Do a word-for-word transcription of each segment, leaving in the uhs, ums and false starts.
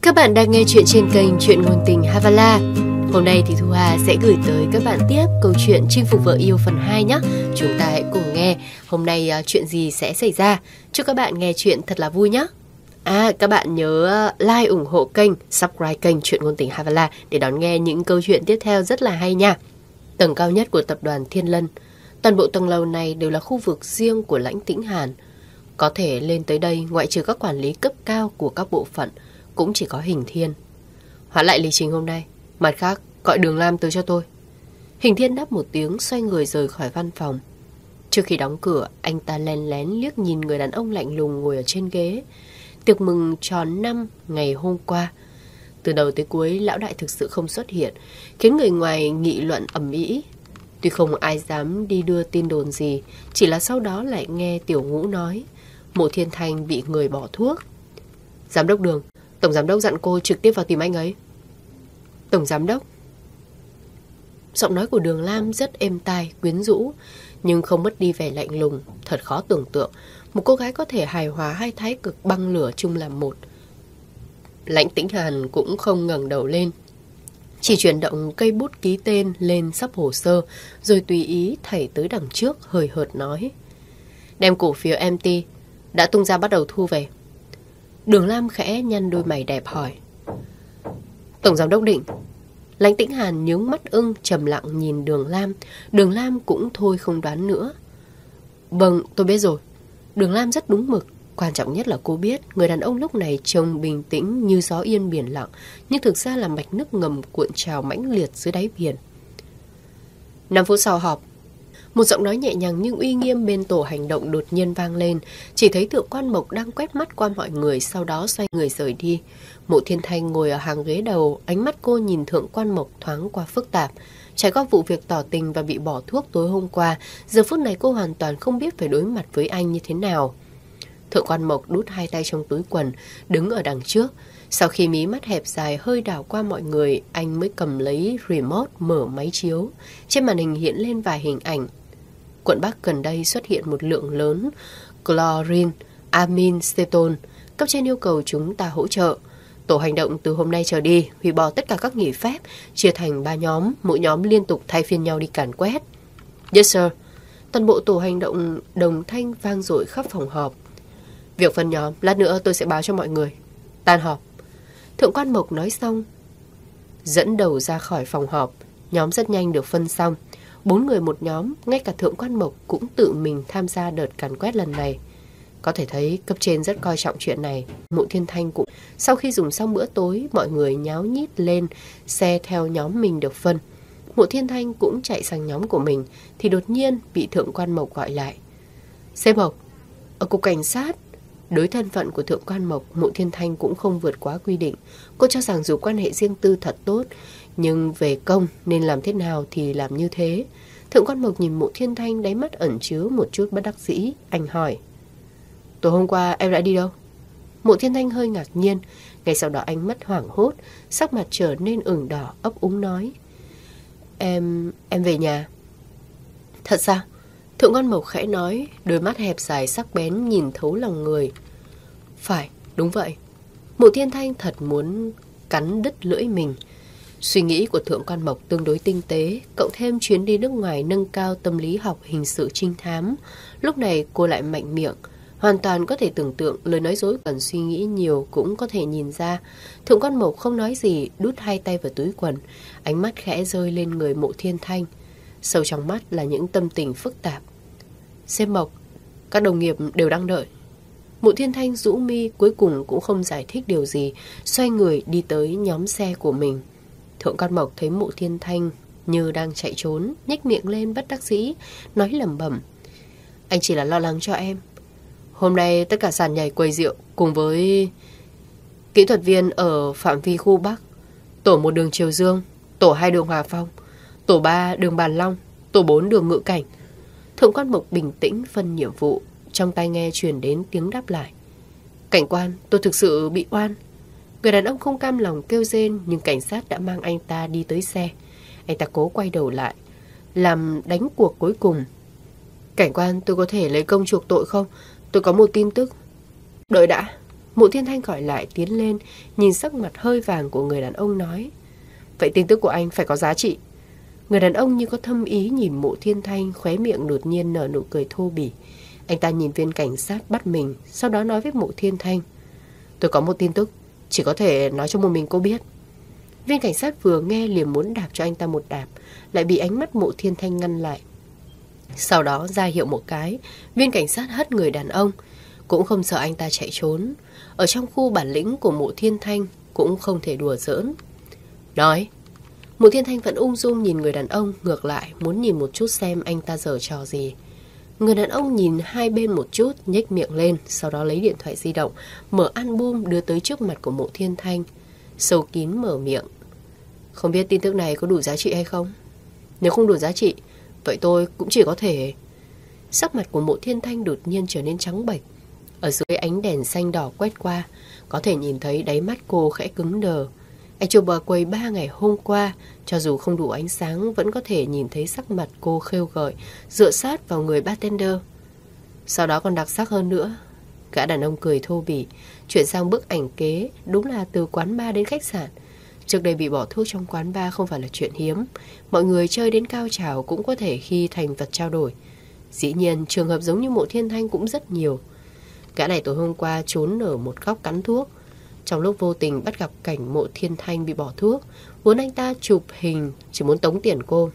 Các bạn đang nghe chuyện trên kênh Chuyện Ngôn Tình Havala. Hôm nay thì Thu Hà sẽ gửi tới các bạn tiếp câu chuyện Chinh Phục Vợ Yêu phần hai nhé. Chúng ta hãy cùng nghe hôm nay uh, chuyện gì sẽ xảy ra. Chúc các bạn nghe chuyện thật là vui nhé. À, các bạn nhớ like, ủng hộ kênh, subscribe kênh Chuyện Ngôn Tình Havala để đón nghe những câu chuyện tiếp theo rất là hay nha. Tầng cao nhất của tập đoàn Thiên Lân. Toàn bộ tầng lầu này đều là khu vực riêng của Lãnh Tĩnh Hàn. Có thể lên tới đây ngoại trừ các quản lý cấp cao của các bộ phận, cũng chỉ có Hình Thiên. Hoãn lại lịch trình hôm nay, mặt khác gọi Đường Lam tới cho tôi. Hình Thiên đáp một tiếng, xoay người rời khỏi văn phòng. Trước khi đóng cửa, anh ta lén lén liếc nhìn người đàn ông lạnh lùng ngồi ở trên ghế. Tiệc mừng tròn năm ngày hôm qua, từ đầu tới cuối lão đại thực sự không xuất hiện, khiến người ngoài nghị luận ầm ĩ. Tuy không ai dám đi đưa tin đồn gì, chỉ là sau đó lại nghe Tiểu Ngũ nói Mộ Thiên Thanh bị người bỏ thuốc. Giám đốc Đường, tổng giám đốc dặn cô trực tiếp vào tìm anh ấy. Tổng giám đốc? Giọng nói của Đường Lam rất êm tai, quyến rũ, nhưng không mất đi vẻ lạnh lùng. Thật khó tưởng tượng một cô gái có thể hài hòa hai thái cực băng lửa chung làm một. Lãnh Tĩnh Hàn cũng không ngẩng đầu lên, chỉ chuyển động cây bút ký tên lên sắp hồ sơ, rồi tùy ý thảy tới đằng trước, hời hợt nói: đem cổ phiếu em tê đã tung ra bắt đầu thu về. Đường Lam khẽ nhăn đôi mày đẹp hỏi: tổng giám đốc định? Lãnh Tĩnh Hàn nhướng mắt ưng, trầm lặng nhìn Đường Lam. Đường Lam cũng thôi không đoán nữa. Vâng, tôi biết rồi. Đường Lam rất đúng mực. Quan trọng nhất là cô biết người đàn ông lúc này trông bình tĩnh như gió yên biển lặng, nhưng thực ra là mạch nước ngầm cuộn trào mãnh liệt dưới đáy biển. Năm phút sau họp. Một giọng nói nhẹ nhàng nhưng uy nghiêm bên tổ hành động đột nhiên vang lên. Chỉ thấy Thượng Quan Mộc đang quét mắt qua mọi người, sau đó xoay người rời đi. Mộ Thiên Thanh ngồi ở hàng ghế đầu, ánh mắt cô nhìn Thượng Quan Mộc thoáng qua phức tạp. Trải qua vụ việc tỏ tình và bị bỏ thuốc tối hôm qua, giờ phút này cô hoàn toàn không biết phải đối mặt với anh như thế nào. Thượng Quan Mộc đút hai tay trong túi quần, đứng ở đằng trước. Sau khi mí mắt hẹp dài hơi đảo qua mọi người, anh mới cầm lấy remote mở máy chiếu. Trên màn hình hiện lên vài hình ảnh. Quận Bắc gần đây xuất hiện một lượng lớn chlorine, amin, ceton. Cấp trên yêu cầu chúng ta hỗ trợ. Tổ hành động từ hôm nay trở đi hủy bỏ tất cả các nghỉ phép, chia thành ba nhóm, mỗi nhóm liên tục thay phiên nhau đi càn quét. Yes sir. Toàn bộ tổ hành động đồng thanh vang dội khắp phòng họp. Việc phân nhóm, lát nữa tôi sẽ báo cho mọi người. Tan họp. Thượng Quan Mộc nói xong, dẫn đầu ra khỏi phòng họp. Nhóm rất nhanh được phân xong. Bốn người một nhóm, ngay cả Thượng Quan Mộc cũng tự mình tham gia đợt càn quét lần này. Có thể thấy cấp trên rất coi trọng chuyện này. Mộ Thiên Thanh cũng. Sau khi dùng xong bữa tối, mọi người nháo nhít lên xe theo nhóm mình được phân. Mộ Thiên Thanh cũng chạy sang nhóm của mình, thì đột nhiên bị Thượng Quan Mộc gọi lại. Sếp Mộc, ở cục cảnh sát. Đối thân phận của Thượng Quan Mộc, Mộ Thiên Thanh cũng không vượt quá quy định. Cô cho rằng dù quan hệ riêng tư thật tốt, nhưng về công nên làm thế nào thì làm như thế. Thượng Quan Mộc nhìn Mộ Thiên Thanh, đáy mắt ẩn chứa một chút bất đắc dĩ. Anh hỏi: tối hôm qua em đã đi đâu? Mộ Thiên Thanh hơi ngạc nhiên. Ngay sau đó anh mất hoảng hốt, sắc mặt trở nên ửng đỏ, ấp úng nói: Em... em về nhà. Thật sao? Thượng Quan Mộc khẽ nói, đôi mắt hẹp dài sắc bén nhìn thấu lòng người. Phải, đúng vậy. Mộ Thiên Thanh thật muốn cắn đứt lưỡi mình. Suy nghĩ của Thượng Quan Mộc tương đối tinh tế, cộng thêm chuyến đi nước ngoài nâng cao tâm lý học hình sự trinh thám. Lúc này cô lại mạnh miệng, hoàn toàn có thể tưởng tượng lời nói dối, cần suy nghĩ nhiều cũng có thể nhìn ra. Thượng Quan Mộc không nói gì, đút hai tay vào túi quần, ánh mắt khẽ rơi lên người Mộ Thiên Thanh. Sâu trong mắt là những tâm tình phức tạp. Sếp Mộc, các đồng nghiệp đều đang đợi. Mộ Thiên Thanh rũ mi, cuối cùng cũng không giải thích điều gì, xoay người đi tới nhóm xe của mình. Thượng Quan Mộc thấy Mộ Thiên Thanh như đang chạy trốn, nhếch miệng lên bất đắc dĩ, nói lẩm bẩm: anh chỉ là lo lắng cho em. Hôm nay tất cả sàn nhảy, quầy rượu cùng với kỹ thuật viên ở phạm vi khu Bắc, tổ một đường Triều Dương, tổ hai đường Hòa Phong, tổ ba đường Bàn Long, tổ bốn đường Ngự Cảnh. Thượng Quan Mộc bình tĩnh phân nhiệm vụ, trong tai nghe truyền đến tiếng đáp lại: cảnh quan, tôi thực sự bị oan. Người đàn ông không cam lòng kêu rên, nhưng cảnh sát đã mang anh ta đi tới xe. Anh ta cố quay đầu lại, làm đánh cuộc cuối cùng. Cảnh quan, tôi có thể lấy công chuộc tội không? Tôi có một tin tức. Đợi đã. Mộ Thiên Thanh gọi lại tiến lên, nhìn sắc mặt hơi vàng của người đàn ông nói: Vậy tin tức của anh phải có giá trị. Người đàn ông như có thâm ý nhìn Mộ Thiên Thanh, khóe miệng đột nhiên nở nụ cười thô bỉ. Anh ta nhìn viên cảnh sát bắt mình, sau đó nói với Mộ Thiên Thanh: Tôi có một tin tức, chỉ có thể nói cho một mình cô biết. Viên cảnh sát vừa nghe liền muốn đạp cho anh ta một đạp, lại bị ánh mắt Mộ Thiên Thanh ngăn lại. Sau đó ra hiệu một cái, viên cảnh sát hất người đàn ông, cũng không sợ anh ta chạy trốn. Ở trong khu bản lĩnh của Mộ Thiên Thanh cũng không thể đùa giỡn. Nói. Mộ Thiên Thanh vẫn ung dung nhìn người đàn ông, ngược lại muốn nhìn một chút xem anh ta giở trò gì. Người đàn ông nhìn hai bên một chút, nhếch miệng lên, sau đó lấy điện thoại di động, mở album đưa tới trước mặt của Mộ Thiên Thanh, sâu kín mở miệng: Không biết tin tức này có đủ giá trị hay không? Nếu không đủ giá trị, vậy tôi cũng chỉ có thể... Sắc mặt của Mộ Thiên Thanh đột nhiên trở nên trắng bệch. Ở dưới ánh đèn xanh đỏ quét qua, có thể nhìn thấy đáy mắt cô khẽ cứng đờ. Anh chụp ở quầy ba ngày hôm qua, cho dù không đủ ánh sáng vẫn có thể nhìn thấy sắc mặt cô khêu gợi, dựa sát vào người bartender. Sau đó còn đặc sắc hơn nữa, gã đàn ông cười thô bỉ, chuyển sang bức ảnh kế, đúng là từ quán bar đến khách sạn. Trước đây bị bỏ thuốc trong quán bar không phải là chuyện hiếm, mọi người chơi đến cao trào cũng có thể khi thành vật trao đổi. Dĩ nhiên trường hợp giống như Mộ Thiên Thanh cũng rất nhiều. Gã này tối hôm qua trốn ở một góc cắn thuốc, trong lúc vô tình bắt gặp cảnh Mộ Thiên Thanh bị bỏ thuốc, muốn anh ta chụp hình, chỉ muốn tống tiền cô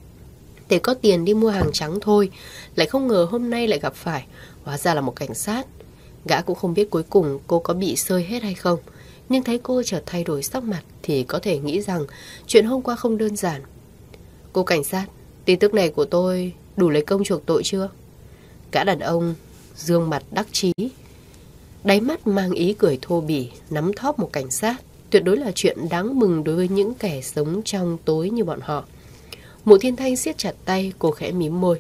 để có tiền đi mua hàng trắng thôi. Lại không ngờ hôm nay lại gặp phải, hóa ra là một cảnh sát. Gã cũng không biết cuối cùng cô có bị sơi hết hay không, nhưng thấy cô chợt thay đổi sắc mặt thì có thể nghĩ rằng chuyện hôm qua không đơn giản. Cô cảnh sát, tin tức này của tôi đủ lấy công chuộc tội chưa? Gã đàn ông dương mặt đắc chí, đáy mắt mang ý cười thô bỉ, nắm thóp một cảnh sát. Tuyệt đối là chuyện đáng mừng đối với những kẻ sống trong tối như bọn họ. Mộ Thiên Thanh siết chặt tay, cô khẽ mím môi,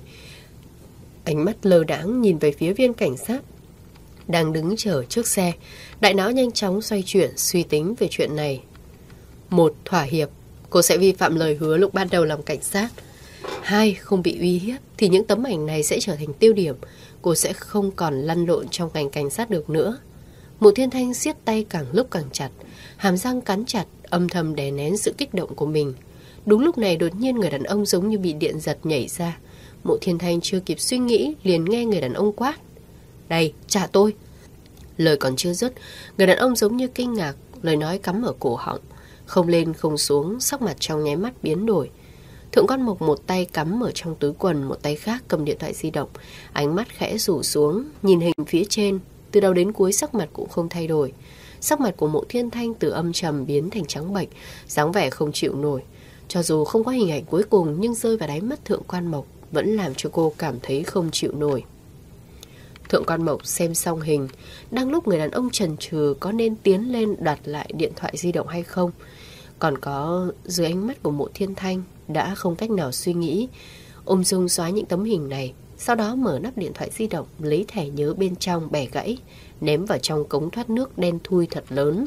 ánh mắt lơ đãng nhìn về phía viên cảnh sát đang đứng chờ trước xe. Đại não nhanh chóng xoay chuyển, suy tính về chuyện này. Một, thỏa hiệp, cô sẽ vi phạm lời hứa lúc ban đầu làm cảnh sát. Hai, không bị uy hiếp thì những tấm ảnh này sẽ trở thành tiêu điểm, cô sẽ không còn lăn lộn trong ngành cảnh sát được nữa. Mộ Thiên Thanh siết tay càng lúc càng chặt, hàm răng cắn chặt, âm thầm đè nén sự kích động của mình. Đúng lúc này đột nhiên người đàn ông giống như bị điện giật nhảy ra. Mộ Thiên Thanh chưa kịp suy nghĩ liền nghe người đàn ông quát: Đây, trả tôi. Lời còn chưa dứt, người đàn ông giống như kinh ngạc, lời nói cắm ở cổ họng, không lên không xuống, sắc mặt trong nháy mắt biến đổi. Thượng Quan Mộc một tay cắm ở trong túi quần, một tay khác cầm điện thoại di động, ánh mắt khẽ rủ xuống, nhìn hình phía trên, từ đầu đến cuối sắc mặt cũng không thay đổi. Sắc mặt của Mộ Thiên Thanh từ âm trầm biến thành trắng bệch, dáng vẻ không chịu nổi. Cho dù không có hình ảnh cuối cùng, nhưng rơi vào đáy mắt Thượng Quan Mộc vẫn làm cho cô cảm thấy không chịu nổi. Thượng Quan Mộc xem xong hình, đang lúc người đàn ông chần chừ có nên tiến lên đoạt lại điện thoại di động hay không. Còn có dưới ánh mắt của Mộ Thiên Thanh đã không cách nào suy nghĩ, ung dung xóa những tấm hình này, sau đó mở nắp điện thoại di động, lấy thẻ nhớ bên trong bẻ gãy, ném vào trong cống thoát nước đen thui thật lớn.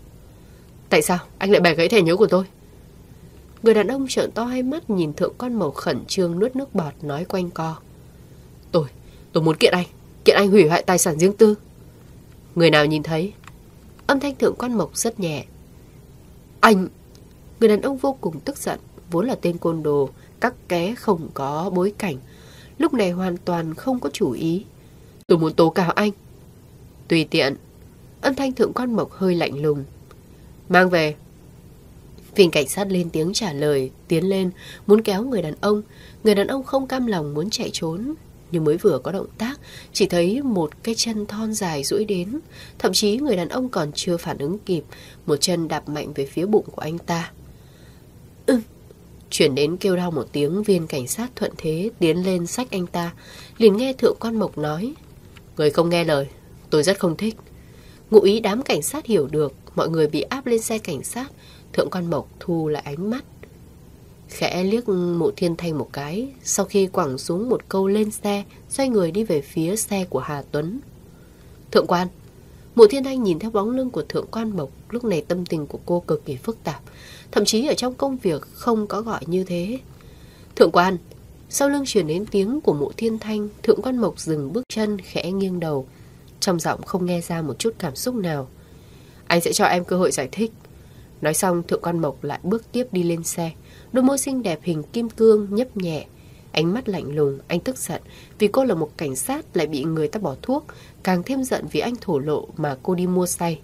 Tại sao anh lại bẻ gãy thẻ nhớ của tôi? Người đàn ông trợn to hai mắt nhìn Thượng Quan Mộc khẩn trương nuốt nước bọt, nói quanh co: Tôi, tôi muốn kiện anh, kiện anh hủy hoại tài sản riêng tư. Người nào nhìn thấy? Âm thanh Thượng Quan Mộc rất nhẹ. Anh... Người đàn ông vô cùng tức giận, vốn là tên côn đồ, cắc ké không có bối cảnh, lúc này hoàn toàn không có chủ ý. Tôi muốn tố cáo anh. Tùy tiện. Âm thanh Thượng Quan Mộc hơi lạnh lùng. Mang về. Viên cảnh sát lên tiếng trả lời, tiến lên muốn kéo người đàn ông. Người đàn ông không cam lòng muốn chạy trốn, nhưng mới vừa có động tác, chỉ thấy một cái chân thon dài duỗi đến. Thậm chí người đàn ông còn chưa phản ứng kịp, một chân đạp mạnh về phía bụng của anh ta. Ừm. Chuyển đến kêu đau một tiếng, viên cảnh sát thuận thế tiến lên xách anh ta. Liền nghe Thượng Quan Mộc nói: Người không nghe lời, tôi rất không thích. Ngụ ý đám cảnh sát hiểu được, mọi người bị áp lên xe cảnh sát. Thượng Quan Mộc thu lại ánh mắt, khẽ liếc Mộ Thiên Thanh một cái, sau khi quẳng xuống một câu lên xe, xoay người đi về phía xe của Hà Tuấn. Thượng Quan. Mộ Thiên Thanh nhìn theo bóng lưng của Thượng Quan Mộc, lúc này tâm tình của cô cực kỳ phức tạp, thậm chí ở trong công việc không có gọi như thế. Thượng Quan. Sau lưng truyền đến tiếng của Mộ Thiên Thanh. Thượng Quan Mộc dừng bước chân, khẽ nghiêng đầu, trong giọng không nghe ra một chút cảm xúc nào. Anh sẽ cho em cơ hội giải thích. Nói xong, Thượng Quan Mộc lại bước tiếp đi lên xe. Đôi môi xinh đẹp hình kim cương nhấp nhẹ, ánh mắt lạnh lùng. Anh tức giận vì cô là một cảnh sát lại bị người ta bỏ thuốc, càng thêm giận vì anh thổ lộ mà cô đi mua say.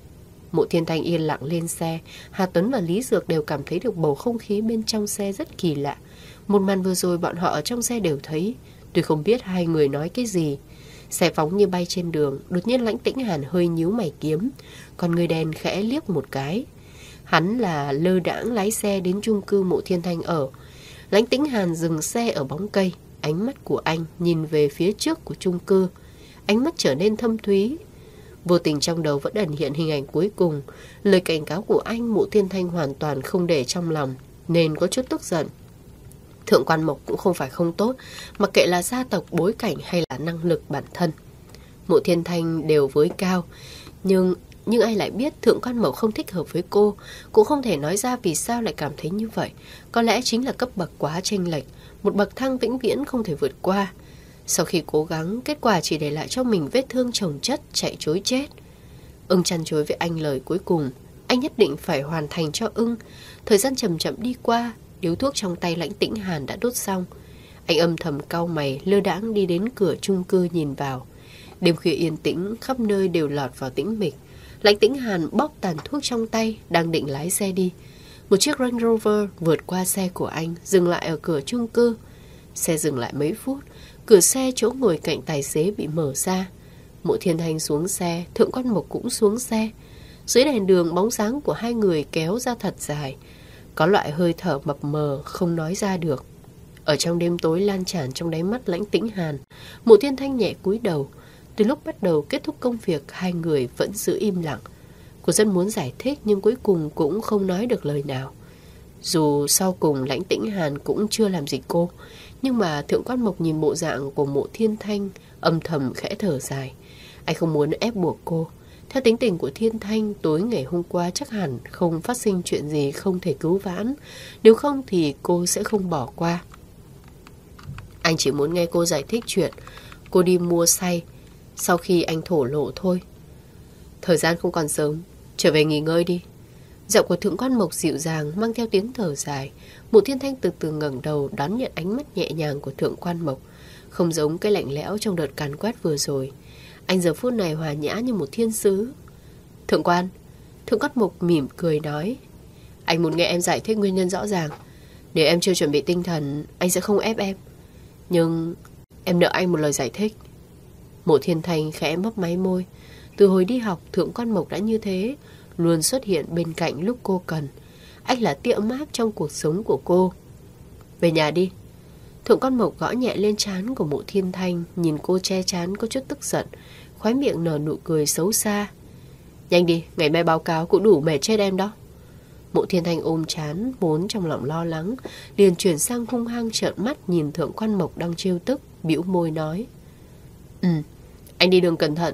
Mộ Thiên Thanh yên lặng lên xe. Hà Tuấn và Lý Dược đều cảm thấy được bầu không khí bên trong xe rất kỳ lạ. Một màn vừa rồi bọn họ ở trong xe đều thấy, tuy không biết hai người nói cái gì. Xe phóng như bay trên đường, đột nhiên Lãnh Tĩnh Hàn hơi nhíu mày kiếm, còn người đèn khẽ liếc một cái. Hắn là lơ đãng lái xe đến chung cư Mộ Thiên Thanh ở. Lãnh Tĩnh Hàn dừng xe ở bóng cây, ánh mắt của anh nhìn về phía trước của chung cư, ánh mắt trở nên thâm thúy. Vô tình trong đầu vẫn ẩn hiện hình ảnh cuối cùng. Lời cảnh cáo của anh Mộ Thiên Thanh hoàn toàn không để trong lòng, nên có chút tức giận. Thượng Quan Mộc cũng không phải không tốt, mặc kệ là gia tộc, bối cảnh hay là năng lực bản thân. Mộ Thiên Thanh đều với cao, nhưng nhưng ai lại biết Thượng Quan Mộc không thích hợp với cô, cũng không thể nói ra vì sao lại cảm thấy như vậy. Có lẽ chính là cấp bậc quá chênh lệch, một bậc thang vĩnh viễn không thể vượt qua. Sau khi cố gắng, kết quả chỉ để lại cho mình vết thương chồng chất, chạy trối chết. Ưng chăn chối với anh lời cuối cùng, anh nhất định phải hoàn thành cho Ưng. Thời gian chậm chậm đi qua, điếu thuốc trong tay Lãnh Tĩnh Hàn đã đốt xong. Anh âm thầm cau mày, lơ đãng đi đến cửa chung cư nhìn vào. Đêm khuya yên tĩnh, khắp nơi đều lọt vào tĩnh mịch. Lãnh Tĩnh Hàn bóc tàn thuốc trong tay, đang định lái xe đi. Một chiếc Range Rover vượt qua xe của anh, dừng lại ở cửa chung cư. Xe dừng lại mấy phút, cửa xe chỗ ngồi cạnh tài xế bị mở ra. Mộ Thiên Thanh xuống xe, Thượng Quan Mộc cũng xuống xe. Dưới đèn đường, bóng dáng của hai người kéo ra thật dài, có loại hơi thở mập mờ không nói ra được. Ở trong đêm tối lan tràn trong đáy mắt Lãnh Tĩnh Hàn, Mộ Thiên Thanh nhẹ cúi đầu. Từ lúc bắt đầu kết thúc công việc, hai người vẫn giữ im lặng. Cô rất muốn giải thích nhưng cuối cùng cũng không nói được lời nào. Dù sau cùng Lãnh Tĩnh Hàn cũng chưa làm gì cô, nhưng mà Thượng Quan Mộc nhìn bộ dạng của Mộ Thiên Thanh, âm thầm khẽ thở dài. Anh không muốn ép buộc cô. Theo tính tình của Thiên Thanh, tối ngày hôm qua chắc hẳn không phát sinh chuyện gì không thể cứu vãn. Nếu không thì cô sẽ không bỏ qua. Anh chỉ muốn nghe cô giải thích chuyện cô đi mua say sau khi anh thổ lộ thôi. Thời gian không còn sớm, trở về nghỉ ngơi đi. Giọng của Thượng Quan Mộc dịu dàng, mang theo tiếng thở dài. Mộ Thiên Thanh từ từ ngẩng đầu đón nhận ánh mắt nhẹ nhàng của Thượng Quan Mộc, không giống cái lạnh lẽo trong đợt càn quét vừa rồi. Anh giờ phút này hòa nhã như một thiên sứ. Thượng Quan, Thượng Quan Mộc mỉm cười nói, anh muốn nghe em giải thích nguyên nhân rõ ràng. Nếu em chưa chuẩn bị tinh thần, anh sẽ không ép em. Nhưng em nợ anh một lời giải thích. Mộ Thiên Thanh khẽ mấp máy môi. Từ hồi đi học, Thượng Quan Mộc đã như thế, luôn xuất hiện bên cạnh lúc cô cần. Anh là tia ấm áp trong cuộc sống của cô. Về nhà đi. Thượng Quan Mộc gõ nhẹ lên trán của Mộ Thiên Thanh, nhìn cô che trán có chút tức giận, khóe miệng nở nụ cười xấu xa. Nhanh đi, ngày mai báo cáo cũng đủ mệt chết em đó. Mộ Thiên Thanh ôm trán, vốn trong lòng lo lắng, liền chuyển sang hung hăng trợn mắt nhìn Thượng Quan Mộc đang trêu tức, bĩu môi nói, Ừ, anh đi đường cẩn thận.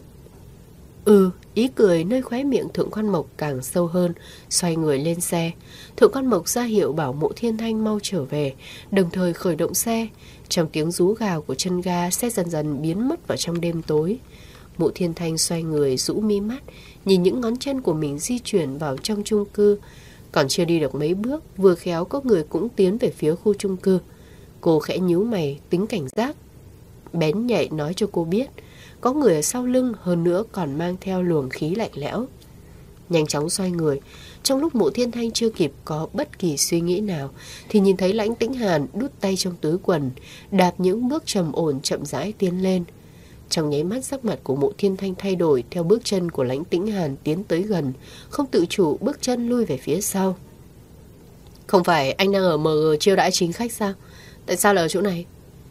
Ừ, ý cười nơi khóe miệng Thượng Quan Mộc càng sâu hơn, xoay người lên xe. Thượng Quan Mộc ra hiệu bảo Mộ Thiên Thanh mau trở về, đồng thời khởi động xe. Trong tiếng rú gào của chân ga, xe dần dần biến mất vào trong đêm tối. Mộ Thiên Thanh xoay người rũ mi mắt, nhìn những ngón chân của mình di chuyển vào trong chung cư. Còn chưa đi được mấy bước, vừa khéo có người cũng tiến về phía khu chung cư. Cô khẽ nhíu mày, tính cảnh giác, bén nhạy nói cho cô biết có người ở sau lưng, hơn nữa còn mang theo luồng khí lạnh lẽo. Nhanh chóng xoay người, trong lúc Mộ Thiên Thanh chưa kịp có bất kỳ suy nghĩ nào thì nhìn thấy Lãnh Tĩnh Hàn đút tay trong túi quần, đạp những bước trầm ổn chậm rãi tiến lên. Trong nháy mắt, sắc mặt của Mộ Thiên Thanh thay đổi theo bước chân của Lãnh Tĩnh Hàn tiến tới gần, không tự chủ bước chân lui về phía sau. Không phải anh đang ở em giê chiêu đãi chính khách sao? Tại sao là ở chỗ này?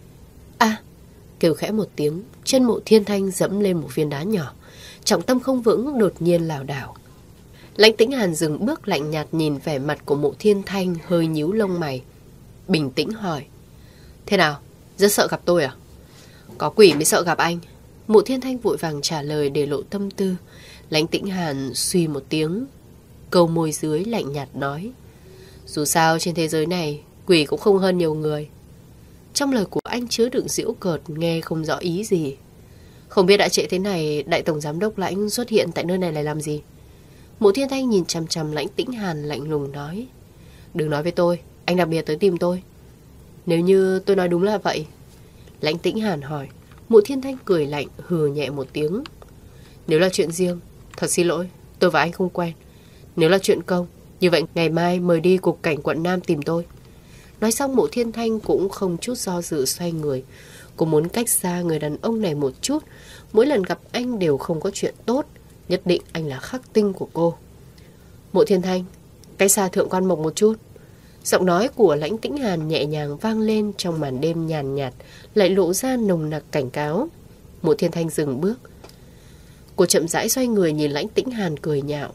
À, kêu khẽ một tiếng, chân Mộ Thiên Thanh dẫm lên một viên đá nhỏ, trọng tâm không vững, đột nhiên lảo đảo. Lãnh Tĩnh Hàn dừng bước, lạnh nhạt nhìn vẻ mặt của Mộ Thiên Thanh, hơi nhíu lông mày, bình tĩnh hỏi, thế nào, rất sợ gặp tôi à? Có quỷ mới sợ gặp anh. Mộ Thiên Thanh vội vàng trả lời để lộ tâm tư. Lãnh Tĩnh Hàn suy một tiếng, câu môi dưới lạnh nhạt nói, dù sao trên thế giới này quỷ cũng không hơn nhiều người. Trong lời của anh chứa đựng giễu cợt, nghe không rõ ý gì. Không biết đã trễ thế này, đại tổng giám đốc Lãnh xuất hiện tại nơi này là làm gì? Mộ Thiên Thanh nhìn chằm chằm Lãnh Tĩnh Hàn lạnh lùng nói. Đừng nói với tôi, anh đặc biệt tới tìm tôi. Nếu như tôi nói đúng là vậy. Lãnh Tĩnh Hàn hỏi. Mộ Thiên Thanh cười lạnh, hừ nhẹ một tiếng. Nếu là chuyện riêng, thật xin lỗi, tôi và anh không quen. Nếu là chuyện công, như vậy ngày mai mời đi cục cảnh quận Nam tìm tôi. Nói xong Mộ Thiên Thanh cũng không chút do dự xoay người. Cô muốn cách xa người đàn ông này một chút. Mỗi lần gặp anh đều không có chuyện tốt. Nhất định anh là khắc tinh của cô. Mộ Thiên Thanh, cách xa Thượng Quan Mộc một chút. Giọng nói của Lãnh Tĩnh Hàn nhẹ nhàng vang lên trong màn đêm nhàn nhạt, lại lộ ra nồng nặc cảnh cáo. Mộ Thiên Thanh dừng bước. Cô chậm rãi xoay người nhìn Lãnh Tĩnh Hàn cười nhạo.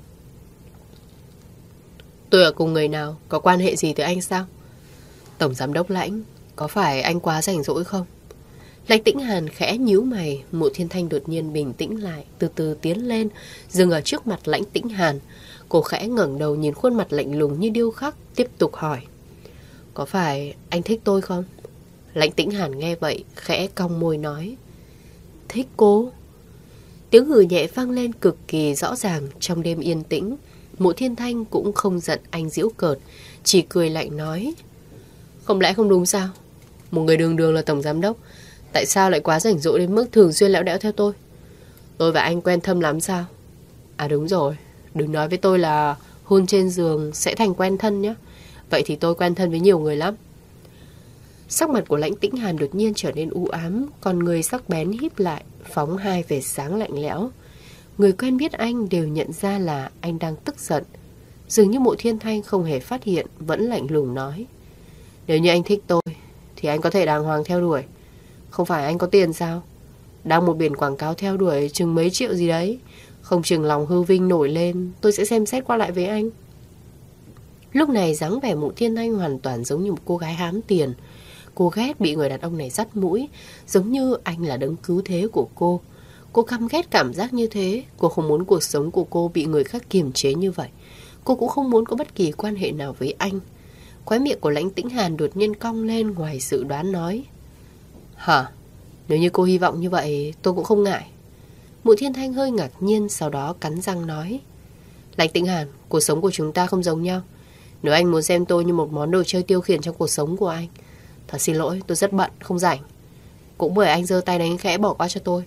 Tôi ở cùng người nào, có quan hệ gì tới anh sao? Tổng giám đốc Lãnh, có phải anh quá rảnh rỗi không? Lãnh Tĩnh Hàn khẽ nhíu mày. Mộ Thiên Thanh đột nhiên bình tĩnh lại, từ từ tiến lên, dừng ở trước mặt Lãnh Tĩnh Hàn. Cô khẽ ngẩng đầu nhìn khuôn mặt lạnh lùng như điêu khắc, tiếp tục hỏi. Có phải anh thích tôi không? Lãnh Tĩnh Hàn nghe vậy, khẽ cong môi nói. Thích cô? Tiếng hừ nhẹ vang lên cực kỳ rõ ràng trong đêm yên tĩnh. Mộ Thiên Thanh cũng không giận anh giễu cợt, chỉ cười lạnh nói. Không lẽ không đúng sao? Một người đường đường là tổng giám đốc, tại sao lại quá rảnh rỗi đến mức thường xuyên lẽo đẽo theo tôi? Tôi và anh quen thâm lắm sao? À đúng rồi, đừng nói với tôi là hôn trên giường sẽ thành quen thân nhé. Vậy thì tôi quen thân với nhiều người lắm. Sắc mặt của Lãnh Tĩnh Hàn đột nhiên trở nên u ám, con người sắc bén híp lại, phóng hai vệt sáng lạnh lẽo. Người quen biết anh đều nhận ra là anh đang tức giận. Dường như Mộ Thiên Thanh không hề phát hiện, vẫn lạnh lùng nói. Nếu như anh thích tôi thì anh có thể đàng hoàng theo đuổi. Không phải anh có tiền sao? Đang một biển quảng cáo theo đuổi chừng mấy triệu gì đấy, không chừng lòng hư vinh nổi lên, tôi sẽ xem xét qua lại với anh. Lúc này dáng vẻ Mộ Thiên Thanh hoàn toàn giống như một cô gái hám tiền. Cô ghét bị người đàn ông này dắt mũi, giống như anh là đấng cứu thế của cô. Cô căm ghét cảm giác như thế. Cô không muốn cuộc sống của cô bị người khác kiềm chế như vậy. Cô cũng không muốn có bất kỳ quan hệ nào với anh. Khóe miệng của Lãnh Tĩnh Hàn đột nhiên cong lên, ngoài dự đoán nói. Hả? Nếu như cô hy vọng như vậy, tôi cũng không ngại. Mộ Thiên Thanh hơi ngạc nhiên, sau đó cắn răng nói. Lãnh Tĩnh Hàn, cuộc sống của chúng ta không giống nhau. Nếu anh muốn xem tôi như một món đồ chơi tiêu khiển trong cuộc sống của anh, thật xin lỗi, tôi rất bận, không rảnh. Cũng bởi anh giơ tay đánh khẽ bỏ qua cho tôi.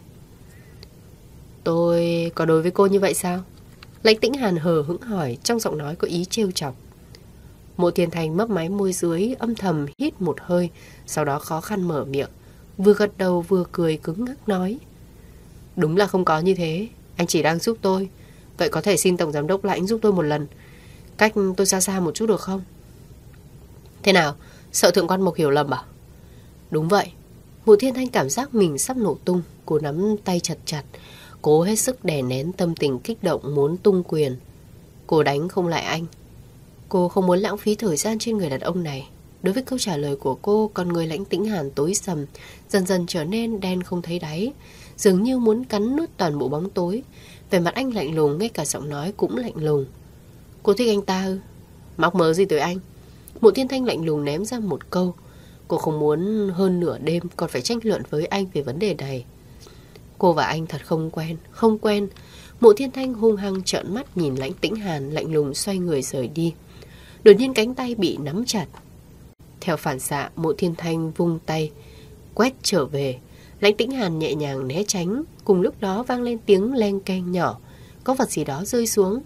Tôi có đối với cô như vậy sao? Lãnh Tĩnh Hàn hờ hững hỏi, trong giọng nói có ý trêu chọc. Mộ Thiên Thanh mấp máy môi dưới, âm thầm hít một hơi, sau đó khó khăn mở miệng, vừa gật đầu vừa cười cứng ngắc nói. Đúng là không có như thế, anh chỉ đang giúp tôi. Vậy có thể xin tổng giám đốc Lãnh giúp tôi một lần, cách tôi xa xa một chút được không? Thế nào, sợ Thượng Quan Mộc hiểu lầm à? Đúng vậy. Mộ Thiên Thanh cảm giác mình sắp nổ tung. Cô nắm tay chặt chặt, cố hết sức đè nén tâm tình kích động muốn tung quyền. Cô đánh không lại anh. Cô không muốn lãng phí thời gian trên người đàn ông này. Đối với câu trả lời của cô, con người Lãnh Tĩnh Hàn tối sầm, dần dần trở nên đen không thấy đáy, dường như muốn cắn nuốt toàn bộ bóng tối. Vẻ mặt anh lạnh lùng, ngay cả giọng nói cũng lạnh lùng. Cô thích anh ta ư? Móc mớ gì tới anh? Mộ Thiên Thanh lạnh lùng ném ra một câu. Cô không muốn hơn nửa đêm còn phải tranh luận với anh về vấn đề này. Cô và anh thật không quen, không quen. Mộ Thiên Thanh hung hăng trợn mắt nhìn Lãnh Tĩnh Hàn, lạnh lùng xoay người rời đi. Đột nhiên cánh tay bị nắm chặt. Theo phản xạ, Mộ Thiên Thanh vung tay quét trở về. Lãnh Tĩnh Hàn nhẹ nhàng né tránh. Cùng lúc đó vang lên tiếng leng keng nhỏ, có vật gì đó rơi xuống.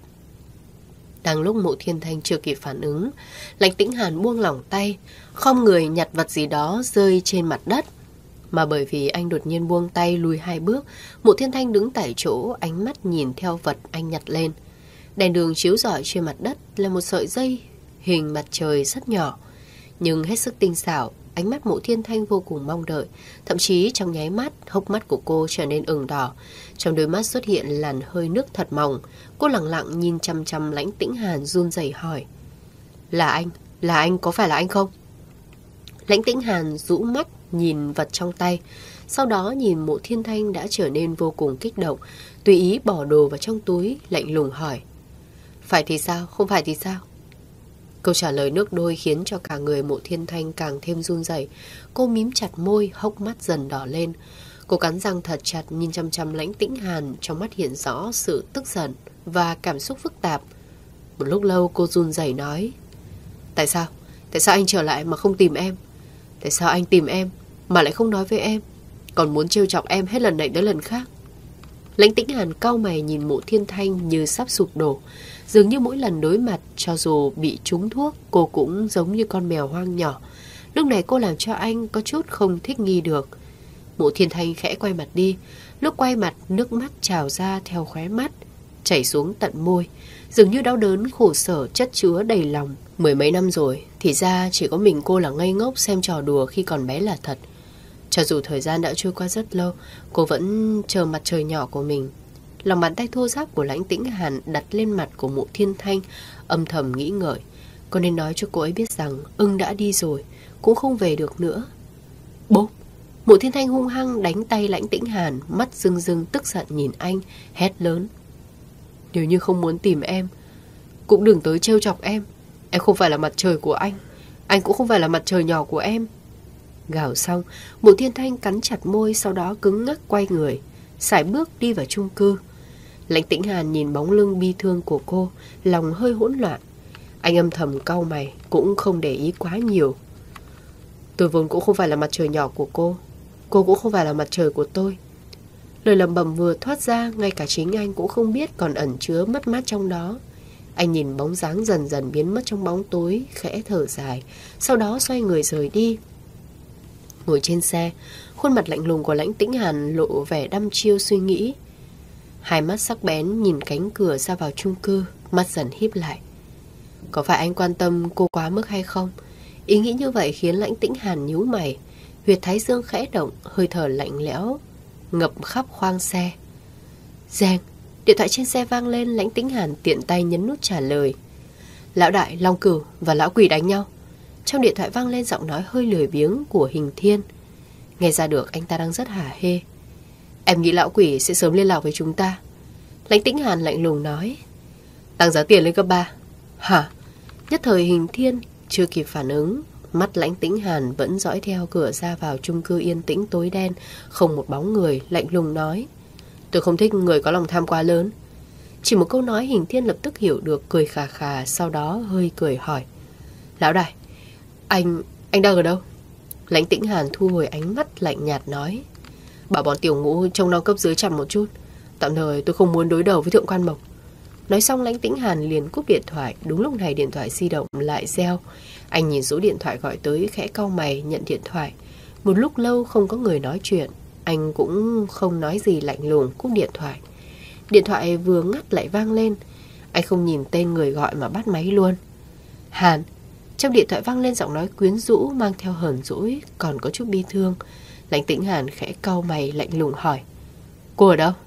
Đang lúc Mộ Thiên Thanh chưa kịp phản ứng, Lãnh Tĩnh Hàn buông lỏng tay, khom người nhặt vật gì đó rơi trên mặt đất. Mà bởi vì anh đột nhiên buông tay lùi hai bước, Mộ Thiên Thanh đứng tại chỗ, ánh mắt nhìn theo vật anh nhặt lên. Đèn đường chiếu rọi trên mặt đất là một sợi dây hình mặt trời rất nhỏ, nhưng hết sức tinh xảo. Ánh mắt Mộ Thiên Thanh vô cùng mong đợi. Thậm chí trong nháy mắt, hốc mắt của cô trở nên ửng đỏ. Trong đôi mắt xuất hiện làn hơi nước thật mỏng. Cô lặng lặng nhìn chăm chăm Lãnh Tĩnh Hàn, run rẩy hỏi. Là anh? Là anh? Có phải là anh không? Lãnh Tĩnh Hàn rũ mắt nhìn vật trong tay. Sau đó nhìn Mộ Thiên Thanh đã trở nên vô cùng kích động, tùy ý bỏ đồ vào trong túi, lạnh lùng hỏi. Phải thì sao? Không phải thì sao? Câu trả lời nước đôi khiến cho cả người Mộ Thiên Thanh càng thêm run rẩy. Cô mím chặt môi, hốc mắt dần đỏ lên. Cô cắn răng thật chặt nhìn chăm chăm Lãnh Tĩnh Hàn, trong mắt hiện rõ sự tức giận và cảm xúc phức tạp. Một lúc lâu cô run rẩy nói: Tại sao? Tại sao anh trở lại mà không tìm em? Tại sao anh tìm em mà lại không nói với em, còn muốn trêu chọc em hết lần này đến lần khác? Lãnh Tĩnh Hàn cau mày nhìn Mộ Thiên Thanh như sắp sụp đổ. Dường như mỗi lần đối mặt, cho dù bị trúng thuốc, cô cũng giống như con mèo hoang nhỏ. Lúc này cô làm cho anh có chút không thích nghi được. Mộ Thiên Thanh khẽ quay mặt đi. Lúc quay mặt, nước mắt trào ra theo khóe mắt, chảy xuống tận môi. Dường như đau đớn khổ sở chất chứa đầy lòng. Mười mấy năm rồi, thì ra chỉ có mình cô là ngây ngốc xem trò đùa khi còn bé là thật. Cho dù thời gian đã trôi qua rất lâu, cô vẫn chờ mặt trời nhỏ của mình. Lòng bàn tay thô ráp của Lãnh Tĩnh Hàn đặt lên mặt của Mộ Thiên Thanh, âm thầm nghĩ ngợi. Cô nên nói cho cô ấy biết rằng ưng đã đi rồi, cũng không về được nữa. Bốp! Mộ Thiên Thanh hung hăng đánh tay Lãnh Tĩnh Hàn, mắt rưng rưng tức giận nhìn anh, hét lớn: Nếu như không muốn tìm em, cũng đừng tới trêu chọc em. Em không phải là mặt trời của anh, anh cũng không phải là mặt trời nhỏ của em. Gào xong, Mộ Thiên Thanh cắn chặt môi, sau đó cứng ngắc quay người, sải bước đi vào chung cư. Lãnh Tĩnh Hàn nhìn bóng lưng bi thương của cô, lòng hơi hỗn loạn. Anh âm thầm cau mày, cũng không để ý quá nhiều. Tôi vốn cũng không phải là mặt trời nhỏ của cô, cô cũng không phải là mặt trời của tôi. Lời lẩm bẩm vừa thoát ra, ngay cả chính anh cũng không biết còn ẩn chứa mất mát trong đó. Anh nhìn bóng dáng dần dần biến mất trong bóng tối, khẽ thở dài, sau đó xoay người rời đi. Ngồi trên xe, khuôn mặt lạnh lùng của Lãnh Tĩnh Hàn lộ vẻ đăm chiêu suy nghĩ. Hai mắt sắc bén nhìn cánh cửa ra vào chung cư, mắt dần híp lại. Có phải anh quan tâm cô quá mức hay không? Ý nghĩ như vậy khiến Lãnh Tĩnh Hàn nhíu mày. Huyệt thái dương khẽ động, hơi thở lạnh lẽo ngập khắp khoang xe. Reng! Điện thoại trên xe vang lên. Lãnh Tĩnh Hàn tiện tay nhấn nút trả lời. Lão đại, Long Cửu và lão quỷ đánh nhau. Trong điện thoại vang lên giọng nói hơi lười biếng của Hình Thiên. Nghe ra được anh ta đang rất hả hê. Em nghĩ lão quỷ sẽ sớm liên lạc với chúng ta. Lãnh Tĩnh Hàn lạnh lùng nói. Tăng giá tiền lên gấp ba. Hả? Nhất thời Hình Thiên chưa kịp phản ứng, mắt Lãnh Tĩnh Hàn vẫn dõi theo cửa ra vào chung cư yên tĩnh tối đen, không một bóng người, lạnh lùng nói. Tôi không thích người có lòng tham quá lớn. Chỉ một câu nói Hình Thiên lập tức hiểu được, cười khà khà, sau đó hơi cười hỏi. Lão đại, anh, anh đang ở đâu? Lãnh Tĩnh Hàn thu hồi ánh mắt lạnh nhạt nói. Bảo bọn tiểu ngũ trông nó cấp dưới chằm một chút. Tạm thời tôi không muốn đối đầu với Thượng Quan Mộc. Nói xong Lãnh Tĩnh Hàn liền cúp điện thoại. Đúng lúc này điện thoại di động lại reo. Anh nhìn số điện thoại gọi tới, khẽ cau mày nhận điện thoại. Một lúc lâu không có người nói chuyện, anh cũng không nói gì, lạnh lùng cúp điện thoại. Điện thoại vừa ngắt lại vang lên. Anh không nhìn tên người gọi mà bắt máy luôn. Hàn. Trong điện thoại vang lên giọng nói quyến rũ mang theo hờn dỗi, còn có chút bi thương. Lãnh Tĩnh Hàn khẽ cau mày lạnh lùng hỏi. Cô ở đâu?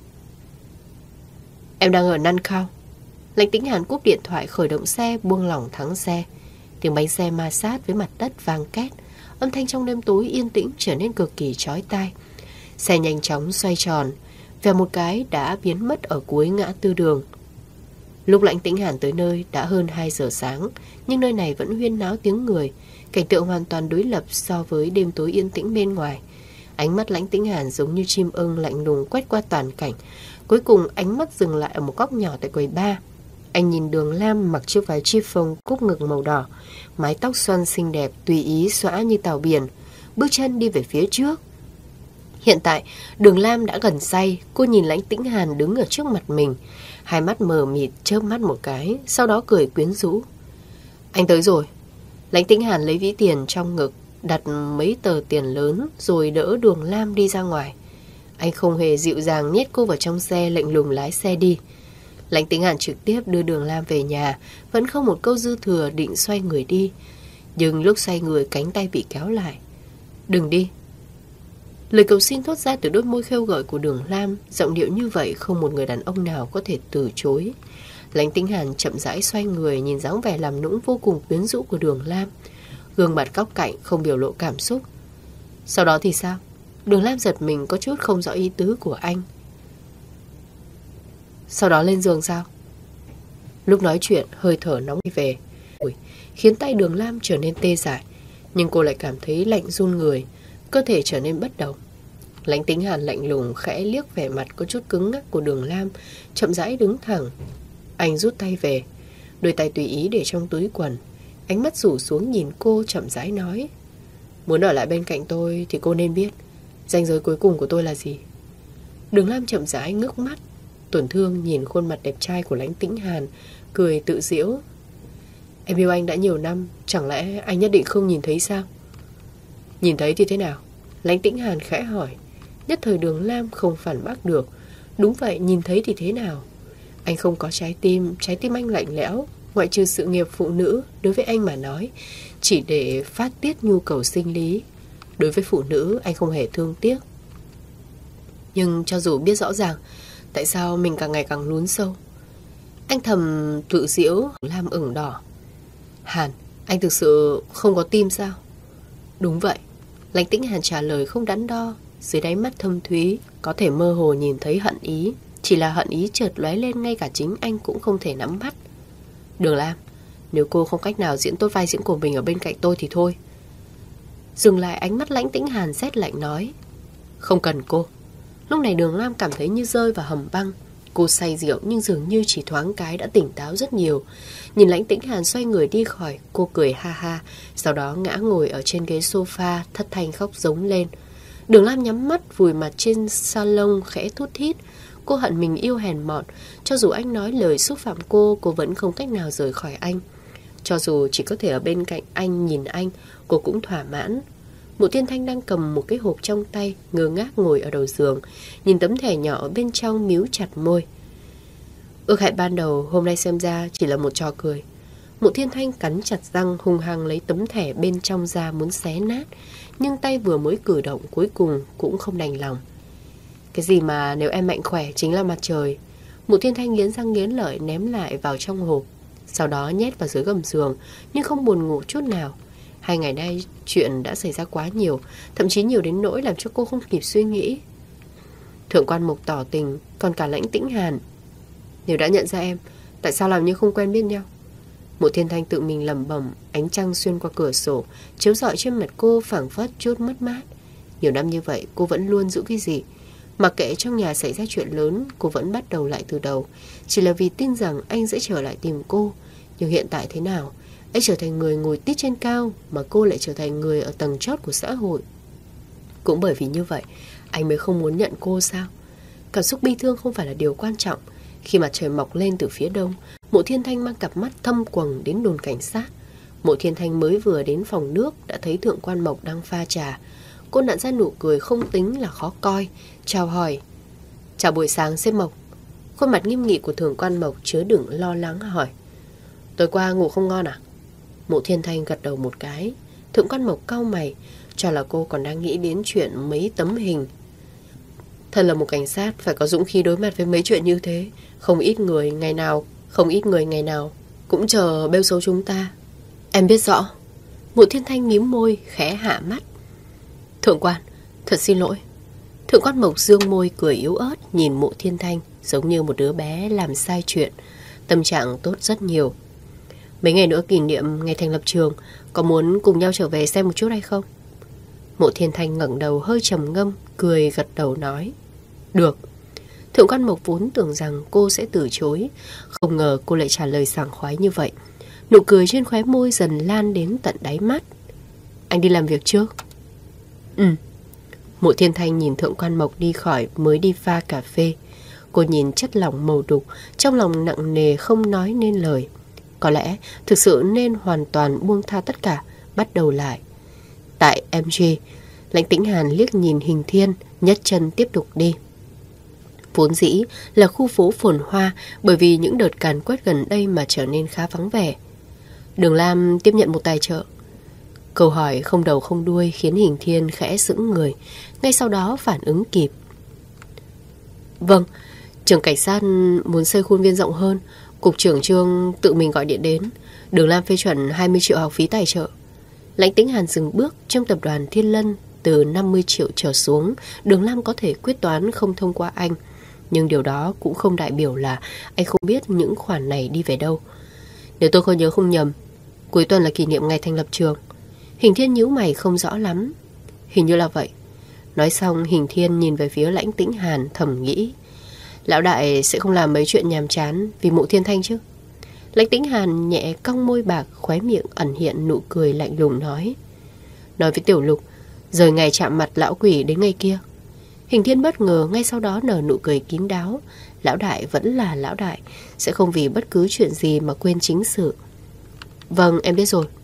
Em đang ở Nan Khao. Lãnh Tĩnh Hàn cúp điện thoại, khởi động xe, buông lỏng thắng xe. Tiếng bánh xe ma sát với mặt đất vang két. Âm thanh trong đêm tối yên tĩnh trở nên cực kỳ chói tai. Xe nhanh chóng xoay tròn, vèo một cái đã biến mất ở cuối ngã tư đường. Lúc Lãnh Tĩnh Hàn tới nơi đã hơn hai giờ sáng, nhưng nơi này vẫn huyên náo tiếng người. Cảnh tượng hoàn toàn đối lập so với đêm tối yên tĩnh bên ngoài. Ánh mắt Lãnh Tĩnh Hàn giống như chim ưng lạnh lùng quét qua toàn cảnh. Cuối cùng ánh mắt dừng lại ở một góc nhỏ tại quầy bar. Anh nhìn Đường Lam mặc chiếc váy chiffon cúc ngực màu đỏ, mái tóc xoăn xinh đẹp tùy ý xõa như tàu biển, bước chân đi về phía trước. Hiện tại Đường Lam đã gần say. Cô nhìn Lãnh Tĩnh Hàn đứng ở trước mặt mình, hai mắt mờ mịt chớp mắt một cái, sau đó cười quyến rũ. Anh tới rồi. Lãnh Tĩnh Hàn lấy ví tiền trong ngực, đặt mấy tờ tiền lớn rồi đỡ Đường Lam đi ra ngoài. Anh không hề dịu dàng nhét cô vào trong xe, lạnh lùng lái xe đi. Lãnh Tĩnh Hàn trực tiếp đưa Đường Lam về nhà, vẫn không một câu dư thừa, định xoay người đi. Nhưng lúc xoay người cánh tay bị kéo lại. Đừng đi. Lời cầu xin thốt ra từ đôi môi khêu gợi của Đường Lam, giọng điệu như vậy không một người đàn ông nào có thể từ chối. Lãnh Tĩnh Hàn chậm rãi xoay người, nhìn dáng vẻ làm nũng vô cùng quyến rũ của Đường Lam. Gương mặt góc cạnh không biểu lộ cảm xúc. Sau đó thì sao? Đường Lam giật mình, có chút không rõ ý tứ của anh. Sau đó lên giường sao? Lúc nói chuyện hơi thở nóng về khiến tay Đường Lam trở nên tê dại, nhưng cô lại cảm thấy lạnh run người, cơ thể trở nên bất động. Lãnh Tĩnh Hàn lạnh lùng khẽ liếc vẻ mặt có chút cứng ngắc của Đường Lam, chậm rãi đứng thẳng. Anh rút tay về, đôi tay tùy ý để trong túi quần. Ánh mắt rủ xuống nhìn cô, chậm rãi nói: Muốn ở lại bên cạnh tôi thì cô nên biết ranh giới cuối cùng của tôi là gì. Đường Lam chậm rãi ngước mắt, tổn thương nhìn khuôn mặt đẹp trai của Lãnh Tĩnh Hàn, cười tự giễu: Em yêu anh đã nhiều năm, chẳng lẽ anh nhất định không nhìn thấy sao? Nhìn thấy thì thế nào? Lãnh Tĩnh Hàn khẽ hỏi. Nhất thời Đường Lam không phản bác được. Đúng vậy, nhìn thấy thì thế nào? Anh không có trái tim, trái tim anh lạnh lẽo. Ngoại trừ sự nghiệp phụ nữ, đối với anh mà nói, chỉ để phát tiết nhu cầu sinh lý. Đối với phụ nữ, anh không hề thương tiếc. Nhưng cho dù biết rõ ràng, tại sao mình càng ngày càng lún sâu? Anh thầm tự giễu. Lam ửng đỏ. Hàn, anh thực sự không có tim sao? Đúng vậy. Lãnh Tĩnh Hàn trả lời không đắn đo. Dưới đáy mắt thâm thúy có thể mơ hồ nhìn thấy hận ý. Chỉ là hận ý chợt lóe lên, ngay cả chính anh cũng không thể nắm bắt. Đường Lam, nếu cô không cách nào diễn tốt vai diễn của mình ở bên cạnh tôi thì thôi. Dừng lại, ánh mắt Lãnh Tĩnh Hàn rét lạnh nói: Không cần cô. Lúc này Đường Lam cảm thấy như rơi vào hầm băng. Cô say rượu nhưng dường như chỉ thoáng cái đã tỉnh táo rất nhiều. Nhìn Lãnh Tĩnh Hàn xoay người đi khỏi, cô cười ha ha, sau đó ngã ngồi ở trên ghế sofa, thất thanh khóc giống lên. Đường Lam nhắm mắt vùi mặt trên salon khẽ thút thít. Cô hận mình yêu hèn mọn. Cho dù anh nói lời xúc phạm cô, cô vẫn không cách nào rời khỏi anh. Cho dù chỉ có thể ở bên cạnh anh, nhìn anh, cô cũng thỏa mãn. Mộ Thiên Thanh đang cầm một cái hộp trong tay, ngơ ngác ngồi ở đầu giường, nhìn tấm thẻ nhỏ ở bên trong, míu chặt môi. Ước hẹn ban đầu hôm nay xem ra chỉ là một trò cười. Mộ Thiên Thanh cắn chặt răng, hung hăng lấy tấm thẻ bên trong ra muốn xé nát, nhưng tay vừa mới cử động cuối cùng cũng không đành lòng. Cái gì mà nếu em mạnh khỏe chính là mặt trời. Mộ Thiên Thanh nghiến răng nghiến lợi ném lại vào trong hộp, sau đó nhét vào dưới gầm giường, nhưng không buồn ngủ chút nào. Hai ngày nay chuyện đã xảy ra quá nhiều, thậm chí nhiều đến nỗi làm cho cô không kịp suy nghĩ. Thượng quan Mộc tỏ tình, còn cả Lãnh Tĩnh Hàn. Nếu đã nhận ra em, tại sao làm như không quen biết nhau? Mộ Thiên Thanh tự mình lẩm bẩm. Ánh trăng xuyên qua cửa sổ chiếu rọi trên mặt cô, phảng phất chút mất mát. Nhiều năm như vậy cô vẫn luôn giữ cái gì? Mặc kệ trong nhà xảy ra chuyện lớn, cô vẫn bắt đầu lại từ đầu, chỉ là vì tin rằng anh sẽ trở lại tìm cô. Nhưng hiện tại thế nào? Anh trở thành người ngồi tít trên cao, mà cô lại trở thành người ở tầng chót của xã hội. Cũng bởi vì như vậy, anh mới không muốn nhận cô sao? Cảm xúc bi thương không phải là điều quan trọng. Khi mặt trời mọc lên từ phía đông, Mộ Thiên Thanh mang cặp mắt thâm quầng đến đồn cảnh sát. Mộ Thiên Thanh mới vừa đến phòng nước đã thấy Thượng quan Mộc đang pha trà. Cô nặn ra nụ cười không tính là khó coi, chào hỏi: Chào buổi sáng sếp Mộc. Khuôn mặt nghiêm nghị của Thượng quan Mộc chứa đựng lo lắng hỏi: Tối qua ngủ không ngon à? Mộ Thiên Thanh gật đầu một cái. Thượng quan Mộc cau mày, cho là cô còn đang nghĩ đến chuyện mấy tấm hình. Thật là một cảnh sát phải có dũng khí đối mặt với mấy chuyện như thế. Không ít người ngày nào Không ít người ngày nào cũng chờ bêu xấu chúng ta. Em biết rõ. Mộ Thiên Thanh mím môi, khẽ hạ mắt. Thượng quan, thật xin lỗi. Thượng quan Mộc dương môi cười yếu ớt, nhìn Mộ Thiên Thanh giống như một đứa bé làm sai chuyện. Tâm trạng tốt rất nhiều. Mấy ngày nữa kỷ niệm ngày thành lập trường, có muốn cùng nhau trở về xem một chút hay không? Mộ Thiên Thanh ngẩng đầu hơi trầm ngâm, cười gật đầu nói: Được. Thượng quan Mộc vốn tưởng rằng cô sẽ từ chối, không ngờ cô lại trả lời sảng khoái như vậy. Nụ cười trên khóe môi dần lan đến tận đáy mắt. Anh đi làm việc trước? Ừ. Mộ Thiên Thanh nhìn Thượng quan Mộc đi khỏi mới đi pha cà phê. Cô nhìn chất lỏng màu đục, trong lòng nặng nề không nói nên lời. Có lẽ thực sự nên hoàn toàn buông tha tất cả, bắt đầu lại. Tại em giê, Lãnh Tĩnh Hàn liếc nhìn Hình Thiên, nhấc chân tiếp tục đi. Vốn dĩ là khu phố phồn hoa, bởi vì những đợt càn quét gần đây mà trở nên khá vắng vẻ. Đường Lam tiếp nhận một tài trợ. Câu hỏi không đầu không đuôi khiến Hình Thiên khẽ sững người, ngay sau đó phản ứng kịp. Vâng, trường cảnh sát muốn xây khuôn viên rộng hơn, cục trưởng Trương tự mình gọi điện đến. Đường Lam phê chuẩn hai mươi triệu học phí tài trợ. Lãnh Tĩnh Hàn dừng bước. Trong tập đoàn Thiên Lân, từ năm mươi triệu trở xuống, Đường Lam có thể quyết toán không thông qua anh. Nhưng điều đó cũng không đại biểu là anh không biết những khoản này đi về đâu. Nếu tôi không nhớ không nhầm, cuối tuần là kỷ niệm ngày thành lập trường. Hình Thiên nhíu mày không rõ lắm. Hình như là vậy. Nói xong Hình Thiên nhìn về phía Lãnh Tĩnh Hàn thầm nghĩ, lão đại sẽ không làm mấy chuyện nhàm chán vì Mộ Thiên Thanh chứ. Lãnh Tĩnh Hàn nhẹ cong môi bạc, khóe miệng ẩn hiện nụ cười lạnh lùng nói. Nói với Tiểu Lục, rời ngày chạm mặt lão quỷ đến ngày kia. Hình Thiên bất ngờ, ngay sau đó nở nụ cười kín đáo. Lão đại vẫn là lão đại, sẽ không vì bất cứ chuyện gì mà quên chính sự. Vâng, em biết rồi.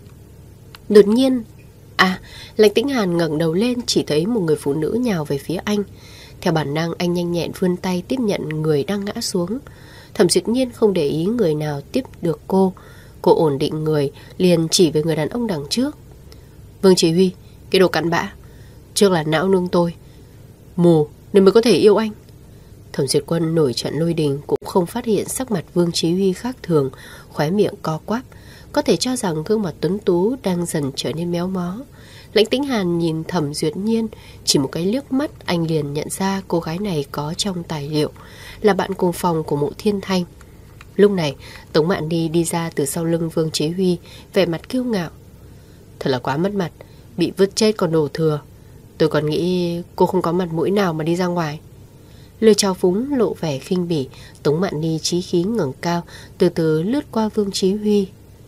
Đột nhiên, à, Lãnh Tĩnh Hàn ngẩng đầu lên, chỉ thấy một người phụ nữ nhào về phía anh. Theo bản năng, anh nhanh nhẹn vươn tay tiếp nhận người đang ngã xuống. Thẩm Duyệt Nhiên không để ý người nào tiếp được cô. Cô ổn định người, liền chỉ về người đàn ông đằng trước. Vương Chí Huy, cái đồ cặn bã, trước là não nương tôi, mù nên mới có thể yêu anh. Thẩm Duyệt Quân nổi trận lôi đình cũng không phát hiện sắc mặt Vương Chí Huy khác thường, khóe miệng co quắp, có thể cho rằng gương mặt tuấn tú đang dần trở nên méo mó. Lãnh Tĩnh Hàn nhìn Thẩm Duyệt Nhiên, chỉ một cái liếc mắt anh liền nhận ra cô gái này có trong tài liệu, là bạn cùng phòng của Mộ Thiên Thanh. Lúc này Tống Mạn Ni đi ra từ sau lưng Vương Chí Huy, vẻ mặt kiêu ngạo. Thật là quá mất mặt, bị vứt chết còn đổ thừa. Tôi còn nghĩ cô không có mặt mũi nào mà đi ra ngoài. Lời chào phúng lộ vẻ khinh bỉ. Tống Mạn Ni chí khí ngẩng cao, từ từ lướt qua Vương Chí Huy.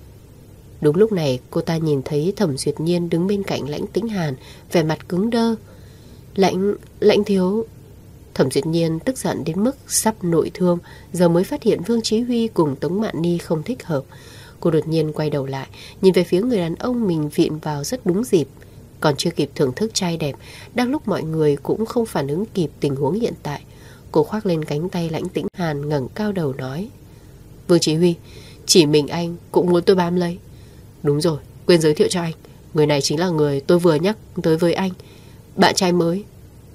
Đúng lúc này cô ta nhìn thấy Thẩm Duyệt Nhiên đứng bên cạnh Lãnh Tĩnh Hàn, vẻ mặt cứng đơ. Lãnh, lãnh thiếu. Thẩm Duyệt Nhiên tức giận đến mức sắp nội thương, giờ mới phát hiện Vương Chí Huy cùng Tống Mạn Ni không thích hợp. Cô đột nhiên quay đầu lại, nhìn về phía người đàn ông mình viện vào rất đúng dịp. Còn chưa kịp thưởng thức trai đẹp, đang lúc mọi người cũng không phản ứng kịp tình huống hiện tại, cô khoác lên cánh tay Lãnh Tĩnh Hàn, ngẩng cao đầu nói. Vương Chí Huy, chỉ mình anh cũng muốn tôi bám lấy. Đúng rồi, quên giới thiệu cho anh, người này chính là người tôi vừa nhắc tới với anh, bạn trai mới.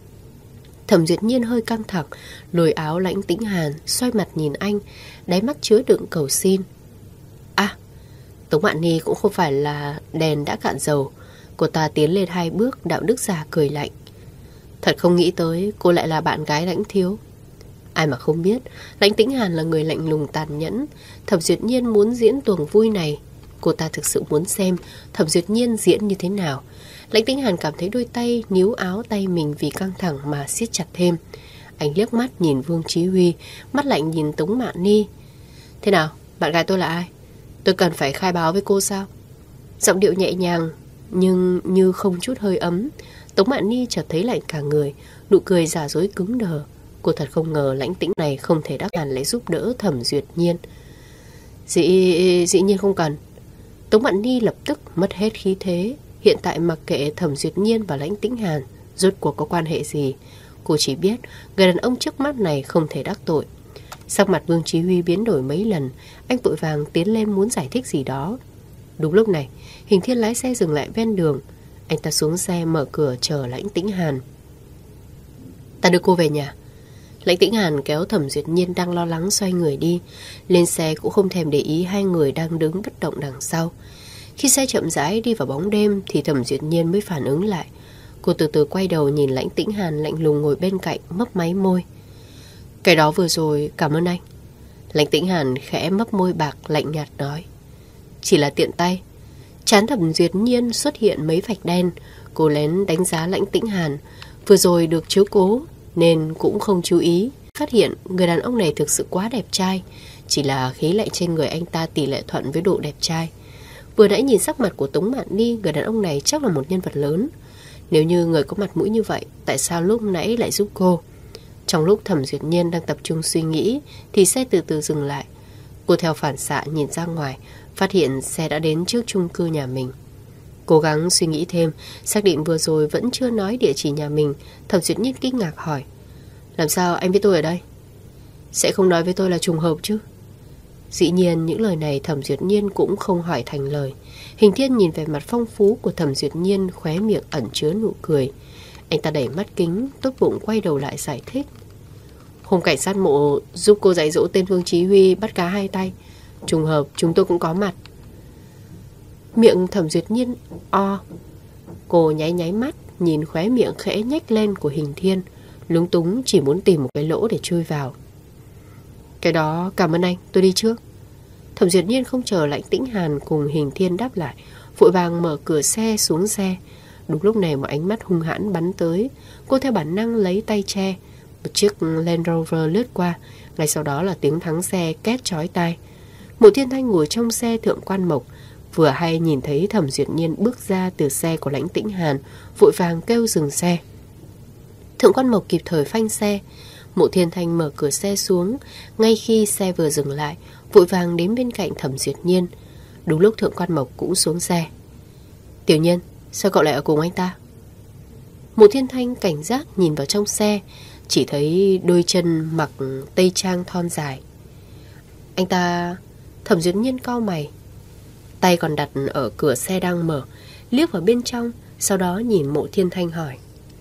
Thẩm Duyệt Nhiên hơi căng thẳng, lôi áo Lãnh Tĩnh Hàn, xoay mặt nhìn anh, đáy mắt chứa đựng cầu xin. À, Tống Mạn Ni cũng không phải là đèn đã cạn dầu. Cô ta tiến lên hai bước, đạo đức giả cười lạnh. Thật không nghĩ tới cô lại là bạn gái Lãnh thiếu. Ai mà không biết, Lãnh Tĩnh Hàn là người lạnh lùng tàn nhẫn. Thẩm Duyệt Nhiên muốn diễn tuồng vui này, cô ta thực sự muốn xem Thẩm Duyệt Nhiên diễn như thế nào. Lãnh Tĩnh Hàn cảm thấy đôi tay níu áo tay mình vì căng thẳng mà siết chặt thêm. Anh liếc mắt nhìn Vương Chí Huy, mắt lạnh nhìn Tống Mạn Ni. Thế nào, bạn gái tôi là ai? Tôi cần phải khai báo với cô sao? Giọng điệu nhẹ nhàng nhưng như không chút hơi ấm. Tống Mạn Ni chợt thấy lạnh cả người, nụ cười giả dối cứng đờ. Cô thật không ngờ Lãnh Tĩnh này không thể đắc hàn lại giúp đỡ Thẩm Duyệt Nhiên. Dĩ, dĩ nhiên không cần. Tống Mạn Ni lập tức mất hết khí thế. Hiện tại mặc kệ Thẩm Duyệt Nhiên và Lãnh Tĩnh Hàn rốt cuộc có quan hệ gì, cô chỉ biết người đàn ông trước mắt này không thể đắc tội. Sắc mặt Vương Chí Huy biến đổi mấy lần, anh vội vàng tiến lên muốn giải thích gì đó. Đúng lúc này, Hình Thiên lái xe dừng lại ven đường. Anh ta xuống xe mở cửa chờ Lãnh Tĩnh Hàn. Ta đưa cô về nhà. Lãnh Tĩnh Hàn kéo Thẩm Duyệt Nhiên đang lo lắng xoay người đi. Lên xe cũng không thèm để ý hai người đang đứng bất động đằng sau. Khi xe chậm rãi đi vào bóng đêm thì Thẩm Duyệt Nhiên mới phản ứng lại. Cô từ từ quay đầu nhìn Lãnh Tĩnh Hàn lạnh lùng ngồi bên cạnh, mấp máy môi. Cái đó vừa rồi cảm ơn anh. Lãnh Tĩnh Hàn khẽ mấp môi bạc lạnh nhạt nói. Chỉ là tiện tay. Trán Thẩm Duyệt Nhiên xuất hiện mấy vạch đen. Cô lén đánh giá Lãnh Tĩnh Hàn. Vừa rồi được chiếu cố nên cũng không chú ý, phát hiện người đàn ông này thực sự quá đẹp trai. Chỉ là khí lạnh trên người anh ta tỷ lệ thuận với độ đẹp trai. Vừa nãy nhìn sắc mặt của Tống Mạn Ni, người đàn ông này chắc là một nhân vật lớn. Nếu như người có mặt mũi như vậy, tại sao lúc nãy lại giúp cô? Trong lúc Thẩm Duyệt Nhiên đang tập trung suy nghĩ thì xe từ từ dừng lại. Cô theo phản xạ nhìn ra ngoài, phát hiện xe đã đến trước chung cư nhà mình. Cố gắng suy nghĩ thêm, xác định vừa rồi vẫn chưa nói địa chỉ nhà mình. Thẩm Duyệt Nhiên kinh ngạc hỏi. Làm sao anh biết tôi ở đây? Sẽ không nói với tôi là trùng hợp chứ? Dĩ nhiên những lời này Thẩm Duyệt Nhiên cũng không hỏi thành lời. Hình Thiên nhìn về mặt phong phú của Thẩm Duyệt Nhiên, khóe miệng ẩn chứa nụ cười. Anh ta đẩy mắt kính, tốt bụng quay đầu lại giải thích. Hôm cảnh sát Mộ giúp cô dạy dỗ tên Vương Chí Huy bắt cá hai tay. Trùng hợp chúng tôi cũng có mặt. Miệng Thẩm Duyệt Nhiên o. Cô nháy nháy mắt, nhìn khóe miệng khẽ nhếch lên của Hình Thiên, lúng túng chỉ muốn tìm một cái lỗ để chui vào. Cái đó cảm ơn anh, tôi đi trước. Thẩm Duyệt Nhiên không chờ Lãnh Tĩnh Hàn cùng Hình Thiên đáp lại, vội vàng mở cửa xe xuống xe. Đúng lúc này một ánh mắt hung hãn bắn tới. Cô theo bản năng lấy tay che. Một chiếc Land Rover lướt qua. Ngay sau đó là tiếng thắng xe két chói tai. Mộ Thiên Thanh ngồi trong xe Thượng Quan Mộc, vừa hay nhìn thấy Thẩm Duyệt Nhiên bước ra từ xe của Lãnh Tĩnh Hàn, vội vàng kêu dừng xe. Thượng Quan Mộc kịp thời phanh xe. Mộ Thiên Thanh mở cửa xe xuống. Ngay khi xe vừa dừng lại, vội vàng đến bên cạnh Thẩm Duyệt Nhiên. Đúng lúc Thượng Quan Mộc cũng xuống xe. Tiểu Nhiên, sao cậu lại ở cùng anh ta? Mộ Thiên Thanh cảnh giác nhìn vào trong xe, chỉ thấy đôi chân mặc tây trang thon dài. Anh ta... Thẩm Duyệt Nhiên cau mày, tay còn đặt ở cửa xe đang mở, liếc vào bên trong, sau đó nhìn Mộ Thiên Thanh hỏi: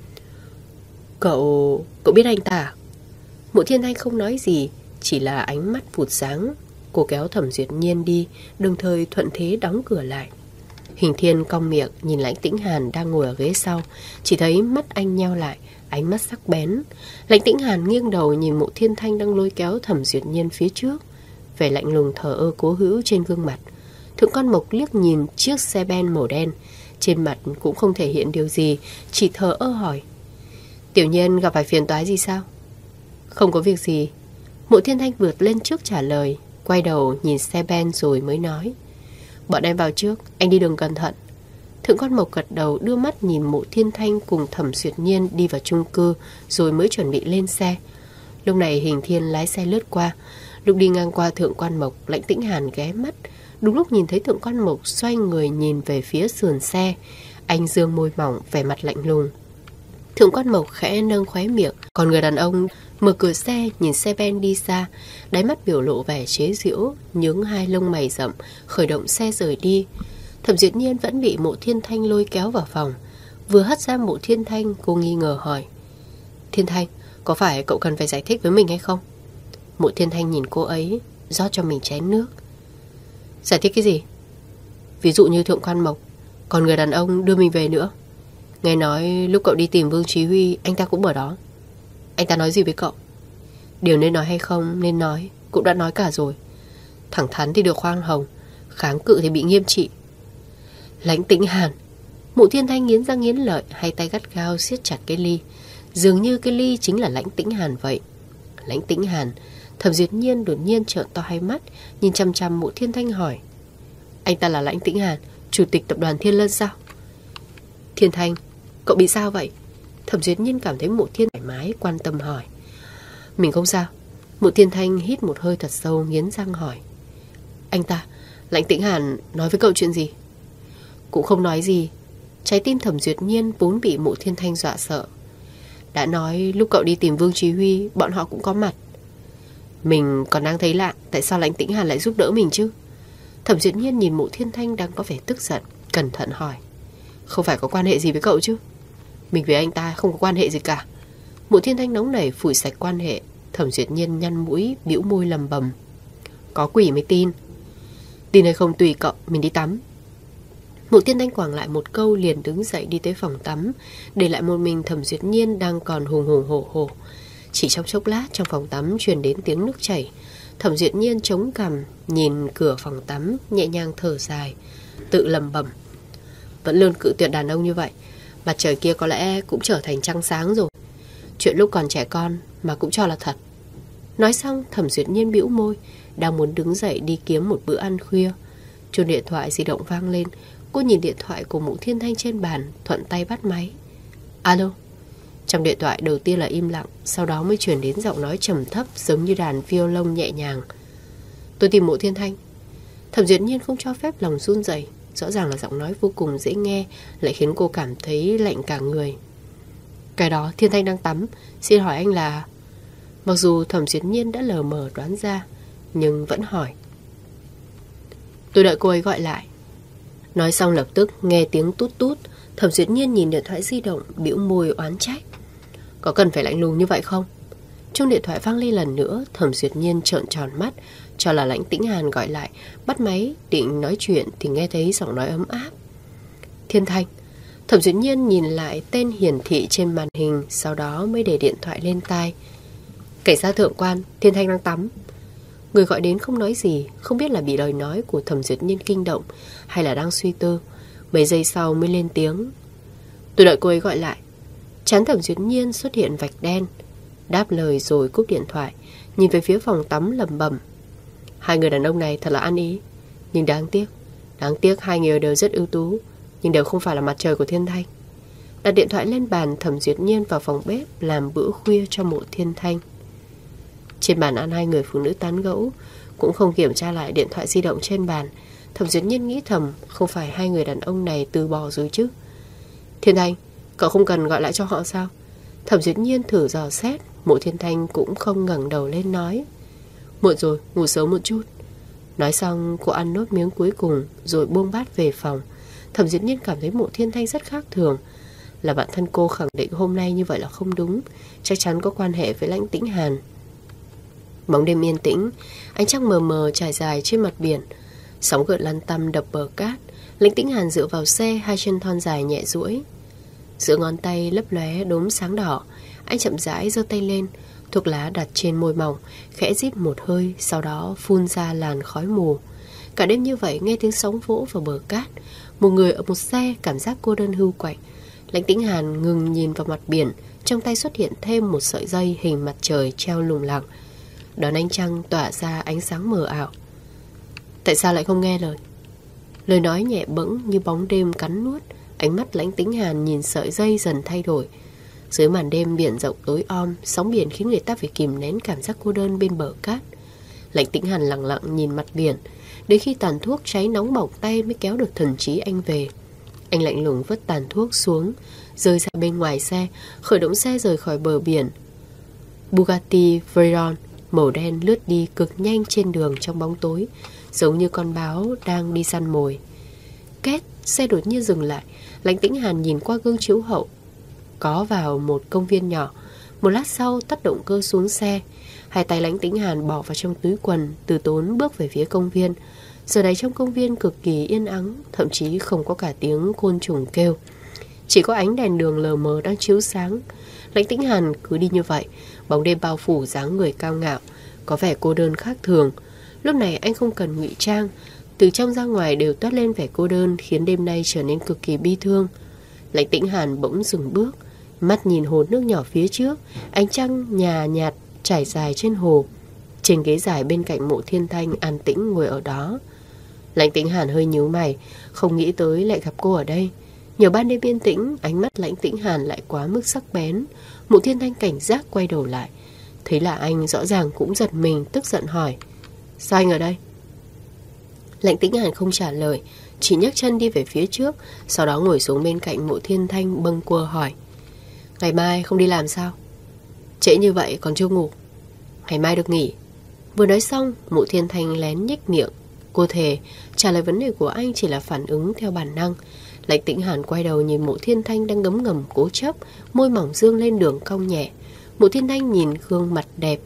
Cậu... cậu biết anh ta à? Mộ Thiên Thanh không nói gì, chỉ là ánh mắt vụt sáng. Cô kéo Thẩm Duyệt Nhiên đi, đồng thời thuận thế đóng cửa lại. Hình Thiên cong miệng nhìn Lãnh Tĩnh Hàn đang ngồi ở ghế sau, chỉ thấy mắt anh nheo lại, ánh mắt sắc bén. Lãnh Tĩnh Hàn nghiêng đầu nhìn Mộ Thiên Thanh đang lôi kéo Thẩm Duyệt Nhiên phía trước, vẻ lạnh lùng thờ ơ cố hữu trên gương mặt. Thượng Quan Mộc liếc nhìn chiếc xe ben màu đen, trên mặt cũng không thể hiện điều gì, chỉ thờ ơ hỏi: Tiểu Nhiên gặp phải phiền toái gì sao? Không có việc gì. Mộ Thiên Thanh vượt lên trước trả lời, quay đầu nhìn xe ben rồi mới nói: Bọn em vào trước, anh đi đường cẩn thận. Thượng Quan Mộc gật đầu, đưa mắt nhìn Mộ Thiên Thanh cùng Thẩm Duyệt Nhiên đi vào chung cư, rồi mới chuẩn bị lên xe. Lúc này Hình Thiên lái xe lướt qua. Lúc đi ngang qua Thượng Quan Mộc, Lãnh Tĩnh Hàn ghé mắt. Đúng lúc nhìn thấy Thượng Quan Mộc xoay người nhìn về phía sườn xe, anh dương môi mỏng, vẻ mặt lạnh lùng. Thượng Quan Mộc khẽ nâng khóe miệng, còn người đàn ông mở cửa xe nhìn xe ben đi xa, đáy mắt biểu lộ vẻ chế giễu, nhướng hai lông mày rậm, khởi động xe rời đi. Thẩm Duyệt Nhiên vẫn bị Mộ Thiên Thanh lôi kéo vào phòng. Vừa hất ra Mộ Thiên Thanh, cô nghi ngờ hỏi: Thiên Thanh, có phải cậu cần phải giải thích với mình hay không? Mộ Thiên Thanh nhìn cô ấy, rót cho mình chén nước. Giải thích cái gì? Ví dụ như Thượng Quan Mộc, còn người đàn ông đưa mình về nữa. Nghe nói lúc cậu đi tìm Vương Chí Huy, anh ta cũng ở đó. Anh ta nói gì với cậu? Điều nên nói hay không nên nói cũng đã nói cả rồi. Thẳng thắn thì được khoan hồng, kháng cự thì bị nghiêm trị. Lãnh Tĩnh Hàn. Mộ Thiên Thanh nghiến răng nghiến lợi, hai tay gắt gao siết chặt cái ly. Dường như cái ly chính là Lãnh Tĩnh Hàn vậy. Lãnh Tĩnh Hàn. Thẩm Duyệt Nhiên đột nhiên trợn to hai mắt, nhìn chằm chằm Mộ Thiên Thanh hỏi: Anh ta là Lãnh Tĩnh Hàn, chủ tịch tập đoàn Thiên Lân sao? Thiên Thanh, cậu bị sao vậy? Thẩm Duyệt Nhiên cảm thấy Mộ Thiên thoải mái, quan tâm hỏi. Mình không sao. Mộ Thiên Thanh hít một hơi thật sâu, nghiến răng hỏi: Anh ta, Lãnh Tĩnh Hàn nói với cậu chuyện gì? Cũng không nói gì. Trái tim Thẩm Duyệt Nhiên vốn bị Mộ Thiên Thanh dọa sợ. Đã nói lúc cậu đi tìm Vương Chí Huy, bọn họ cũng có mặt. Mình còn đang thấy lạ, tại sao Lãnh Tĩnh Hàn lại giúp đỡ mình chứ? Thẩm Duyệt Nhiên nhìn Mộ Thiên Thanh đang có vẻ tức giận, cẩn thận hỏi: Không phải có quan hệ gì với cậu chứ? Mình với anh ta không có quan hệ gì cả. Mộ Thiên Thanh nóng nảy phủi sạch quan hệ. Thẩm Duyệt Nhiên nhăn mũi, bĩu môi lầm bầm: Có quỷ mới tin. Tin hay không tùy cậu, mình đi tắm. Mộ Thiên Thanh quẳng lại một câu liền đứng dậy đi tới phòng tắm, để lại một mình Thẩm Duyệt Nhiên đang còn hùng hùng hổ hổ. Chỉ trong chốc lát trong phòng tắm truyền đến tiếng nước chảy. Thẩm Duyệt Nhiên chống cằm nhìn cửa phòng tắm, nhẹ nhàng thở dài, tự lầm bầm: Vẫn luôn cự tuyệt đàn ông như vậy, mặt trời kia có lẽ cũng trở thành trăng sáng rồi. Chuyện lúc còn trẻ con mà cũng cho là thật. Nói xong Thẩm Duyệt Nhiên bĩu môi, đang muốn đứng dậy đi kiếm một bữa ăn khuya. Chuông điện thoại di động vang lên. Cô nhìn điện thoại của Mộ Thiên Thanh trên bàn, thuận tay bắt máy. Alo. Trong điện thoại đầu tiên là im lặng, sau đó mới chuyển đến giọng nói trầm thấp giống như đàn violon nhẹ nhàng. Tôi tìm Mộ Thiên Thanh. Thẩm Duyệt Nhiên không cho phép lòng run rẩy. Rõ ràng là giọng nói vô cùng dễ nghe, lại khiến cô cảm thấy lạnh cả người. Cái đó Thiên Thanh đang tắm, xin hỏi anh là... Mặc dù Thẩm Duyệt Nhiên đã lờ mờ đoán ra, nhưng vẫn hỏi. Tôi đợi cô ấy gọi lại. Nói xong lập tức nghe tiếng tút tút. Thẩm Duyệt Nhiên nhìn điện thoại di động, bĩu môi oán trách. Có cần phải lạnh lùng như vậy không? Chuông điện thoại vang lên lần nữa. Thẩm Duyệt Nhiên trợn tròn mắt, cho là Lãnh Tĩnh Hàn gọi lại. Bắt máy định nói chuyện thì nghe thấy giọng nói ấm áp. Thiên Thanh. Thẩm Duyệt Nhiên nhìn lại tên hiển thị trên màn hình, sau đó mới để điện thoại lên tai. Cảnh sát Thượng Quan, Thiên Thanh đang tắm. Người gọi đến không nói gì, không biết là bị lời nói của Thẩm Duyệt Nhiên kinh động hay là đang suy tư. Mấy giây sau mới lên tiếng. Tôi đợi cô ấy gọi lại. Trán Thẩm Duyệt Nhiên xuất hiện vạch đen. Đáp lời rồi cúp điện thoại, nhìn về phía phòng tắm lẩm bẩm. Hai người đàn ông này thật là ăn ý. Nhưng đáng tiếc, đáng tiếc hai người đều rất ưu tú, nhưng đều không phải là mặt trời của Thiên Thanh. Đặt điện thoại lên bàn, Thẩm Duyệt Nhiên vào phòng bếp làm bữa khuya cho Mộ Thiên Thanh. Trên bàn ăn hai người phụ nữ tán gẫu, cũng không kiểm tra lại điện thoại di động trên bàn. Thẩm Duyệt Nhiên nghĩ thầm, không phải hai người đàn ông này từ bỏ rồi chứ. Thiên Thanh, cậu không cần gọi lại cho họ sao? Thẩm Duyệt Nhiên thử dò xét. Mộ Thiên Thanh cũng không ngẩng đầu lên nói. Muộn rồi, ngủ sớm một chút. Nói xong cô ăn nốt miếng cuối cùng rồi buông bát về phòng. Thẩm Duyệt Nhiên cảm thấy Mộ Thiên Thanh rất khác thường. Là bản thân cô khẳng định hôm nay như vậy là không đúng, chắc chắn có quan hệ với Lãnh Tĩnh Hàn. Bóng đêm yên tĩnh, ánh trăng mờ mờ trải dài trên mặt biển. Sóng gợn lăn tăn đập bờ cát. Lãnh Tĩnh Hàn dựa vào xe, hai chân thon dài nhẹ duỗi. Giữa ngón tay lấp lóe đốm sáng đỏ. Anh chậm rãi giơ tay lên, thuốc lá đặt trên môi mỏng, khẽ rít một hơi, sau đó phun ra làn khói mù. Cả đêm như vậy, nghe tiếng sóng vỗ vào bờ cát. Một người ở một xe, cảm giác cô đơn hưu quạnh. Lãnh Tĩnh Hàn ngừng nhìn vào mặt biển, trong tay xuất hiện thêm một sợi dây hình mặt trời treo lủng lẳng. Đón ánh trăng tỏa ra ánh sáng mờ ảo. Tại sao lại không nghe lời? Lời nói nhẹ bẫng như bóng đêm cắn nuốt. Ánh mắt Lãnh Tĩnh Hàn nhìn sợi dây dần thay đổi. Dưới màn đêm biển rộng tối om, sóng biển khiến người ta phải kìm nén cảm giác cô đơn bên bờ cát. Lãnh Tĩnh Hàn lặng lặng nhìn mặt biển, đến khi tàn thuốc cháy nóng bỏng tay mới kéo được thần trí anh về. Anh lạnh lùng vứt tàn thuốc xuống, rơi ra bên ngoài xe, khởi động xe rời khỏi bờ biển. Bugatti Veyron màu đen lướt đi cực nhanh trên đường trong bóng tối, giống như con báo đang đi săn mồi. Két, xe đột nhiên dừng lại. Lãnh Tĩnh Hàn nhìn qua gương chiếu hậu, có vào một công viên nhỏ. Một lát sau tắt động cơ xuống xe. Hai tay Lãnh Tĩnh Hàn bỏ vào trong túi quần, từ tốn bước về phía công viên. Giờ này trong công viên cực kỳ yên ắng, thậm chí không có cả tiếng côn trùng kêu. Chỉ có ánh đèn đường lờ mờ đang chiếu sáng. Lãnh Tĩnh Hàn cứ đi như vậy, bóng đêm bao phủ dáng người cao ngạo, có vẻ cô đơn khác thường. Lúc này anh không cần ngụy trang, từ trong ra ngoài đều toát lên vẻ cô đơn, khiến đêm nay trở nên cực kỳ bi thương. Lãnh Tĩnh Hàn bỗng dừng bước, mắt nhìn hồ nước nhỏ phía trước, ánh trăng nhà nhạt trải dài trên hồ. Trên ghế dài bên cạnh Mộ Thiên Thanh an tĩnh ngồi ở đó. Lãnh Tĩnh Hàn hơi nhíu mày, không nghĩ tới lại gặp cô ở đây. Nhờ ban đêm yên tĩnh, ánh mắt Lãnh Tĩnh Hàn lại quá mức sắc bén. Mộ Thiên Thanh cảnh giác quay đầu lại, thấy là anh rõ ràng cũng giật mình, tức giận hỏi. Sao anh ở đây? Lãnh Tĩnh Hàn không trả lời, chỉ nhấc chân đi về phía trước, sau đó ngồi xuống bên cạnh Mộ Thiên Thanh bâng quơ hỏi. Ngày mai không đi làm sao? Trễ như vậy còn chưa ngủ. Ngày mai được nghỉ. Vừa nói xong, Mộ Thiên Thanh lén nhếch miệng. Cô thề trả lời vấn đề của anh chỉ là phản ứng theo bản năng. Lãnh Tĩnh Hàn quay đầu nhìn Mộ Thiên Thanh đang ngấm ngầm cố chấp, môi mỏng dương lên đường cong nhẹ. Mộ Thiên Thanh nhìn gương mặt đẹp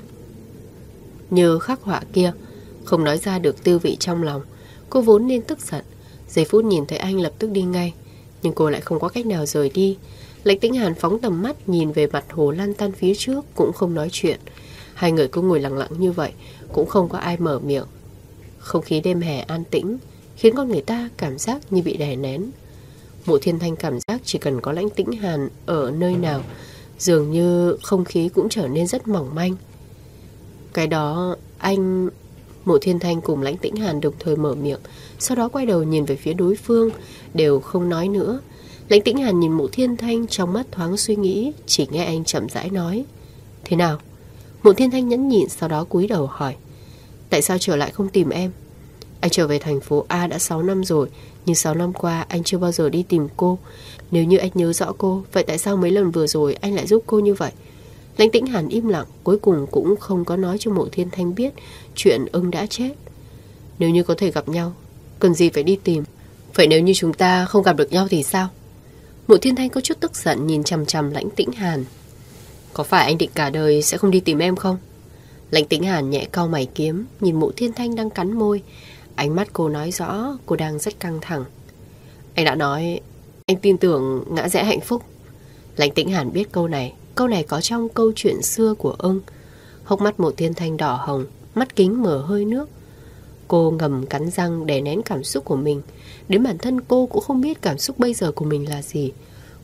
như khắc họa kia, không nói ra được tư vị trong lòng. Cô vốn nên tức giận, giây phút nhìn thấy anh lập tức đi ngay, nhưng cô lại không có cách nào rời đi. Lãnh Tĩnh Hàn phóng tầm mắt nhìn về mặt hồ lan tan phía trước, cũng không nói chuyện. Hai người cứ ngồi lặng lặng như vậy, cũng không có ai mở miệng. Không khí đêm hè an tĩnh khiến con người ta cảm giác như bị đè nén. Mộ Thiên Thanh cảm giác chỉ cần có Lãnh Tĩnh Hàn ở nơi nào, dường như không khí cũng trở nên rất mỏng manh. Cái đó anh... Mộ Thiên Thanh cùng Lãnh Tĩnh Hàn đồng thời mở miệng, sau đó quay đầu nhìn về phía đối phương, đều không nói nữa. Lãnh Tĩnh Hàn nhìn Mộ Thiên Thanh, trong mắt thoáng suy nghĩ, chỉ nghe anh chậm rãi nói. Thế nào? Mộ Thiên Thanh nhẫn nhịn, sau đó cúi đầu hỏi. Tại sao trở lại không tìm em? Anh trở về thành phố A đã sáu năm rồi, nhưng sáu năm qua anh chưa bao giờ đi tìm cô. Nếu như anh nhớ rõ cô, vậy tại sao mấy lần vừa rồi anh lại giúp cô như vậy? Lãnh Tĩnh Hàn im lặng, cuối cùng cũng không có nói cho Mộ Thiên Thanh biết chuyện ưng đã chết. Nếu như có thể gặp nhau, cần gì phải đi tìm? Vậy nếu như chúng ta không gặp được nhau thì sao? Mộ Thiên Thanh có chút tức giận nhìn chằm chằm Lãnh Tĩnh Hàn. Có phải anh định cả đời sẽ không đi tìm em không? Lãnh Tĩnh Hàn nhẹ cau mày kiếm, nhìn Mộ Thiên Thanh đang cắn môi. Ánh mắt cô nói rõ cô đang rất căng thẳng. Anh đã nói anh tin tưởng ngã rẽ hạnh phúc. Lãnh Tĩnh Hàn biết câu này, câu này có trong câu chuyện xưa của ưng. Hốc mắt Mộ Thiên Thanh đỏ hồng, mắt kính mở hơi nước. Cô ngầm cắn răng để nén cảm xúc của mình. Đến bản thân cô cũng không biết cảm xúc bây giờ của mình là gì.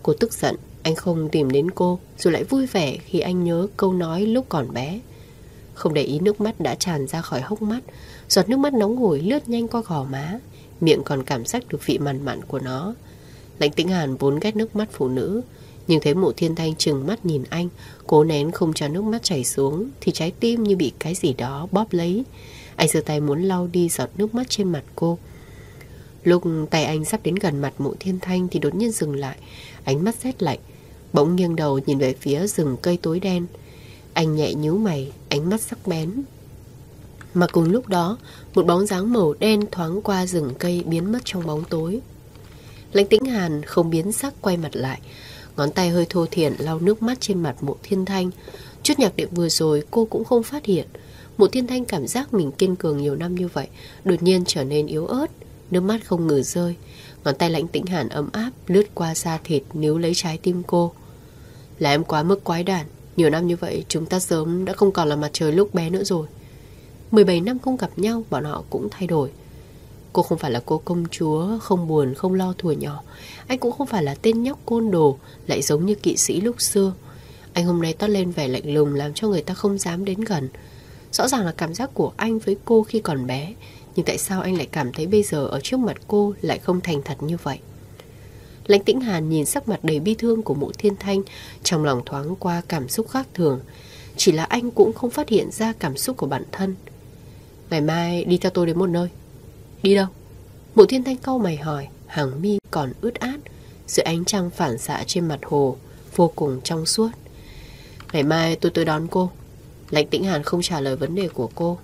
Cô tức giận anh không tìm đến cô, rồi lại vui vẻ khi anh nhớ câu nói lúc còn bé. Không để ý nước mắt đã tràn ra khỏi hốc mắt. Giọt nước mắt nóng hổi lướt nhanh qua gò má, miệng còn cảm giác được vị mặn mặn của nó. Lãnh Tĩnh Hàn vốn ghét nước mắt phụ nữ, nhưng thấy Mộ Thiên Thanh trừng mắt nhìn anh, cố nén không cho nước mắt chảy xuống, thì trái tim như bị cái gì đó bóp lấy. Anh giơ tay muốn lau đi giọt nước mắt trên mặt cô. Lúc tay anh sắp đến gần mặt Mộ Thiên Thanh thì đột nhiên dừng lại, ánh mắt rét lạnh, bỗng nghiêng đầu nhìn về phía rừng cây tối đen. Anh nhẹ nhíu mày, ánh mắt sắc bén. Mà cùng lúc đó, một bóng dáng màu đen thoáng qua rừng cây biến mất trong bóng tối. Lãnh Tĩnh Hàn không biến sắc quay mặt lại, ngón tay hơi thô thiển lau nước mắt trên mặt Mộ Thiên Thanh. Chút nhạc đệm vừa rồi cô cũng không phát hiện. Mộ Thiên Thanh cảm giác mình kiên cường nhiều năm như vậy đột nhiên trở nên yếu ớt, nước mắt không ngừng rơi. Ngón tay Lãnh Tĩnh Hàn ấm áp lướt qua da thịt níu lấy trái tim cô. Là em quá mức quái đản. Nhiều năm như vậy chúng ta sớm đã không còn là mặt trời lúc bé nữa rồi. mười bảy năm không gặp nhau, bọn họ cũng thay đổi. Cô không phải là cô công chúa không buồn không lo thuở nhỏ. Anh cũng không phải là tên nhóc côn đồ lại giống như kỵ sĩ lúc xưa. Anh hôm nay toát lên vẻ lạnh lùng làm cho người ta không dám đến gần. Rõ ràng là cảm giác của anh với cô khi còn bé, nhưng tại sao anh lại cảm thấy bây giờ ở trước mặt cô lại không thành thật như vậy? Lãnh Tĩnh Hàn nhìn sắc mặt đầy bi thương của Mộ Thiên Thanh, trong lòng thoáng qua cảm xúc khác thường. Chỉ là anh cũng không phát hiện ra cảm xúc của bản thân. Ngày mai đi theo tôi đến một nơi. Đi đâu? Mộ Thiên Thanh cau mày hỏi, hàng mi còn ướt át dưới ánh trăng phản xạ trên mặt hồ vô cùng trong suốt. Ngày mai tôi tới đón cô. Lãnh Tĩnh Hàn không trả lời vấn đề của cô.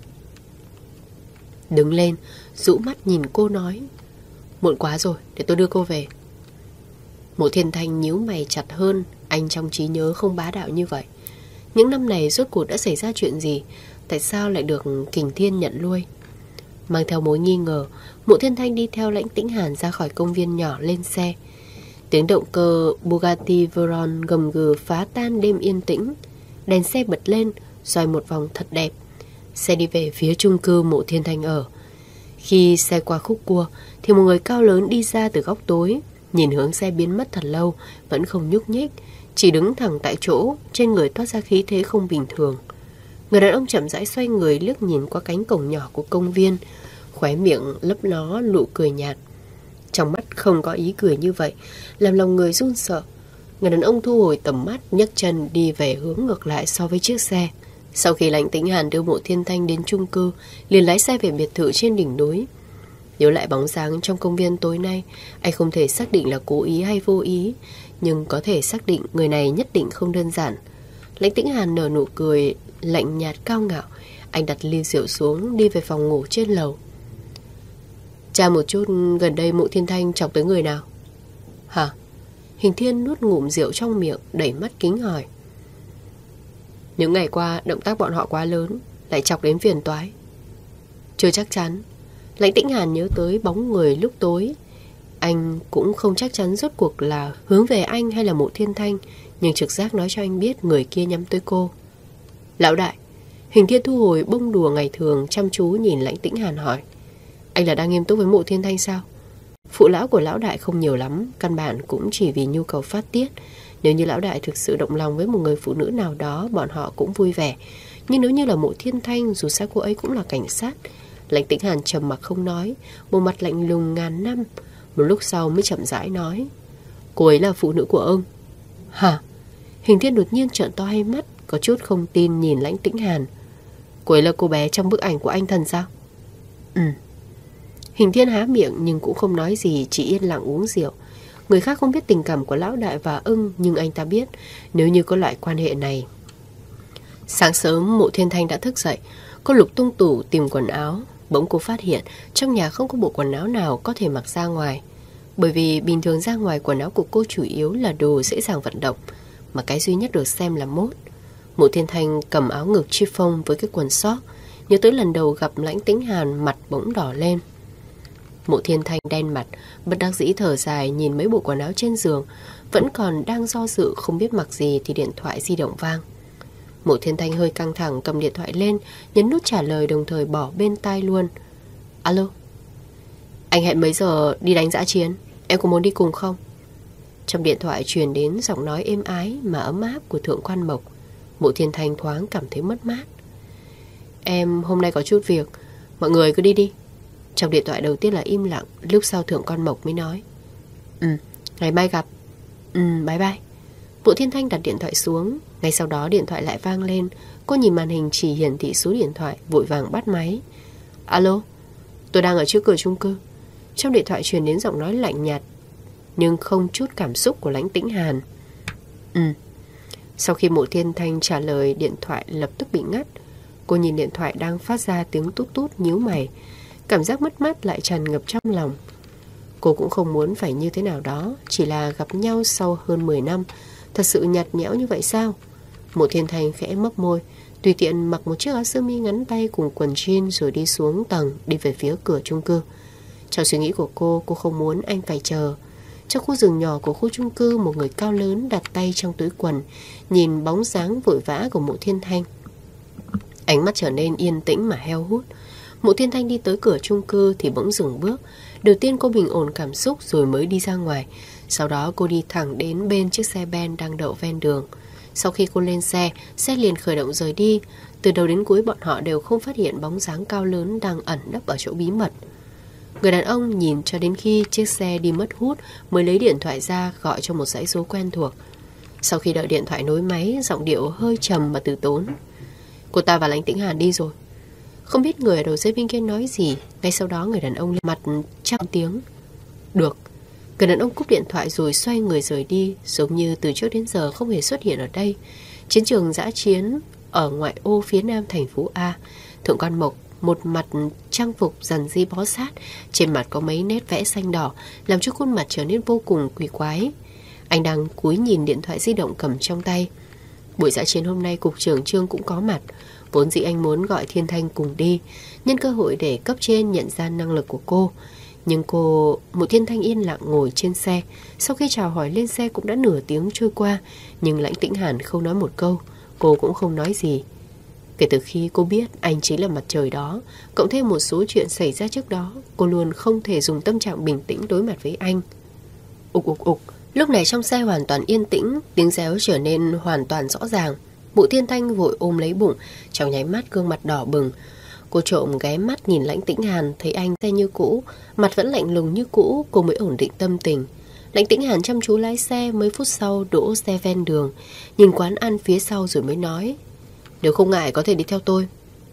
Đứng lên, rũ mắt nhìn cô nói, muộn quá rồi, để tôi đưa cô về. Mộ Thiên Thanh nhíu mày chặt hơn, anh trong trí nhớ không bá đạo như vậy. Những năm này rốt cuộc đã xảy ra chuyện gì? Tại sao lại được Kình Thiên nhận nuôi? Mang theo mối nghi ngờ, Mộ Thiên Thanh đi theo Lãnh Tĩnh Hàn ra khỏi công viên nhỏ lên xe. Tiếng động cơ Bugatti Veyron gầm gừ phá tan đêm yên tĩnh. Đèn xe bật lên, xoay một vòng thật đẹp. Xe đi về phía chung cư Mộ Thiên Thanh ở. Khi xe qua khúc cua thì một người cao lớn đi ra từ góc tối, nhìn hướng xe biến mất thật lâu vẫn không nhúc nhích, chỉ đứng thẳng tại chỗ, trên người toát ra khí thế không bình thường. Người đàn ông chậm rãi xoay người liếc nhìn qua cánh cổng nhỏ của công viên, khóe miệng lấp ló nụ cười nhạt. Trong mắt không có ý cười như vậy, làm lòng người run sợ. Người đàn ông thu hồi tầm mắt, nhấc chân đi về hướng ngược lại so với chiếc xe. Sau khi Lãnh Tĩnh Hàn đưa Mộ Thiên Thanh đến chung cư, liền lái xe về biệt thự trên đỉnh núi. Nhớ lại bóng dáng trong công viên tối nay, anh không thể xác định là cố ý hay vô ý, nhưng có thể xác định người này nhất định không đơn giản. Lãnh Tĩnh Hàn nở nụ cười lạnh nhạt cao ngạo. Anh đặt ly rượu xuống, đi về phòng ngủ trên lầu. Tra một chút gần đây Mộ Thiên Thanh chọc tới người nào? Hả? Hình Thiên nuốt ngụm rượu trong miệng, đẩy mắt kính hỏi. Những ngày qua động tác bọn họ quá lớn, lại chọc đến phiền toái. Chưa chắc chắn. Lãnh Tĩnh Hàn nhớ tới bóng người lúc tối. Anh cũng không chắc chắn rốt cuộc là hướng về anh hay là Mộ Thiên Thanh, nhưng trực giác nói cho anh biết người kia nhắm tới cô. Lão đại. Hình Thiên thu hồi bông đùa ngày thường, chăm chú nhìn Lãnh Tĩnh Hàn hỏi, anh là đang nghiêm túc với Mộ Thiên Thanh sao? Phụ lão của lão đại không nhiều lắm, căn bản cũng chỉ vì nhu cầu phát tiết. Nếu như lão đại thực sự động lòng với một người phụ nữ nào đó, bọn họ cũng vui vẻ. Nhưng nếu như là Mộ Thiên Thanh, dù sao cô ấy cũng là cảnh sát. Lãnh Tĩnh Hàn trầm mặc không nói, một mặt lạnh lùng ngàn năm. Một lúc sau mới chậm rãi nói, cô ấy là phụ nữ của ông. Hả? Hình Thiên đột nhiên trợn to hai mắt, có chút không tin nhìn Lãnh Tĩnh Hàn. Cô ấy là cô bé trong bức ảnh của anh thần sao? Ừ. Hình Thiên há miệng nhưng cũng không nói gì, chỉ yên lặng uống rượu. Người khác không biết tình cảm của lão đại và ưng, nhưng anh ta biết nếu như có loại quan hệ này. Sáng sớm Mộ Thiên Thanh đã thức dậy. Cô lục tung tủ tìm quần áo. Bỗng cô phát hiện trong nhà không có bộ quần áo nào có thể mặc ra ngoài. Bởi vì bình thường ra ngoài quần áo của cô chủ yếu là đồ dễ dàng vận động, mà cái duy nhất được xem là mốt. Mộ Thiên Thanh cầm áo ngực chiffon với cái quần sóc. Nhớ tới lần đầu gặp Lãnh Tĩnh Hàn, mặt bỗng đỏ lên. Mộ Thiên Thanh đen mặt, bất đắc dĩ thở dài nhìn mấy bộ quần áo trên giường. Vẫn còn đang do dự không biết mặc gì thì điện thoại di động vang. Mộ Thiên Thanh hơi căng thẳng cầm điện thoại lên, nhấn nút trả lời đồng thời bỏ bên tai luôn. Alo. Anh hẹn mấy giờ đi đánh dã chiến, em có muốn đi cùng không? Trong điện thoại truyền đến giọng nói êm ái mà ấm áp của Thượng Quan Mộc. Mộ Thiên Thanh thoáng cảm thấy mất mát. Em hôm nay có chút việc, mọi người cứ đi đi. Trong điện thoại đầu tiên là im lặng, lúc sau Thượng Quan Mộc mới nói: Ừ, ngày mai gặp. Ừ, bye bye. Mộ Thiên Thanh đặt điện thoại xuống. Ngay sau đó điện thoại lại vang lên. Cô nhìn màn hình chỉ hiển thị số điện thoại, vội vàng bắt máy. Alo, tôi đang ở trước cửa chung cư. Trong điện thoại truyền đến giọng nói lạnh nhạt nhưng không chút cảm xúc của Lãnh Tĩnh Hàn. Ừ. Sau khi Mộ Thiên Thanh trả lời, điện thoại lập tức bị ngắt. Cô nhìn điện thoại đang phát ra tiếng tút tút, nhíu mày. Cảm giác mất mát lại tràn ngập trong lòng. Cô cũng không muốn phải như thế nào đó, chỉ là gặp nhau sau hơn mười năm. Thật sự nhạt nhẽo như vậy sao? Mộ Thiên Thanh khẽ mấp môi, tùy tiện mặc một chiếc áo sơ mi ngắn tay cùng quần jean rồi đi xuống tầng, đi về phía cửa chung cư. Trong suy nghĩ của cô, cô không muốn anh phải chờ. Trong khu rừng nhỏ của khu chung cư, một người cao lớn đặt tay trong túi quần, nhìn bóng dáng vội vã của Mộ Thiên Thanh. Ánh mắt trở nên yên tĩnh mà heo hút. Mộ Thiên Thanh đi tới cửa chung cư thì bỗng dừng bước. Đầu tiên cô bình ổn cảm xúc rồi mới đi ra ngoài. Sau đó cô đi thẳng đến bên chiếc xe ben đang đậu ven đường. Sau khi cô lên xe, xe liền khởi động rời đi. Từ đầu đến cuối bọn họ đều không phát hiện bóng dáng cao lớn đang ẩn nấp ở chỗ bí mật. Người đàn ông nhìn cho đến khi chiếc xe đi mất hút mới lấy điện thoại ra gọi cho một dãy số quen thuộc. Sau khi đợi điện thoại nối máy, giọng điệu hơi trầm mà từ tốn. Cô ta và Lãnh Tĩnh Hàn đi rồi. Không biết người ở đầu dây bên kia nói gì. Ngay sau đó người đàn ông lên mặt chăm tiếng. Được. Người đàn ông cúp điện thoại rồi xoay người rời đi, giống như từ trước đến giờ không hề xuất hiện ở đây. Chiến trường dã chiến ở ngoại ô phía nam thành phố A. Thượng Quan Mộc một mặt trang phục dằn di bó sát, trên mặt có mấy nét vẽ xanh đỏ, làm cho khuôn mặt trở nên vô cùng quỷ quái. Anh đang cúi nhìn điện thoại di động cầm trong tay. Buổi dã chiến hôm nay cục trưởng Trương cũng có mặt. Vốn dĩ anh muốn gọi Thiên Thanh cùng đi, nhân cơ hội để cấp trên nhận ra năng lực của cô. Nhưng cô, một Thiên Thanh yên lặng ngồi trên xe. Sau khi chào hỏi lên xe cũng đã nửa tiếng trôi qua, nhưng Lãnh Tĩnh Hàn không nói một câu. Cô cũng không nói gì. Kể từ khi cô biết anh chính là mặt trời đó, cộng thêm một số chuyện xảy ra trước đó, cô luôn không thể dùng tâm trạng bình tĩnh đối mặt với anh. Ục ục ục. Lúc này trong xe hoàn toàn yên tĩnh, tiếng réo trở nên hoàn toàn rõ ràng. Mộ Thiên Thanh vội ôm lấy bụng, trong nháy mắt gương mặt đỏ bừng. Cô trộm ghé mắt nhìn Lãnh Tĩnh Hàn, thấy anh xe như cũ, mặt vẫn lạnh lùng như cũ, cô mới ổn định tâm tình. Lãnh Tĩnh Hàn chăm chú lái xe, mấy phút sau đỗ xe ven đường, nhìn quán ăn phía sau rồi mới nói: Nếu không ngại có thể đi theo tôi.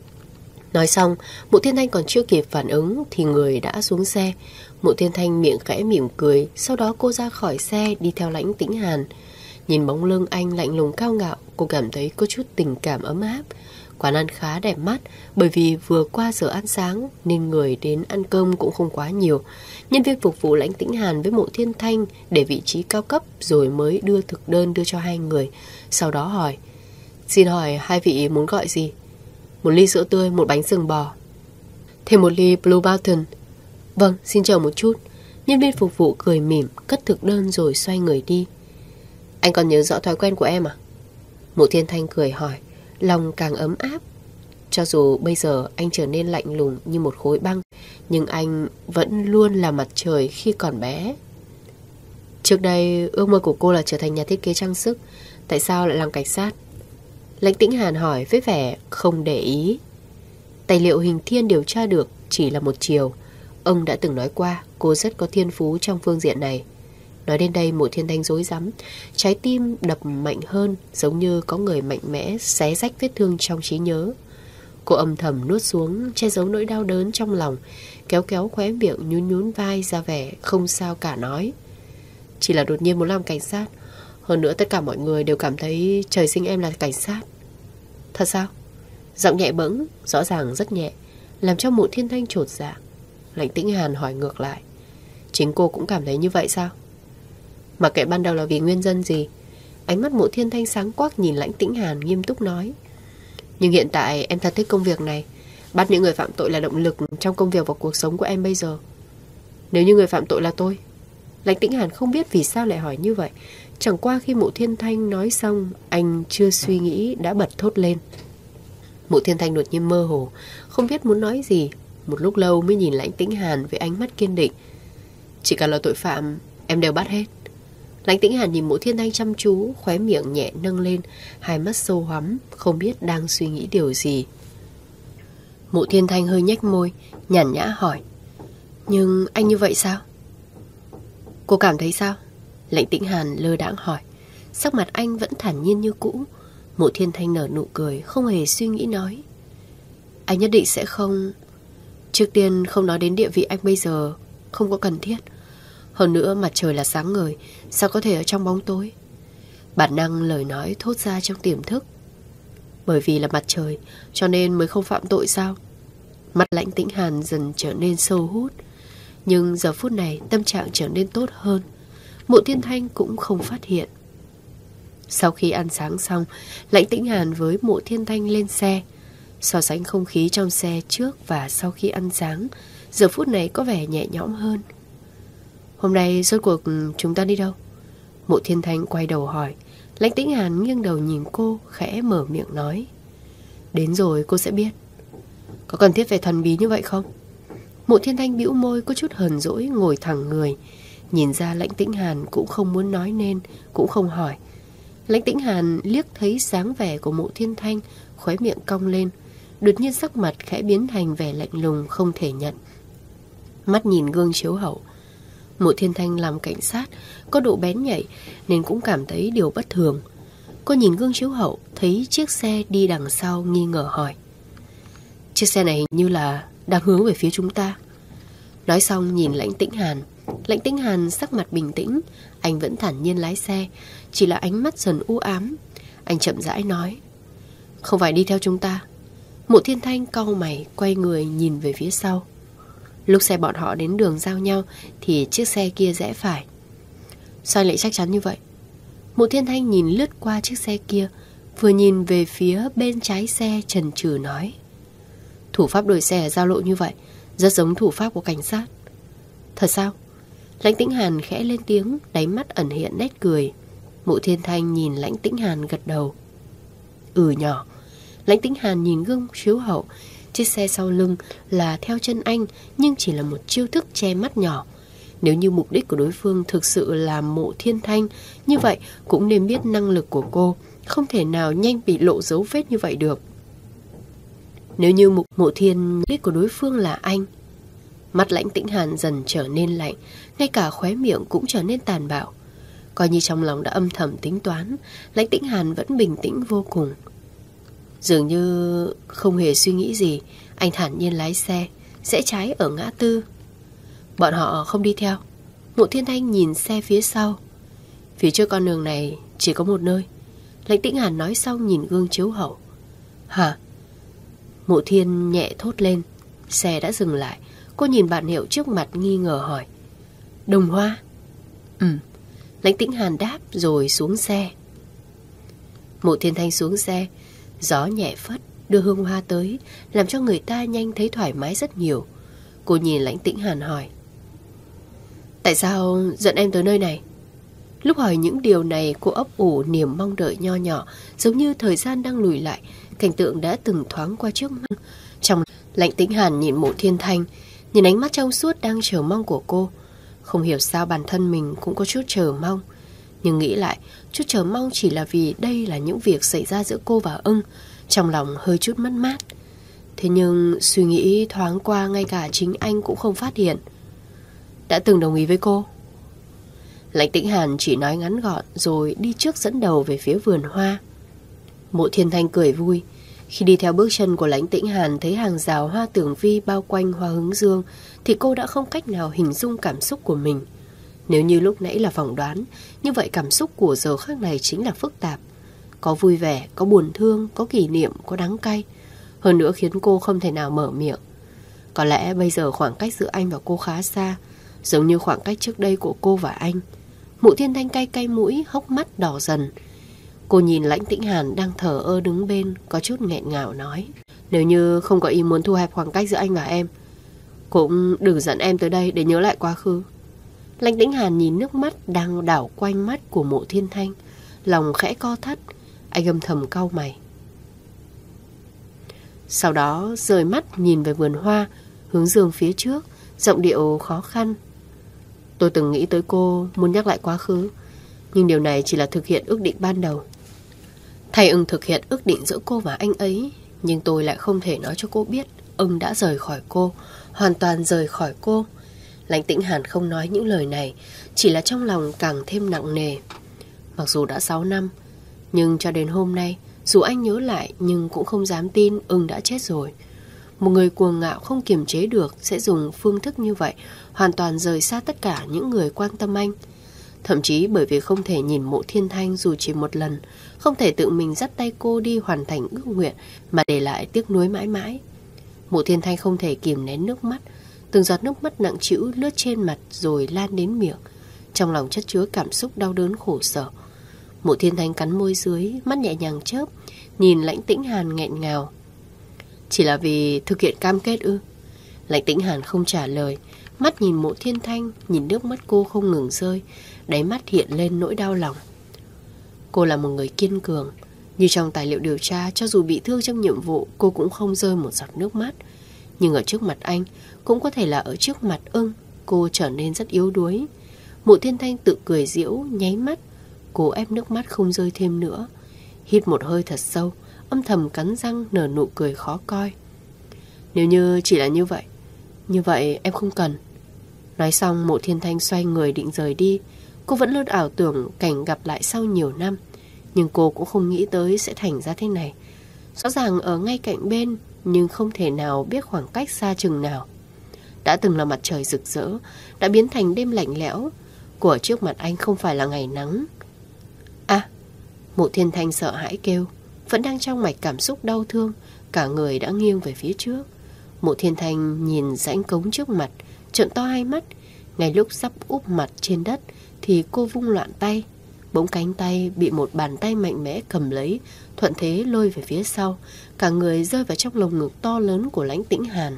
Nói xong, Mộ Thiên Thanh còn chưa kịp phản ứng thì người đã xuống xe. Mộ Thiên Thanh miệng khẽ mỉm cười, sau đó cô ra khỏi xe đi theo Lãnh Tĩnh Hàn. Nhìn bóng lưng anh lạnh lùng cao ngạo, cô cảm thấy có chút tình cảm ấm áp. Quán ăn khá đẹp mắt, bởi vì vừa qua giờ ăn sáng nên người đến ăn cơm cũng không quá nhiều. Nhân viên phục vụ Lãnh Tĩnh Hàn với Mộ Thiên Thanh để vị trí cao cấp rồi mới đưa thực đơn đưa cho hai người. Sau đó hỏi: Xin hỏi hai vị muốn gọi gì? Một ly sữa tươi, một bánh sừng bò. Thêm một ly Blue Bottle. Vâng, xin chờ một chút. Nhân viên phục vụ cười mỉm, cất thực đơn rồi xoay người đi. Anh còn nhớ rõ thói quen của em à? Mộ Thiên Thanh cười hỏi, lòng càng ấm áp. Cho dù bây giờ anh trở nên lạnh lùng như một khối băng, nhưng anh vẫn luôn là mặt trời khi còn bé. Trước đây ước mơ của cô là trở thành nhà thiết kế trang sức. Tại sao lại làm cảnh sát? Lãnh Tĩnh Hàn hỏi với vẻ không để ý. Tài liệu Hình Thiên điều tra được chỉ là một chiều. Ông đã từng nói qua cô rất có thiên phú trong phương diện này. Nói đến đây Mộ Thiên Thanh rối rắm, trái tim đập mạnh hơn, giống như có người mạnh mẽ xé rách vết thương trong trí nhớ. Cô âm thầm nuốt xuống, che giấu nỗi đau đớn trong lòng, kéo kéo khóe miệng, nhún nhún vai ra vẻ không sao cả nói: Chỉ là đột nhiên muốn làm cảnh sát. Hơn nữa tất cả mọi người đều cảm thấy trời sinh em là cảnh sát. Thật sao? Giọng nhẹ bẫng, rõ ràng rất nhẹ, làm cho Mộ Thiên Thanh chột dạ. Lãnh Tĩnh Hàn hỏi ngược lại: Chính cô cũng cảm thấy như vậy sao? Mặc kệ ban đầu là vì nguyên nhân gì. Ánh mắt Mộ Thiên Thanh sáng quắc nhìn Lãnh Tĩnh Hàn nghiêm túc nói: Nhưng hiện tại em thật thích công việc này. Bắt những người phạm tội là động lực trong công việc và cuộc sống của em bây giờ. Nếu như người phạm tội là tôi. Lãnh Tĩnh Hàn không biết vì sao lại hỏi như vậy. Chẳng qua khi Mộ Thiên Thanh nói xong, anh chưa suy nghĩ đã bật thốt lên. Mộ Thiên Thanh đột nhiên mơ hồ, không biết muốn nói gì. Một lúc lâu mới nhìn Lãnh Tĩnh Hàn với ánh mắt kiên định: Chỉ cần là tội phạm em đều bắt hết. Lãnh Tĩnh Hàn nhìn Mộ Thiên Thanh chăm chú, khóe miệng nhẹ nâng lên, hai mắt sâu hoắm, không biết đang suy nghĩ điều gì. Mộ Thiên Thanh hơi nhếch môi, nhàn nhã hỏi: nhưng anh như vậy sao? Cô cảm thấy sao? Lãnh Tĩnh Hàn lơ đãng hỏi. Sắc mặt anh vẫn thản nhiên như cũ. Mộ Thiên Thanh nở nụ cười, không hề suy nghĩ nói: anh nhất định sẽ không... Trước tiên không nói đến địa vị anh bây giờ không có cần thiết. Hơn nữa mặt trời là sáng ngời, sao có thể ở trong bóng tối? Bản năng lời nói thốt ra trong tiềm thức. Bởi vì là mặt trời cho nên mới không phạm tội sao? Mắt Lãnh Tĩnh Hàn dần trở nên sâu hút. Nhưng giờ phút này tâm trạng trở nên tốt hơn. Mộ Thiên Thanh cũng không phát hiện. Sau khi ăn sáng xong, Lãnh Tĩnh Hàn với Mộ Thiên Thanh lên xe. So sánh không khí trong xe trước và sau khi ăn sáng, giờ phút này có vẻ nhẹ nhõm hơn. Hôm nay rốt cuộc chúng ta đi đâu? Mộ Thiên Thanh quay đầu hỏi. Lãnh Tĩnh Hàn nghiêng đầu nhìn cô, khẽ mở miệng nói: đến rồi cô sẽ biết. Có cần thiết phải thần bí như vậy không? Mộ Thiên Thanh bĩu môi, có chút hờn dỗi, ngồi thẳng người. Nhìn ra Lãnh Tĩnh Hàn cũng không muốn nói nên cũng không hỏi. Lãnh Tĩnh Hàn liếc thấy dáng vẻ của Mộ Thiên Thanh, khóe miệng cong lên. Đột nhiên sắc mặt khẽ biến thành vẻ lạnh lùng không thể nhận. Mắt nhìn gương chiếu hậu. Mộ Thiên Thanh làm cảnh sát, có độ bén nhạy nên cũng cảm thấy điều bất thường. Cô nhìn gương chiếu hậu, thấy chiếc xe đi đằng sau, nghi ngờ hỏi: chiếc xe này hình như là đang hướng về phía chúng ta. Nói xong nhìn Lãnh Tĩnh Hàn. Lãnh Tĩnh Hàn sắc mặt bình tĩnh, anh vẫn thản nhiên lái xe, chỉ là ánh mắt dần u ám. Anh chậm rãi nói: không phải đi theo chúng ta. Mộ Thiên Thanh cau mày, quay người nhìn về phía sau. Lúc xe bọn họ đến đường giao nhau thì chiếc xe kia rẽ phải. Sao lại chắc chắn như vậy? Mộ Thiên Thanh nhìn lướt qua chiếc xe kia, vừa nhìn về phía bên trái xe, chần chừ nói: thủ pháp đổi xe ở giao lộ như vậy rất giống thủ pháp của cảnh sát. Thật sao? Lãnh Tĩnh Hàn khẽ lên tiếng, đáy mắt ẩn hiện nét cười. Mộ Thiên Thanh nhìn Lãnh Tĩnh Hàn gật đầu. Ừ nhỏ. Lãnh Tĩnh Hàn nhìn gương chiếu hậu. Chiếc xe sau lưng là theo chân anh, nhưng chỉ là một chiêu thức che mắt nhỏ. Nếu như mục đích của đối phương thực sự là Mộ Thiên Thanh, như vậy cũng nên biết năng lực của cô không thể nào nhanh bị lộ dấu vết như vậy được. Nếu như mục Mộ Thiên mục đích của đối phương là anh. Mắt Lãnh Tĩnh Hàn dần trở nên lạnh, ngay cả khóe miệng cũng trở nên tàn bạo. Coi như trong lòng đã âm thầm tính toán, Lãnh Tĩnh Hàn vẫn bình tĩnh vô cùng. Dường như không hề suy nghĩ gì, anh thản nhiên lái xe, rẽ trái ở ngã tư. Bọn họ không đi theo. Mộ Thiên Thanh nhìn xe phía sau. Phía trước con đường này chỉ có một nơi. Lãnh Tĩnh Hàn nói xong nhìn gương chiếu hậu. Hả? Mộ Thiên nhẹ thốt lên. Xe đã dừng lại. Cô nhìn bản hiệu trước mặt nghi ngờ hỏi: Đồng Hoa? Ừ. Lãnh Tĩnh Hàn đáp rồi xuống xe. Mộ Thiên Thanh xuống xe. Gió nhẹ phất đưa hương hoa tới, làm cho người ta nhanh thấy thoải mái rất nhiều. Cô nhìn Lãnh Tĩnh Hàn hỏi: tại sao dẫn em tới nơi này? Lúc hỏi những điều này, cô ấp ủ niềm mong đợi nho nhỏ, giống như thời gian đang lùi lại, cảnh tượng đã từng thoáng qua trước mắt. Trong Lãnh Tĩnh Hàn nhìn Mộ Thiên Thanh, nhìn ánh mắt trong suốt đang chờ mong của cô. Không hiểu sao bản thân mình cũng có chút chờ mong. Nhưng nghĩ lại, chút chờ mong chỉ là vì đây là những việc xảy ra giữa cô và ưng. Trong lòng hơi chút mất mát. Thế nhưng suy nghĩ thoáng qua, ngay cả chính anh cũng không phát hiện. Đã từng đồng ý với cô. Lãnh Tĩnh Hàn chỉ nói ngắn gọn rồi đi trước dẫn đầu về phía vườn hoa. Mộ Thiên Thanh cười vui. Khi đi theo bước chân của Lãnh Tĩnh Hàn, thấy hàng rào hoa tường vi bao quanh hoa hướng dương, thì cô đã không cách nào hình dung cảm xúc của mình. Nếu như lúc nãy là phỏng đoán, như vậy cảm xúc của giờ khắc này chính là phức tạp. Có vui vẻ, có buồn thương, có kỷ niệm, có đắng cay. Hơn nữa khiến cô không thể nào mở miệng. Có lẽ bây giờ khoảng cách giữa anh và cô khá xa, giống như khoảng cách trước đây của cô và anh. Mộ Thiên Thanh cay cay mũi, hốc mắt đỏ dần. Cô nhìn Lãnh Tĩnh Hàn đang thở ơ đứng bên, có chút nghẹn ngào nói: nếu như không có ý muốn thu hẹp khoảng cách giữa anh và em, cũng đừng dẫn em tới đây để nhớ lại quá khứ. Lãnh Tĩnh Hàn nhìn nước mắt đang đảo quanh mắt của Mộ Thiên Thanh, lòng khẽ co thắt. Anh âm thầm cau mày. Sau đó rời mắt nhìn về vườn hoa hướng dương phía trước, giọng điệu khó khăn: tôi từng nghĩ tới cô, muốn nhắc lại quá khứ. Nhưng điều này chỉ là thực hiện ước định ban đầu. Thầy ưng thực hiện ước định giữa cô và anh ấy, nhưng tôi lại không thể nói cho cô biết ưng đã rời khỏi cô, hoàn toàn rời khỏi cô. Lãnh Tĩnh Hàn không nói những lời này, chỉ là trong lòng càng thêm nặng nề. Mặc dù đã sáu năm, nhưng cho đến hôm nay, dù anh nhớ lại nhưng cũng không dám tin ưng đã chết rồi. Một người cuồng ngạo không kiềm chế được sẽ dùng phương thức như vậy, hoàn toàn rời xa tất cả những người quan tâm anh. Thậm chí bởi vì không thể nhìn Mộ Thiên Thanh dù chỉ một lần, không thể tự mình dắt tay cô đi hoàn thành ước nguyện mà để lại tiếc nuối mãi mãi. Mộ Thiên Thanh không thể kìm nén nước mắt, từng giọt nước mắt nặng trĩu lướt trên mặt rồi lan đến miệng. Trong lòng chất chứa cảm xúc đau đớn khổ sở. Mộ Thiên Thanh cắn môi dưới, mắt nhẹ nhàng chớp, nhìn Lãnh Tĩnh Hàn nghẹn ngào. Chỉ là vì thực hiện cam kết ư? Lãnh Tĩnh Hàn không trả lời, mắt nhìn Mộ Thiên Thanh, nhìn nước mắt cô không ngừng rơi, đáy mắt hiện lên nỗi đau lòng. Cô là một người kiên cường, như trong tài liệu điều tra, cho dù bị thương trong nhiệm vụ, cô cũng không rơi một giọt nước mắt. Nhưng ở trước mặt anh, cũng có thể là ở trước mặt ưng, cô trở nên rất yếu đuối. Mộ Thiên Thanh tự cười giễu, nháy mắt, cố ép nước mắt không rơi thêm nữa. Hít một hơi thật sâu, âm thầm cắn răng nở nụ cười khó coi. Nếu như chỉ là như vậy, như vậy em không cần. Nói xong, Mộ Thiên Thanh xoay người định rời đi. Cô vẫn luôn ảo tưởng cảnh gặp lại sau nhiều năm, nhưng cô cũng không nghĩ tới sẽ thành ra thế này. Rõ ràng ở ngay cạnh bên, nhưng không thể nào biết khoảng cách xa chừng nào. Đã từng là mặt trời rực rỡ, đã biến thành đêm lạnh lẽo. Cô ở trước mặt anh không phải là ngày nắng. À, Mộ Thiên Thanh sợ hãi kêu, vẫn đang trong mạch cảm xúc đau thương, cả người đã nghiêng về phía trước. Mộ Thiên Thanh nhìn rãnh cống trước mặt, trợn to hai mắt. Ngay lúc sắp úp mặt trên đất thì cô vung loạn tay, bỗng cánh tay bị một bàn tay mạnh mẽ cầm lấy, thuận thế lôi về phía sau. Cả người rơi vào trong lồng ngực to lớn của Lãnh Tĩnh Hàn.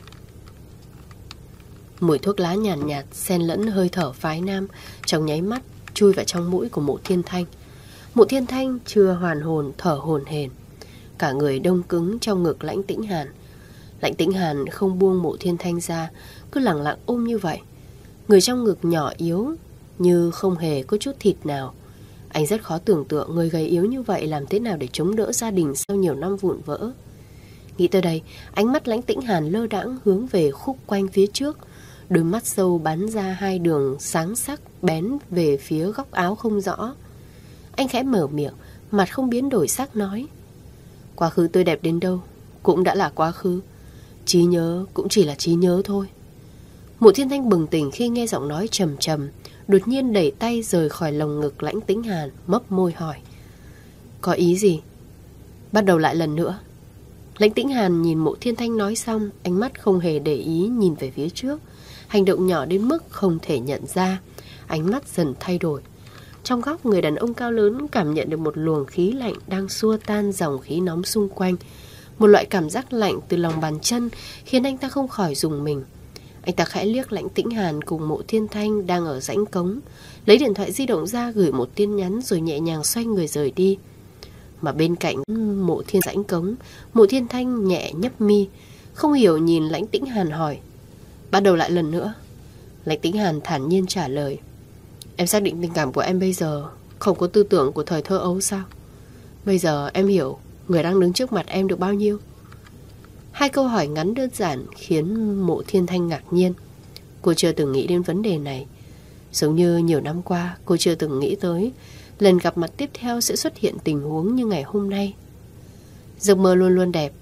Mùi thuốc lá nhàn nhạt, nhạt xen lẫn hơi thở phái nam trong nháy mắt chui vào trong mũi của Mộ Thiên Thanh. Mộ Thiên Thanh chưa hoàn hồn, thở hổn hển, cả người đông cứng trong ngực Lãnh Tĩnh Hàn. Lãnh Tĩnh Hàn không buông Mộ Thiên Thanh ra, cứ lặng lặng ôm như vậy. Người trong ngực nhỏ yếu, như không hề có chút thịt nào. Anh rất khó tưởng tượng người gầy yếu như vậy làm thế nào để chống đỡ gia đình sau nhiều năm vụn vỡ. Nghĩ tới đây, ánh mắt Lãnh Tĩnh Hàn lơ đãng hướng về khúc quanh phía trước. Đôi mắt sâu bắn ra hai đường sáng sắc bén về phía góc áo không rõ. Anh khẽ mở miệng, mặt không biến đổi sắc nói: quá khứ tươi đẹp đến đâu cũng đã là quá khứ, trí nhớ cũng chỉ là trí nhớ thôi. Mộ Thiên Thanh bừng tỉnh khi nghe giọng nói trầm trầm, đột nhiên đẩy tay rời khỏi lồng ngực Lãnh Tĩnh Hàn, mấp môi hỏi: có ý gì? Bắt đầu lại lần nữa. Lãnh Tĩnh Hàn nhìn Mộ Thiên Thanh nói xong, ánh mắt không hề để ý nhìn về phía trước. Hành động nhỏ đến mức không thể nhận ra. Ánh mắt dần thay đổi. Trong góc, người đàn ông cao lớn cảm nhận được một luồng khí lạnh đang xua tan dòng khí nóng xung quanh. Một loại cảm giác lạnh từ lòng bàn chân khiến anh ta không khỏi rùng mình. Anh ta khẽ liếc Lãnh Tĩnh Hàn cùng Mộ Thiên Thanh đang ở rãnh cống, lấy điện thoại di động ra gửi một tin nhắn rồi nhẹ nhàng xoay người rời đi. Mà bên cạnh Mộ Thiên rãnh cống, Mộ Thiên Thanh nhẹ nhấp mi, không hiểu nhìn Lãnh Tĩnh Hàn hỏi: bắt đầu lại lần nữa. Lãnh Tĩnh Hàn thản nhiên trả lời: em xác định tình cảm của em bây giờ không có tư tưởng của thời thơ ấu sao? Bây giờ em hiểu người đang đứng trước mặt em được bao nhiêu? Hai câu hỏi ngắn đơn giản khiến Mộ Thiên Thanh ngạc nhiên. Cô chưa từng nghĩ đến vấn đề này. Giống như nhiều năm qua cô chưa từng nghĩ tới lần gặp mặt tiếp theo sẽ xuất hiện tình huống như ngày hôm nay. Giấc mơ luôn luôn đẹp,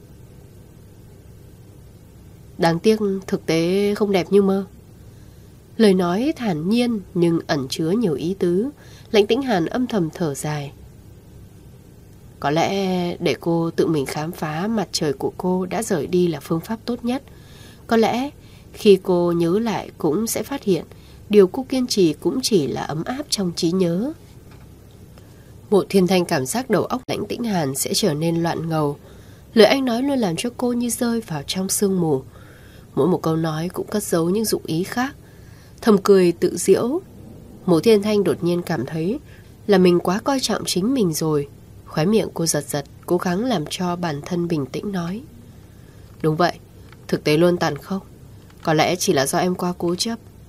đáng tiếc thực tế không đẹp như mơ. Lời nói thản nhiên nhưng ẩn chứa nhiều ý tứ. Lãnh Tĩnh Hàn âm thầm thở dài. Có lẽ để cô tự mình khám phá mặt trời của cô đã rời đi là phương pháp tốt nhất. Có lẽ khi cô nhớ lại cũng sẽ phát hiện điều cô kiên trì cũng chỉ là ấm áp trong trí nhớ. Mộ Thiên Thanh cảm giác đầu óc Lãnh Tĩnh Hàn sẽ trở nên loạn ngầu. Lời anh nói luôn làm cho cô như rơi vào trong sương mù. Mỗi một câu nói cũng cất giấu những dụng ý khác. Thầm cười tự giễu. Mộ Thiên Thanh đột nhiên cảm thấy là mình quá coi trọng chính mình rồi. Khóe miệng cô giật giật, cố gắng làm cho bản thân bình tĩnh nói: đúng vậy, thực tế luôn tàn khốc. Có lẽ chỉ là do em quá cố chấp.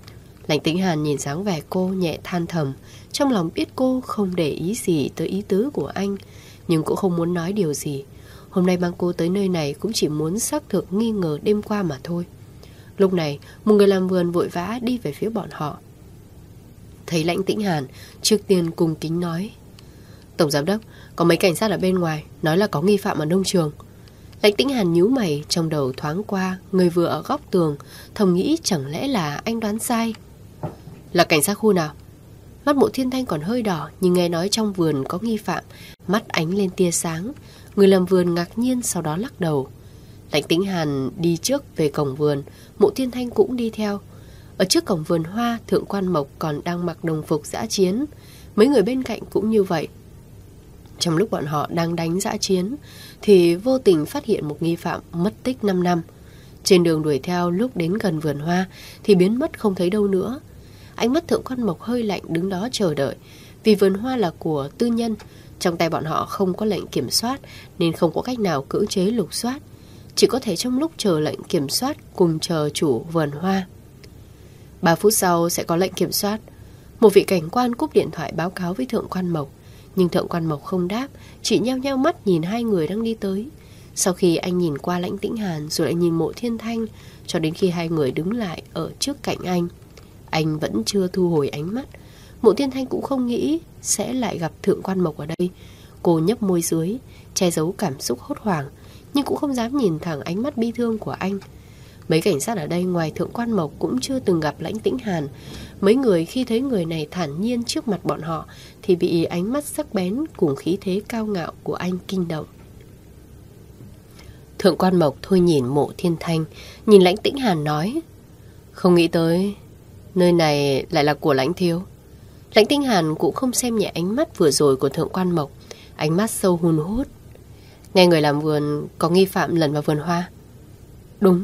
Lãnh Tĩnh Hàn nhìn dáng vẻ cô nhẹ than thầm, trong lòng biết cô không để ý gì tới ý tứ của anh, nhưng cũng không muốn nói điều gì. Hôm nay mang cô tới nơi này cũng chỉ muốn xác thực nghi ngờ đêm qua mà thôi. Lúc này, một người làm vườn vội vã đi về phía bọn họ. Thấy Lãnh Tĩnh Hàn, trước tiên cung kính nói: Tổng giám đốc, có mấy cảnh sát ở bên ngoài nói là có nghi phạm ở nông trường. Lãnh Tĩnh Hàn nhíu mày, trong đầu thoáng qua người vừa ở góc tường, thầm nghĩ chẳng lẽ là anh đoán sai. Là cảnh sát khu nào? Mắt Mộ Thiên Thanh còn hơi đỏ, nhưng nghe nói trong vườn có nghi phạm, mắt ánh lên tia sáng. Người làm vườn ngạc nhiên, sau đó lắc đầu. Lãnh Tĩnh Hàn đi trước về cổng vườn, Mộ Thiên Thanh cũng đi theo. Ở trước cổng vườn hoa, Thượng Quan Mộc còn đang mặc đồng phục dã chiến. Mấy người bên cạnh cũng như vậy. Trong lúc bọn họ đang đánh dã chiến thì vô tình phát hiện một nghi phạm mất tích năm năm. Trên đường đuổi theo, lúc đến gần vườn hoa thì biến mất không thấy đâu nữa. Ánh mắt Thượng Quan Mộc hơi lạnh, đứng đó chờ đợi. Vì vườn hoa là của tư nhân, trong tay bọn họ không có lệnh kiểm soát nên không có cách nào cưỡng chế lục soát, chỉ có thể trong lúc chờ lệnh kiểm soát cùng chờ chủ vườn hoa. Ba phút sau sẽ có lệnh kiểm soát. Một vị cảnh quan cúp điện thoại báo cáo với Thượng Quan Mộc, nhưng Thượng Quan Mộc không đáp, chỉ nheo nheo mắt nhìn hai người đang đi tới. Sau khi anh nhìn qua Lãnh Tĩnh Hàn rồi lại nhìn Mộ Thiên Thanh, cho đến khi hai người đứng lại ở trước cạnh anh, anh vẫn chưa thu hồi ánh mắt. Mộ Thiên Thanh cũng không nghĩ sẽ lại gặp Thượng Quan Mộc ở đây. Cô nhấp môi dưới, che giấu cảm xúc hốt hoảng, nhưng cũng không dám nhìn thẳng ánh mắt bi thương của anh. Mấy cảnh sát ở đây ngoài Thượng Quan Mộc cũng chưa từng gặp Lãnh Tĩnh Hàn. Mấy người khi thấy người này thản nhiên trước mặt bọn họ thì bị ánh mắt sắc bén cùng khí thế cao ngạo của anh kinh động. Thượng Quan Mộc thôi nhìn Mộ Thiên Thanh, nhìn Lãnh Tĩnh Hàn nói: Không nghĩ tới nơi này lại là của Lãnh thiếu. Lãnh Tĩnh Hàn cũng không xem nhẹ ánh mắt vừa rồi của Thượng Quan Mộc, ánh mắt sâu hun hút. Nghe người làm vườn có nghi phạm lẩn vào vườn hoa. Đúng.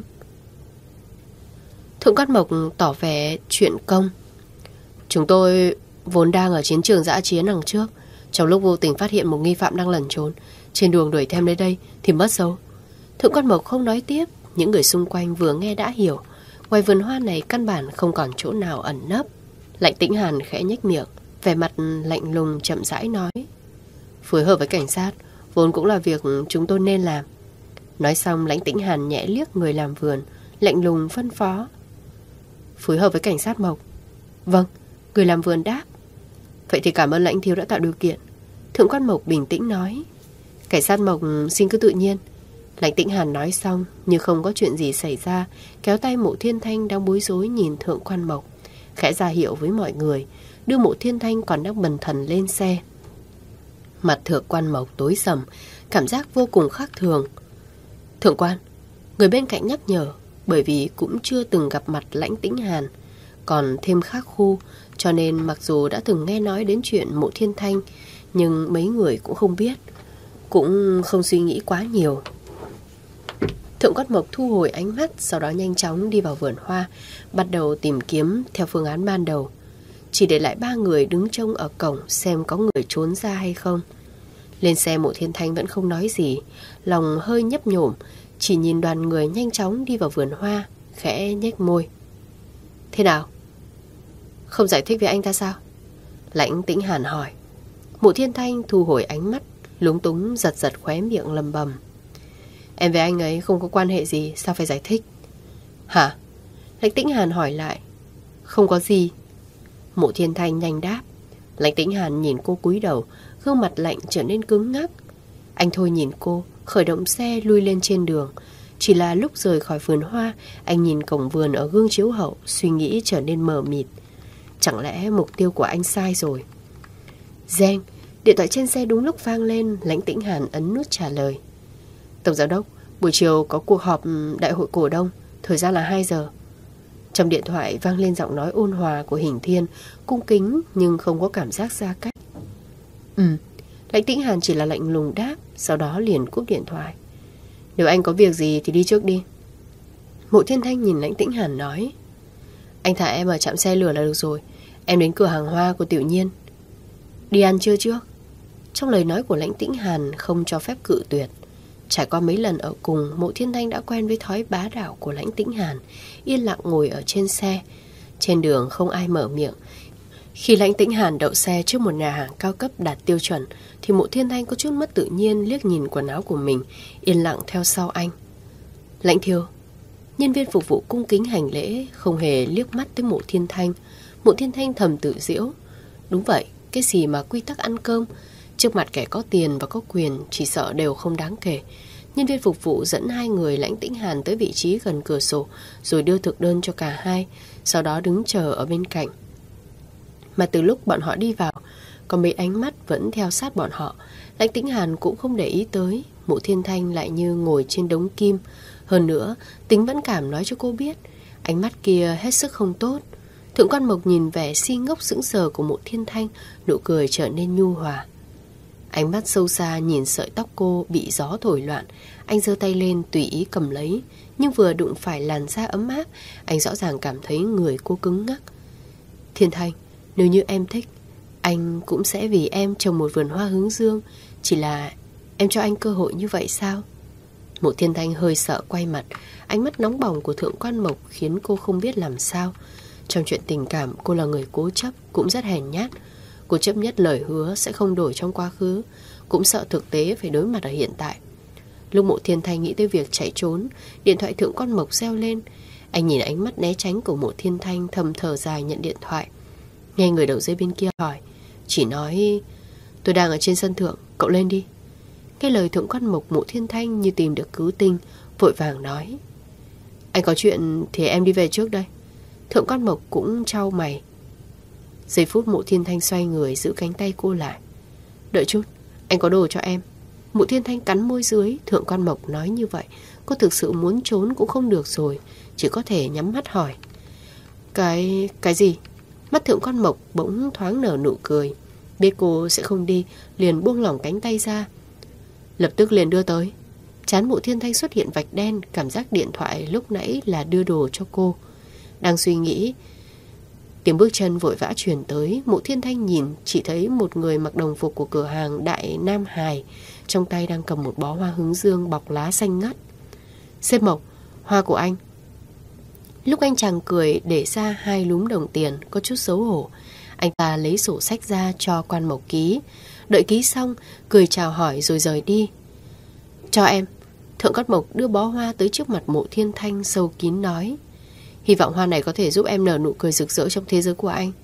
Thượng Quan Mộc tỏ vẻ chuyện công. Chúng tôi vốn đang ở chiến trường dã chiến đằng trước, trong lúc vô tình phát hiện một nghi phạm đang lẩn trốn. Trên đường đuổi theo đến đây thì mất dấu. Thượng Quan Mộc không nói tiếp. Những người xung quanh vừa nghe đã hiểu, ngoài vườn hoa này căn bản không còn chỗ nào ẩn nấp. Lãnh Tĩnh Hàn khẽ nhếch miệng, vẻ mặt lạnh lùng chậm rãi nói: Phối hợp với cảnh sát vốn cũng là việc chúng tôi nên làm. Nói xong, Lãnh Tĩnh Hàn nhẹ liếc người làm vườn, lạnh lùng phân phó: Phối hợp với cảnh sát Mộc. Vâng, người làm vườn đáp. Vậy thì cảm ơn Lãnh thiếu đã tạo điều kiện. Thượng Quan Mộc bình tĩnh nói. Cảnh sát Mộc xin cứ tự nhiên. Lãnh Tĩnh Hàn nói xong như không có chuyện gì xảy ra, kéo tay Mộ Thiên Thanh đang bối rối nhìn Thượng Quan Mộc, khẽ ra hiệu với mọi người, đưa Mộ Thiên Thanh còn đang bần thần lên xe. Mặt Thượng Quan Mộc tối sầm, cảm giác vô cùng khác thường. Thượng Quan, người bên cạnh nhắc nhở, bởi vì cũng chưa từng gặp mặt Lãnh Tĩnh Hàn, còn thêm khác khu, cho nên mặc dù đã từng nghe nói đến chuyện Mộ Thiên Thanh, nhưng mấy người cũng không biết, cũng không suy nghĩ quá nhiều. Thượng Quan Mộc thu hồi ánh mắt, sau đó nhanh chóng đi vào vườn hoa, bắt đầu tìm kiếm theo phương án ban đầu, chỉ để lại ba người đứng trông ở cổng xem có người trốn ra hay không. Lên xe, Mộ Thiên Thanh vẫn không nói gì, lòng hơi nhấp nhổm, chỉ nhìn đoàn người nhanh chóng đi vào vườn hoa, khẽ nhếch môi. Thế nào? Không giải thích với anh ta sao? Lãnh Tĩnh Hàn hỏi. Mộ Thiên Thanh thu hồi ánh mắt, lúng túng giật giật khóe miệng lầm bầm. Em với anh ấy không có quan hệ gì, sao phải giải thích? Hả? Lãnh Tĩnh Hàn hỏi lại. Không có gì. Mộ Thiên Thanh nhanh đáp. Lãnh Tĩnh Hàn nhìn cô cúi đầu, gương mặt lạnh trở nên cứng ngắc. Anh thôi nhìn cô, khởi động xe lui lên trên đường. Chỉ là lúc rời khỏi vườn hoa, anh nhìn cổng vườn ở gương chiếu hậu, suy nghĩ trở nên mờ mịt. Chẳng lẽ mục tiêu của anh sai rồi? Reng, điện thoại trên xe đúng lúc vang lên. Lãnh Tĩnh Hàn ấn nút trả lời. Tổng giám đốc, buổi chiều có cuộc họp đại hội cổ đông, thời gian là hai giờ. Trong điện thoại vang lên giọng nói ôn hòa của Hình Thiên, cung kính nhưng không có cảm giác xa cách. Ừ. Lãnh Tĩnh Hàn chỉ là lạnh lùng đáp, sau đó liền cúp điện thoại. Nếu anh có việc gì thì đi trước đi. Mộ Thiên Thanh nhìn Lãnh Tĩnh Hàn nói. Anh thả em ở trạm xe lửa là được rồi. Em đến cửa hàng hoa của Tiểu Nhiên. Đi ăn trưa trước. Trong lời nói của Lãnh Tĩnh Hàn không cho phép cự tuyệt. Trải qua mấy lần ở cùng, Mộ Thiên Thanh đã quen với thói bá đạo của Lãnh Tĩnh Hàn, yên lặng ngồi ở trên xe. Trên đường không ai mở miệng. Khi Lãnh Tĩnh Hàn đậu xe trước một nhà hàng cao cấp đạt tiêu chuẩn thì Mộ Thiên Thanh có chút mất tự nhiên liếc nhìn quần áo của mình, yên lặng theo sau anh. Lãnh thiếu. Nhân viên phục vụ cung kính hành lễ, không hề liếc mắt tới Mộ Thiên Thanh. Mộ Thiên Thanh thầm tự giễu. Đúng vậy, cái gì mà quy tắc ăn cơm, trước mặt kẻ có tiền và có quyền chỉ sợ đều không đáng kể. Nhân viên phục vụ dẫn hai người Lãnh Tĩnh Hàn tới vị trí gần cửa sổ, rồi đưa thực đơn cho cả hai, sau đó đứng chờ ở bên cạnh. Mà từ lúc bọn họ đi vào, có mấy ánh mắt vẫn theo sát bọn họ. Lãnh Tĩnh Hàn cũng không để ý tới. Mộ Thiên Thanh lại như ngồi trên đống kim. Hơn nữa, tính mẫn cảm nói cho cô biết, ánh mắt kia hết sức không tốt. Thượng quan Mộc nhìn vẻ si ngốc sững sờ của Mộ Thiên Thanh, nụ cười trở nên nhu hòa. Ánh mắt sâu xa nhìn sợi tóc cô bị gió thổi loạn. Anh giơ tay lên tùy ý cầm lấy, nhưng vừa đụng phải làn da ấm áp, anh rõ ràng cảm thấy người cô cứng ngắc. Thiên Thanh, nếu như em thích, anh cũng sẽ vì em trồng một vườn hoa hướng dương. Chỉ là em cho anh cơ hội như vậy sao? Mộ Thiên Thanh hơi sợ quay mặt. Ánh mắt nóng bỏng của Thượng quan Mộc khiến cô không biết làm sao. Trong chuyện tình cảm, cô là người cố chấp, cũng rất hèn nhát. Cô chấp nhất lời hứa sẽ không đổi trong quá khứ, cũng sợ thực tế phải đối mặt ở hiện tại. Lúc Mộ Thiên Thanh nghĩ tới việc chạy trốn, điện thoại Thượng quan Mộc reo lên. Anh nhìn ánh mắt né tránh của Mộ Thiên Thanh, thầm thở dài nhận điện thoại. Nghe người đầu dây bên kia hỏi, chỉ nói tôi đang ở trên sân thượng, cậu lên đi. Nghe lời Thượng quan Mộc, Mộ Thiên Thanh như tìm được cứu tinh, vội vàng nói, anh có chuyện thì em đi về trước đây. Thượng quan Mộc cũng trao mày. Giây phút Mộ Thiên Thanh xoay người giữ cánh tay cô lại. Đợi chút, anh có đồ cho em. Mộ Thiên Thanh cắn môi dưới. Thượng quan Mộc nói như vậy, cô thực sự muốn trốn cũng không được rồi, chỉ có thể nhắm mắt hỏi. Cái... cái gì? Mắt Thượng quan Mộc bỗng thoáng nở nụ cười. Biết cô sẽ không đi, liền buông lỏng cánh tay ra. Lập tức liền đưa tới. Trán Mộ Thiên Thanh xuất hiện vạch đen. Cảm giác điện thoại lúc nãy là đưa đồ cho cô. Đang suy nghĩ, tiếng bước chân vội vã truyền tới. Mộ Thiên Thanh nhìn, chỉ thấy một người mặc đồng phục của cửa hàng Đại Nam Hải, trong tay đang cầm một bó hoa hướng dương bọc lá xanh ngắt. Sếp Mộc, hoa của anh. Lúc anh chàng cười để ra hai lúm đồng tiền, có chút xấu hổ. Anh ta lấy sổ sách ra cho quan Mộc ký. Đợi ký xong, cười chào hỏi rồi rời đi. Cho em. Thượng quan Mộc đưa bó hoa tới trước mặt Mộ Thiên Thanh, sâu kín nói. Hy vọng hoa này có thể giúp em nở nụ cười rực rỡ trong thế giới của anh.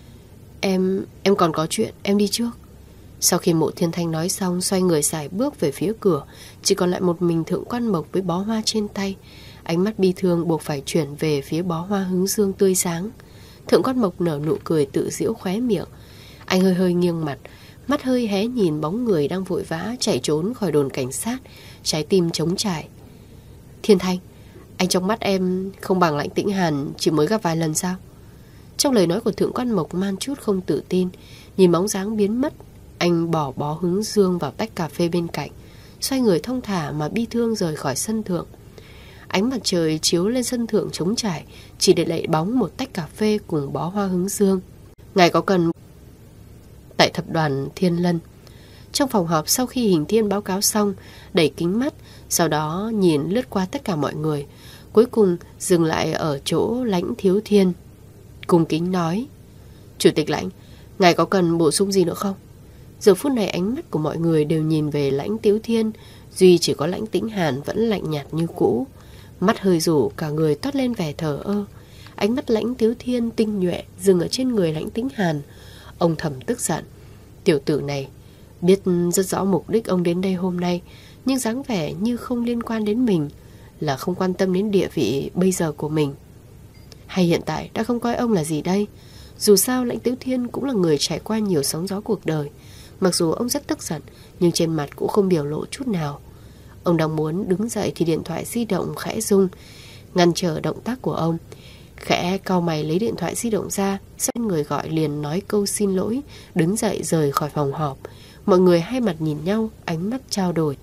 Em, em còn có chuyện, em đi trước. Sau khi Mộ Thiên Thanh nói xong, xoay người sải bước về phía cửa. Chỉ còn lại một mình Thượng quan Mộc với bó hoa trên tay. Ánh mắt bi thương buộc phải chuyển về phía bó hoa hướng dương tươi sáng. Thượng quan Mộc nở nụ cười tự giễu khóe miệng. Anh hơi hơi nghiêng mặt, mắt hơi hé nhìn bóng người đang vội vã chạy trốn khỏi đồn cảnh sát, trái tim trống trải. Thiên Thanh, anh trong mắt em không bằng Lãnh Tĩnh Hàn chỉ mới gặp vài lần sao? Trong lời nói của Thượng quan Mộc man chút không tự tin. Nhìn bóng dáng biến mất, anh bỏ bó hướng dương vào tách cà phê bên cạnh, xoay người thong thả mà bi thương rời khỏi sân thượng. Ánh mặt trời chiếu lên sân thượng trống trải, chỉ để lại bóng một tách cà phê cùng bó hoa hướng dương. Ngài có cần... Tại tập đoàn Thiên Lân. Trong phòng họp, sau khi Hình Thiên báo cáo xong, đẩy kính mắt, sau đó nhìn lướt qua tất cả mọi người, cuối cùng dừng lại ở chỗ Lãnh Thiếu Thiên. Cung kính nói, Chủ tịch Lãnh, ngài có cần bổ sung gì nữa không? Giờ phút này ánh mắt của mọi người đều nhìn về Lãnh Thiếu Thiên, duy chỉ có Lãnh Tĩnh Hàn vẫn lạnh nhạt như cũ. Mắt hơi rủ, cả người toát lên vẻ thờ ơ. Ánh mắt Lãnh Thiếu Thiên tinh nhuệ dừng ở trên người Lãnh Tĩnh Hàn. Ông thầm tức giận. Tiểu tử này biết rất rõ mục đích ông đến đây hôm nay, nhưng dáng vẻ như không liên quan đến mình, là không quan tâm đến địa vị bây giờ của mình. Hay hiện tại đã không coi ông là gì đây? Dù sao Lãnh Thiếu Thiên cũng là người trải qua nhiều sóng gió cuộc đời. Mặc dù ông rất tức giận, nhưng trên mặt cũng không biểu lộ chút nào. Ông đang muốn đứng dậy thì điện thoại di động khẽ rung, ngăn trở động tác của ông. Khẽ cau mày lấy điện thoại di động ra, sau người gọi liền nói câu xin lỗi, đứng dậy rời khỏi phòng họp. Mọi người hai mặt nhìn nhau, ánh mắt trao đổi.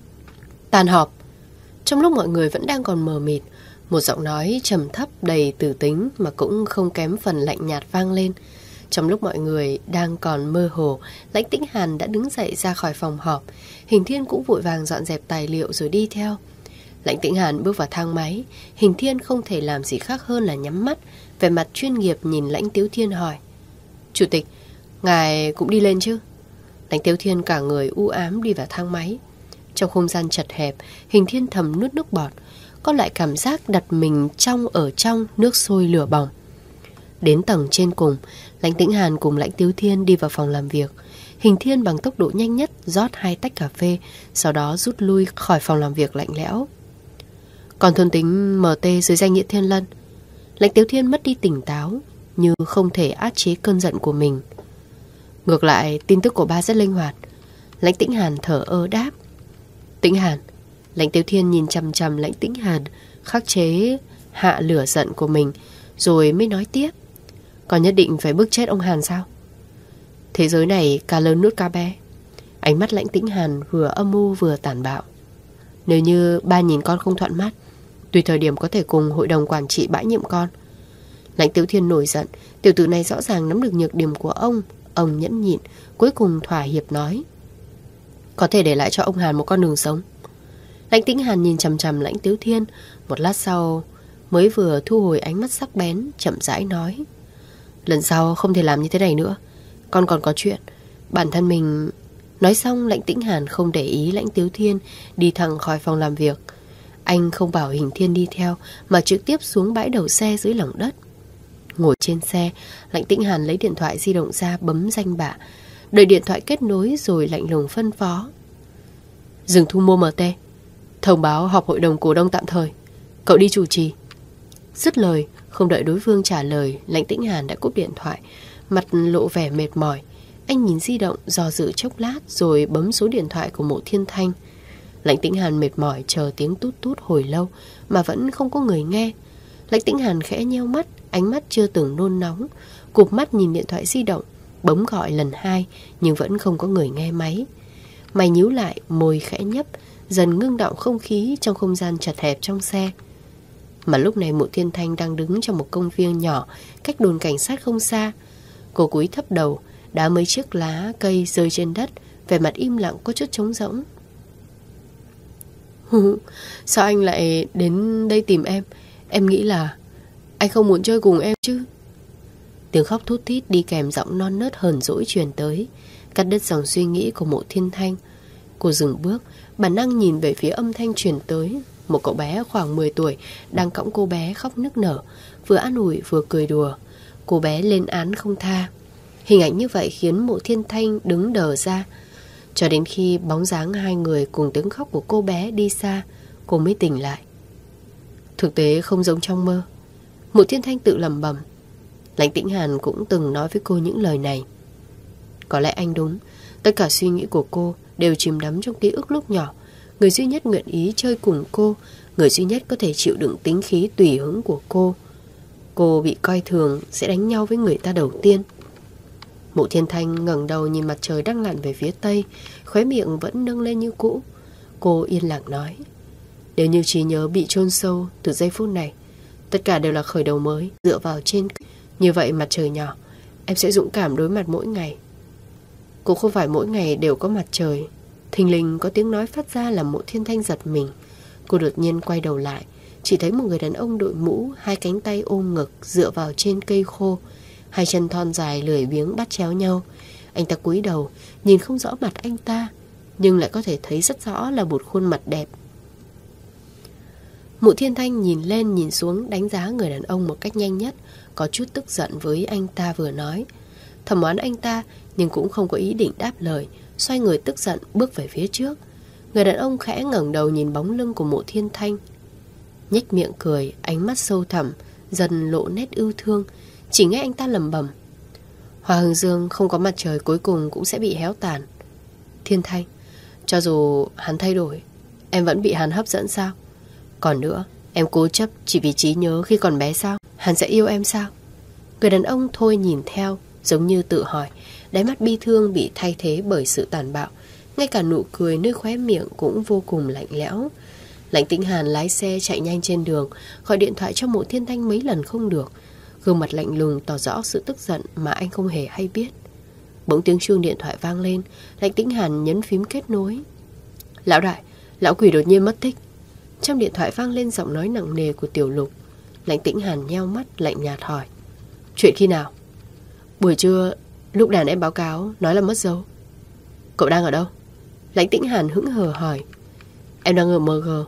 Tàn họp. Trong lúc mọi người vẫn đang còn mờ mịt, một giọng nói trầm thấp đầy tử tính mà cũng không kém phần lạnh nhạt vang lên. Trong lúc mọi người đang còn mơ hồ, Lãnh Tĩnh Hàn đã đứng dậy ra khỏi phòng họp. Hình Thiên cũng vội vàng dọn dẹp tài liệu rồi đi theo. Lãnh Tĩnh Hàn bước vào thang máy. Hình Thiên không thể làm gì khác hơn là nhắm mắt. vẻ mặt chuyên nghiệp nhìn Lãnh Tiếu Thiên hỏi: Chủ tịch, ngài cũng đi lên chứ? Lãnh Tiếu Thiên cả người u ám đi vào thang máy. Trong không gian chật hẹp, Hình Thiên thầm nuốt nước bọt, có lại cảm giác đặt mình trong ở trong nước sôi lửa bỏng. Đến tầng trên cùng, Lãnh Tĩnh Hàn cùng Lãnh Tiếu Thiên đi vào phòng làm việc. Hình Thiên bằng tốc độ nhanh nhất rót hai tách cà phê, sau đó rút lui khỏi phòng làm việc lạnh lẽo. Còn thôn tính em tê dưới danh nghĩa Thiên Lân. Lãnh Tiếu Thiên mất đi tỉnh táo, như không thể áp chế cơn giận của mình. Ngược lại, tin tức của ba rất linh hoạt. Lãnh Tĩnh Hàn thở ơ đáp: Tĩnh Hàn. Lãnh Tiếu Thiên nhìn chằm chằm Lãnh Tĩnh Hàn, khắc chế hạ lửa giận của mình, rồi mới nói tiếp: Còn nhất định phải bức chết ông Hàn sao? Thế giới này cá lớn nuốt cá bé. Ánh mắt Lãnh Tĩnh Hàn vừa âm mưu vừa tàn bạo. Nếu như ba nhìn con không thuận mắt, tùy thời điểm có thể cùng hội đồng quản trị bãi nhiệm con. Lãnh Tiếu Thiên nổi giận. Tiểu tử này rõ ràng nắm được nhược điểm của ông. Ông nhẫn nhịn, cuối cùng thỏa hiệp nói: Có thể để lại cho ông Hàn một con đường sống. Lãnh Tĩnh Hàn nhìn chằm chằm Lãnh Tiếu Thiên, một lát sau mới vừa thu hồi ánh mắt sắc bén, chậm rãi nói: Lần sau không thể làm như thế này nữa. Con còn có chuyện bản thân mình. Nói xong, Lãnh Tĩnh Hàn không để ý Lãnh Tiếu Thiên, đi thẳng khỏi phòng làm việc. Anh không bảo Hình Thiên đi theo, mà trực tiếp xuống bãi đậu xe dưới lòng đất. Ngồi trên xe, Lãnh Tĩnh Hàn lấy điện thoại di động ra bấm danh bạ, đợi điện thoại kết nối rồi lạnh lùng phân phó: Dừng thu mua em tê. Thông báo họp hội đồng cổ đông tạm thời. Cậu đi chủ trì. Dứt lời, không đợi đối phương trả lời, Lãnh Tĩnh Hàn đã cúp điện thoại, mặt lộ vẻ mệt mỏi. Anh nhìn di động dò dự chốc lát rồi bấm số điện thoại của Mộ Thiên Thanh. Lãnh Tĩnh Hàn mệt mỏi chờ tiếng tút tút hồi lâu mà vẫn không có người nghe. Lãnh Tĩnh Hàn khẽ nheo mắt, ánh mắt chưa từng nôn nóng, cụp mắt nhìn điện thoại di động, bấm gọi lần hai nhưng vẫn không có người nghe máy. Mày nhíu lại, môi khẽ nhấp, dần ngưng đọng không khí trong không gian chật hẹp trong xe. Mà lúc này Mộ Thiên Thanh đang đứng trong một công viên nhỏ cách đồn cảnh sát không xa. Cô cúi thấp đầu, đá mấy chiếc lá cây rơi trên đất, vẻ mặt im lặng có chút trống rỗng. Sao anh lại đến đây tìm em? Em nghĩ là anh không muốn chơi cùng em chứ? Tiếng khóc thút thít đi kèm giọng non nớt hờn dỗi truyền tới, cắt đứt dòng suy nghĩ của Mộ Thiên Thanh. Cô dừng bước, bản năng nhìn về phía âm thanh truyền tới. Một cậu bé khoảng mười tuổi đang cõng cô bé khóc nức nở, vừa an ủi vừa cười đùa. Cô bé lên án không tha. Hình ảnh như vậy khiến Mộ Thiên Thanh đứng đờ ra. Cho đến khi bóng dáng hai người cùng tiếng khóc của cô bé đi xa, cô mới tỉnh lại. Thực tế không giống trong mơ, Mộ Thiên Thanh tự lẩm bẩm. Lãnh Tĩnh Hàn cũng từng nói với cô những lời này. Có lẽ anh đúng. Tất cả suy nghĩ của cô đều chìm đắm trong ký ức lúc nhỏ. Người duy nhất nguyện ý chơi cùng cô, người duy nhất có thể chịu đựng tính khí tùy hứng của cô. Cô bị coi thường sẽ đánh nhau với người ta đầu tiên. Mộ Thiên Thanh ngẩng đầu nhìn mặt trời đang lặn về phía tây, khóe miệng vẫn nâng lên như cũ. Cô yên lặng nói: Nếu như trí nhớ bị chôn sâu từ giây phút này, tất cả đều là khởi đầu mới, dựa vào trên. Như vậy mặt trời nhỏ, em sẽ dũng cảm đối mặt mỗi ngày. Cũng không phải mỗi ngày đều có mặt trời. Thình lình có tiếng nói phát ra làm Mộ Thiên Thanh giật mình. Cô đột nhiên quay đầu lại, chỉ thấy một người đàn ông đội mũ, hai cánh tay ôm ngực dựa vào trên cây khô, hai chân thon dài lười biếng bắt chéo nhau. Anh ta cúi đầu, nhìn không rõ mặt anh ta, nhưng lại có thể thấy rất rõ là một khuôn mặt đẹp. Mộ Thiên Thanh nhìn lên nhìn xuống, đánh giá người đàn ông một cách nhanh nhất, có chút tức giận với anh ta vừa nói. Thầm oán anh ta nhưng cũng không có ý định đáp lời, xoay người tức giận bước về phía trước. Người đàn ông khẽ ngẩng đầu nhìn bóng lưng của Mộ Thiên Thanh, nhếch miệng cười, ánh mắt sâu thẳm dần lộ nét ưu thương. Chỉ nghe anh ta lẩm bẩm: Hoa hướng dương không có mặt trời cuối cùng cũng sẽ bị héo tàn. Thiên Thanh, cho dù hắn thay đổi, em vẫn bị hắn hấp dẫn sao? Còn nữa, em cố chấp chỉ vì trí nhớ khi còn bé sao? Hắn sẽ yêu em sao? Người đàn ông thôi nhìn theo, giống như tự hỏi, đáy mắt bi thương bị thay thế bởi sự tàn bạo. Ngay cả nụ cười nơi khóe miệng cũng vô cùng lạnh lẽo. Lãnh Tĩnh Hàn lái xe chạy nhanh trên đường, gọi điện thoại cho Mộ Thiên Thanh mấy lần không được. Gương mặt lạnh lùng tỏ rõ sự tức giận mà anh không hề hay biết. Bỗng tiếng chuông điện thoại vang lên. Lãnh Tĩnh Hàn nhấn phím kết nối. Lão đại, lão quỷ đột nhiên mất tích. Trong điện thoại vang lên giọng nói nặng nề của Tiểu Lục. Lãnh Tĩnh Hàn nheo mắt lạnh nhạt hỏi. Chuyện khi nào? Buổi trưa, lúc đàn em báo cáo nói là mất dấu. Cậu đang ở đâu? Lãnh Tĩnh Hàn hững hờ hỏi. Em đang ở em giê.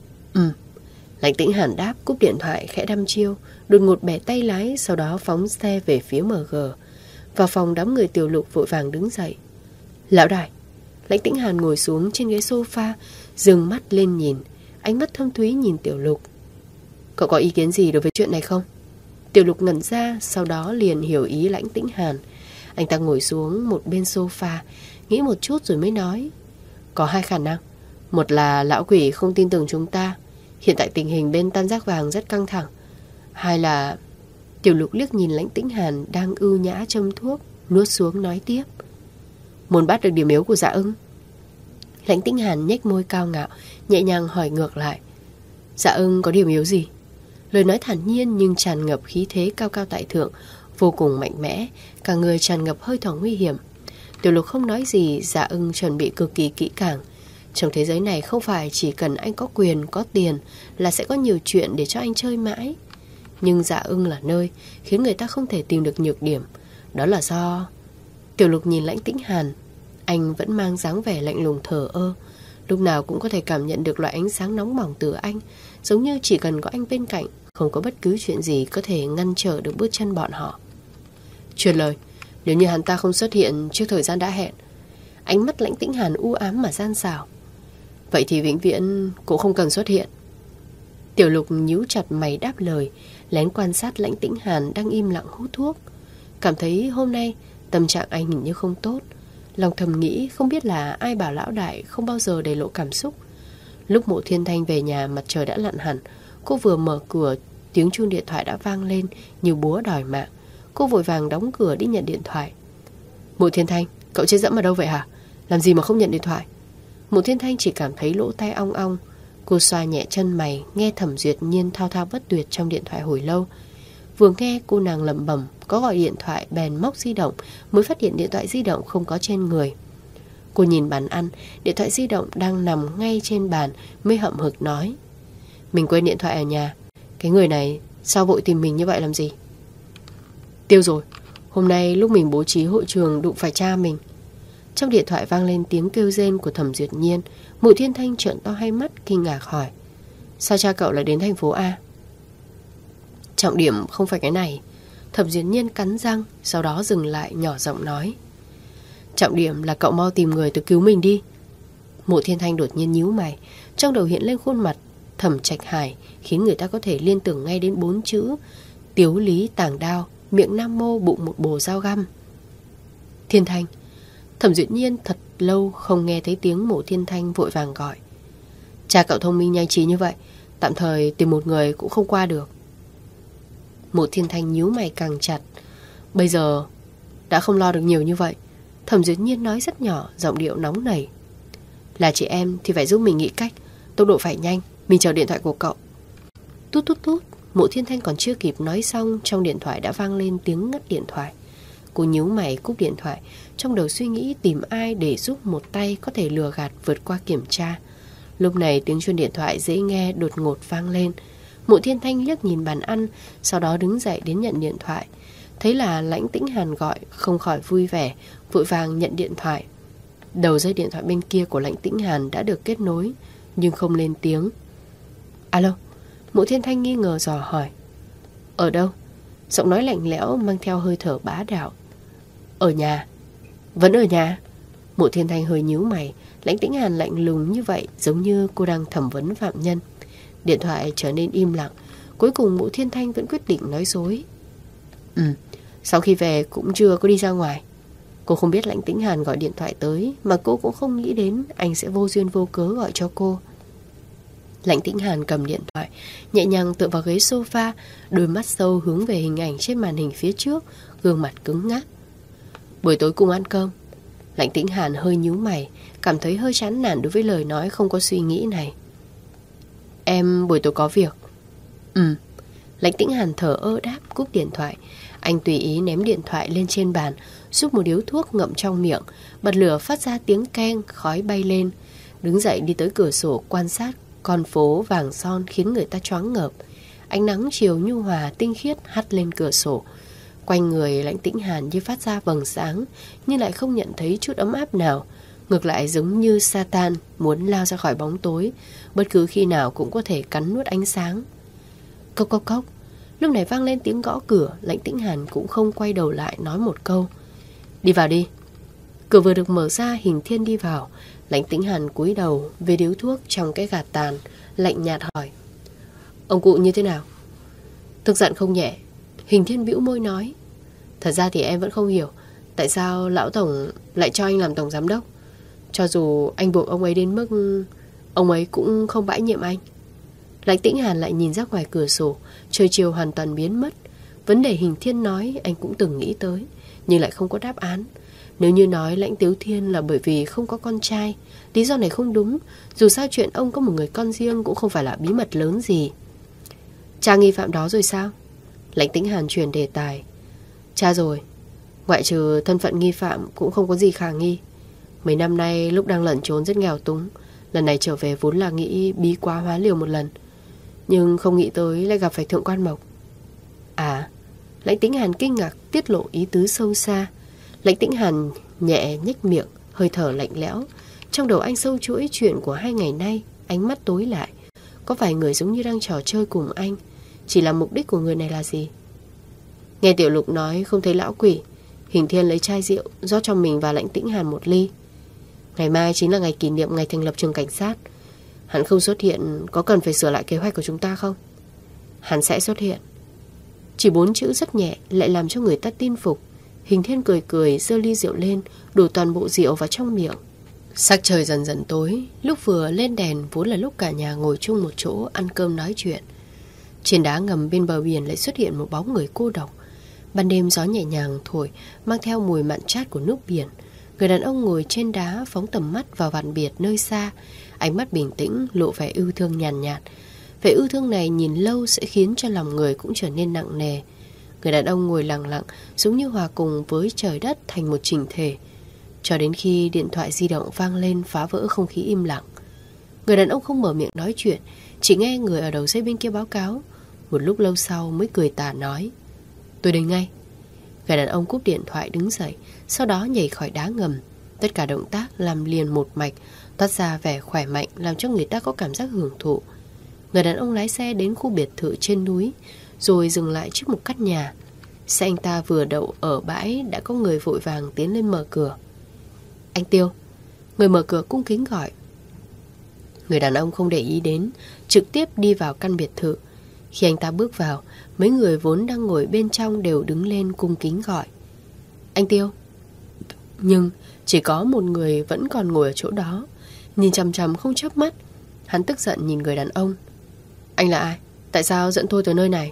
Ừ. Lãnh Tĩnh Hàn đáp, cúp điện thoại khẽ đăm chiêu, đột ngột bẻ tay lái, sau đó phóng xe về phía em giê. Vào phòng, đám người Tiểu Lục vội vàng đứng dậy. Lão đại. Lãnh Tĩnh Hàn ngồi xuống trên ghế sofa, dừng mắt lên nhìn, ánh mắt thâm thúy nhìn Tiểu Lục. Cậu có ý kiến gì đối với chuyện này không? Tiểu Lục ngẩn ra, sau đó liền hiểu ý Lãnh Tĩnh Hàn. Anh ta ngồi xuống một bên sofa, nghĩ một chút rồi mới nói. Có hai khả năng. Một là lão quỷ không tin tưởng chúng ta, hiện tại tình hình bên Tam Giác Vàng rất căng thẳng. Hai là... Tiểu Lục liếc nhìn Lãnh Tĩnh Hàn đang ưu nhã châm thuốc, nuốt xuống nói tiếp. Muốn bắt được điểm yếu của Dạ Ưng. Lãnh Tĩnh Hàn nhếch môi cao ngạo, nhẹ nhàng hỏi ngược lại. Dạ Ưng có điểm yếu gì? Lời nói thản nhiên nhưng tràn ngập khí thế cao cao tại thượng, vô cùng mạnh mẽ, cả người tràn ngập hơi thở nguy hiểm. Tiểu Lục không nói gì, Dạ Ưng chuẩn bị cực kỳ kỹ càng. Trong thế giới này không phải chỉ cần anh có quyền, có tiền là sẽ có nhiều chuyện để cho anh chơi mãi. Nhưng Dạ Ưng là nơi khiến người ta không thể tìm được nhược điểm. Đó là do... Tiểu Lục nhìn Lãnh Tĩnh Hàn, anh vẫn mang dáng vẻ lạnh lùng thờ ơ, lúc nào cũng có thể cảm nhận được loại ánh sáng nóng bỏng từ anh, giống như chỉ cần có anh bên cạnh, không có bất cứ chuyện gì có thể ngăn trở được bước chân bọn họ. Truyền lời, nếu như hắn ta không xuất hiện trước thời gian đã hẹn. Ánh mắt Lãnh Tĩnh Hàn u ám mà gian xảo. Vậy thì vĩnh viễn cũng không cần xuất hiện. Tiểu Lục nhíu chặt mày đáp lời, lén quan sát Lãnh Tĩnh Hàn đang im lặng hút thuốc. Cảm thấy hôm nay tâm trạng anh hình như không tốt. Lòng thầm nghĩ không biết là ai bảo lão đại không bao giờ để lộ cảm xúc. Lúc Mộ Thiên Thanh về nhà, mặt trời đã lặn hẳn. Cô vừa mở cửa, tiếng chuông điện thoại đã vang lên như búa đòi mạng. Cô vội vàng đóng cửa đi nhận điện thoại. Mộ Thiên Thanh, cậu chết dẫm ở đâu vậy hả? Làm gì mà không nhận điện thoại? Mộ Thiên Thanh chỉ cảm thấy lỗ tai ong ong. Cô xoa nhẹ chân mày, nghe Thẩm Duyệt Nhiên thao thao bất tuyệt trong điện thoại hồi lâu. Vừa nghe cô nàng lẩm bẩm có gọi điện thoại, bèn móc di động, mới phát hiện điện thoại di động không có trên người. Cô nhìn bàn ăn, điện thoại di động đang nằm ngay trên bàn, mới hậm hực nói. Mình quên điện thoại ở nhà. Cái người này sao vội tìm mình như vậy làm gì? Tiêu rồi, hôm nay lúc mình bố trí hội trường đụng phải cha mình. Trong điện thoại vang lên tiếng kêu rên của Thẩm Duyệt Nhiên. Mộ Thiên Thanh trợn to hai mắt kinh ngạc hỏi. Sao cha cậu lại đến thành phố A? Trọng điểm không phải cái này. Thẩm Duyệt Nhiên cắn răng, sau đó dừng lại nhỏ giọng nói. Trọng điểm là cậu mau tìm người tới cứu mình đi. Mộ Thiên Thanh đột nhiên nhíu mày, trong đầu hiện lên khuôn mặt Thẩm Trạch Hải, khiến người ta có thể liên tưởng ngay đến bốn chữ Tiếu Lý tàng đao, miệng nam mô, bụng một bồ dao găm. Thiên Thanh. Thẩm Duyệt Nhiên thật lâu không nghe thấy tiếng Mộ Thiên Thanh vội vàng gọi. Cha cậu thông minh nhanh trí như vậy, tạm thời tìm một người cũng không qua được. Mộ Thiên Thanh nhíu mày càng chặt. Bây giờ đã không lo được nhiều như vậy. Thẩm Duyệt Nhiên nói rất nhỏ, giọng điệu nóng nảy. Là chị em thì phải giúp mình nghĩ cách, tốc độ phải nhanh. Mình chờ điện thoại của cậu. Tút tút tút. Mộ Thiên Thanh còn chưa kịp nói xong, trong điện thoại đã vang lên tiếng ngắt điện thoại. Cô nhíu mày cúp điện thoại, trong đầu suy nghĩ tìm ai để giúp một tay có thể lừa gạt vượt qua kiểm tra. Lúc này tiếng chuông điện thoại dễ nghe đột ngột vang lên. Mộ Thiên Thanh liếc nhìn bàn ăn, sau đó đứng dậy đến nhận điện thoại. Thấy là Lãnh Tĩnh Hàn gọi, không khỏi vui vẻ, vội vàng nhận điện thoại. Đầu dây điện thoại bên kia của Lãnh Tĩnh Hàn đã được kết nối, nhưng không lên tiếng. Alo. Mộ Thiên Thanh nghi ngờ dò hỏi. Ở đâu? Giọng nói lạnh lẽo mang theo hơi thở bá đạo. Ở nhà. Vẫn ở nhà? Mộ Thiên Thanh hơi nhíu mày. Lãnh Tĩnh Hàn lạnh lùng như vậy, giống như cô đang thẩm vấn phạm nhân. Điện thoại trở nên im lặng. Cuối cùng Mộ Thiên Thanh vẫn quyết định nói dối. Ừ, sau khi về cũng chưa có đi ra ngoài. Cô không biết Lãnh Tĩnh Hàn gọi điện thoại tới, mà cô cũng không nghĩ đến anh sẽ vô duyên vô cớ gọi cho cô. Lãnh Tĩnh Hàn cầm điện thoại, nhẹ nhàng tựa vào ghế sofa, đôi mắt sâu hướng về hình ảnh trên màn hình phía trước, gương mặt cứng ngắc. Buổi tối cùng ăn cơm. Lãnh Tĩnh Hàn hơi nhíu mày, cảm thấy hơi chán nản đối với lời nói không có suy nghĩ này. Em buổi tối có việc. Ừ. Lãnh Tĩnh Hàn thở ơ đáp, cúp điện thoại. Anh tùy ý ném điện thoại lên trên bàn, rút một điếu thuốc ngậm trong miệng, bật lửa phát ra tiếng keng, khói bay lên. Đứng dậy đi tới cửa sổ quan sát con phố vàng son khiến người ta choáng ngợp. Ánh nắng chiều nhu hòa tinh khiết hắt lên cửa sổ. Quanh người Lãnh Tĩnh Hàn như phát ra vầng sáng, nhưng lại không nhận thấy chút ấm áp nào. Ngược lại giống như Satan muốn lao ra khỏi bóng tối, bất cứ khi nào cũng có thể cắn nuốt ánh sáng. Cốc cốc cốc. Lúc này vang lên tiếng gõ cửa. Lãnh Tĩnh Hàn cũng không quay đầu lại nói một câu. Đi vào đi. Cửa vừa được mở ra, Hình Thiên đi vào. Lãnh Tĩnh Hàn cúi đầu về điếu thuốc trong cái gạt tàn, lạnh nhạt hỏi: Ông cụ như thế nào? Tức giận không nhẹ. Hình Thiên bĩu môi nói: Thật ra thì em vẫn không hiểu tại sao lão tổng lại cho anh làm tổng giám đốc. Cho dù anh buộc ông ấy đến mức ông ấy cũng không bãi nhiệm anh. Lãnh Tĩnh Hàn lại nhìn ra ngoài cửa sổ. Trời chiều hoàn toàn biến mất. Vấn đề Hình Thiên nói anh cũng từng nghĩ tới, nhưng lại không có đáp án. Nếu như nói Lãnh Tiếu Thiên là bởi vì không có con trai, lý do này không đúng. Dù sao chuyện ông có một người con riêng cũng không phải là bí mật lớn gì. Cha nghi phạm đó rồi sao? Lãnh Tĩnh Hàn chuyển đề tài. Cha rồi. Ngoại trừ thân phận nghi phạm cũng không có gì khả nghi. Mấy năm nay lúc đang lẩn trốn rất nghèo túng, lần này trở về vốn là nghĩ bí quá hóa liều một lần, nhưng không nghĩ tới lại gặp phải Thượng Quan Mộc. À? Lãnh Tĩnh Hàn kinh ngạc tiết lộ ý tứ sâu xa. Lãnh Tĩnh Hàn nhẹ nhếch miệng, hơi thở lạnh lẽo. Trong đầu anh sâu chuỗi chuyện của hai ngày nay. Ánh mắt tối lại. Có phải người giống như đang trò chơi cùng anh? Chỉ là mục đích của người này là gì? Nghe Tiểu Lục nói không thấy lão quỷ, Hình Thiên lấy chai rượu rót cho mình và Lãnh Tĩnh Hàn một ly. Ngày mai chính là ngày kỷ niệm ngày thành lập trường cảnh sát. Hắn không xuất hiện, có cần phải sửa lại kế hoạch của chúng ta không? Hắn sẽ xuất hiện. Chỉ bốn chữ rất nhẹ lại làm cho người ta tin phục. Hình Thiên cười cười giơ ly rượu lên, đổ toàn bộ rượu vào trong miệng. Sắc trời dần dần tối. Lúc vừa lên đèn vốn là lúc cả nhà ngồi chung một chỗ ăn cơm nói chuyện. Trên đá ngầm bên bờ biển lại xuất hiện một bóng người cô độc. Ban đêm gió nhẹ nhàng thổi, mang theo mùi mặn chát của nước biển. Người đàn ông ngồi trên đá phóng tầm mắt vào vạn biệt nơi xa. Ánh mắt bình tĩnh lộ vẻ yêu thương nhàn nhạt, nhạt. Vẻ yêu thương này nhìn lâu sẽ khiến cho lòng người cũng trở nên nặng nề. Người đàn ông ngồi lặng lặng, giống như hòa cùng với trời đất thành một chỉnh thể. Cho đến khi điện thoại di động vang lên phá vỡ không khí im lặng. Người đàn ông không mở miệng nói chuyện, chỉ nghe người ở đầu dây bên kia báo cáo. Một lúc lâu sau mới cười tà nói: Tôi đến ngay. Người đàn ông cúp điện thoại đứng dậy, sau đó nhảy khỏi đá ngầm. Tất cả động tác làm liền một mạch, toát ra vẻ khỏe mạnh, làm cho người ta có cảm giác hưởng thụ. Người đàn ông lái xe đến khu biệt thự trên núi, rồi dừng lại trước một căn nhà. Xe anh ta vừa đậu ở bãi đã có người vội vàng tiến lên mở cửa. Anh Tiêu. Người mở cửa cung kính gọi. Người đàn ông không để ý đến, trực tiếp đi vào căn biệt thự. Khi anh ta bước vào, mấy người vốn đang ngồi bên trong đều đứng lên cung kính gọi: Anh Tiêu. Nhưng chỉ có một người vẫn còn ngồi ở chỗ đó, nhìn chằm chằm không chớp mắt. Hắn tức giận nhìn người đàn ông: Anh là ai? Tại sao dẫn tôi tới nơi này?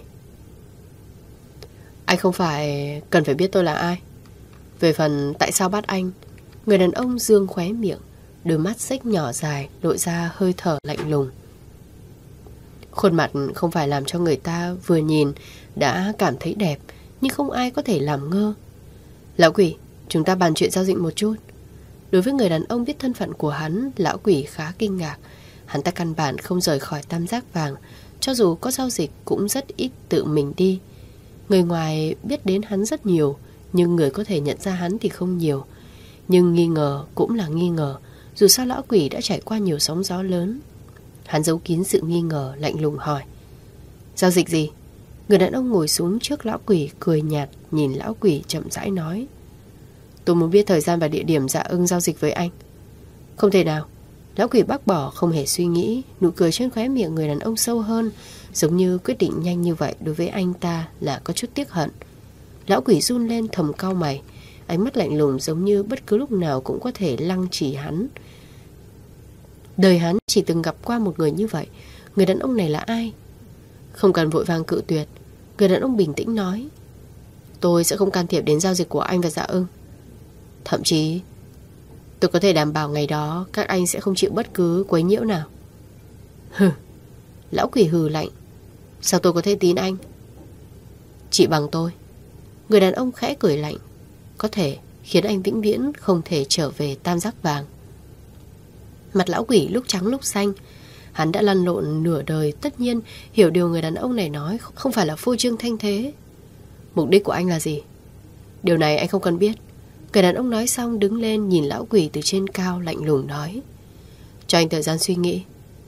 Anh không phải cần phải biết tôi là ai. Về phần tại sao bắt anh, người đàn ông dương khóe miệng, đôi mắt xếch nhỏ dài lộ ra hơi thở lạnh lùng. Khuôn mặt không phải làm cho người ta vừa nhìn đã cảm thấy đẹp, nhưng không ai có thể làm ngơ. Lão quỷ, chúng ta bàn chuyện giao dịch một chút. Đối với người đàn ông biết thân phận của hắn, lão quỷ khá kinh ngạc. Hắn ta căn bản không rời khỏi tam giác vàng, cho dù có giao dịch cũng rất ít tự mình đi. Người ngoài biết đến hắn rất nhiều, nhưng người có thể nhận ra hắn thì không nhiều. Nhưng nghi ngờ cũng là nghi ngờ, dù sao lão quỷ đã trải qua nhiều sóng gió lớn. Hắn giấu kín sự nghi ngờ, lạnh lùng hỏi: Giao dịch gì? Người đàn ông ngồi xuống trước lão quỷ, cười nhạt nhìn lão quỷ chậm rãi nói: Tôi muốn biết thời gian và địa điểm Dạ Ưng giao dịch với anh. Không thể nào. Lão quỷ bác bỏ không hề suy nghĩ. Nụ cười trên khóe miệng người đàn ông sâu hơn, giống như quyết định nhanh như vậy đối với anh ta là có chút tiếc hận. Lão quỷ run lên thầm cau mày, ánh mắt lạnh lùng giống như bất cứ lúc nào cũng có thể lăng trì hắn. Đời hắn chỉ từng gặp qua một người như vậy. Người đàn ông này là ai? Không cần vội vàng cự tuyệt. Người đàn ông bình tĩnh nói: Tôi sẽ không can thiệp đến giao dịch của anh và Dạ Ưng. Thậm chí tôi có thể đảm bảo ngày đó các anh sẽ không chịu bất cứ quấy nhiễu nào. Hừ. Lão quỷ hừ lạnh: Sao tôi có thể tin anh? Chỉ bằng tôi. Người đàn ông khẽ cười lạnh: Có thể khiến anh vĩnh viễn không thể trở về tam giác vàng. Mặt lão quỷ lúc trắng lúc xanh. Hắn đã lăn lộn nửa đời, tất nhiên hiểu điều người đàn ông này nói không phải là phô trương thanh thế. Mục đích của anh là gì? Điều này anh không cần biết. Người đàn ông nói xong đứng lên nhìn lão quỷ từ trên cao, lạnh lùng nói: Cho anh thời gian suy nghĩ.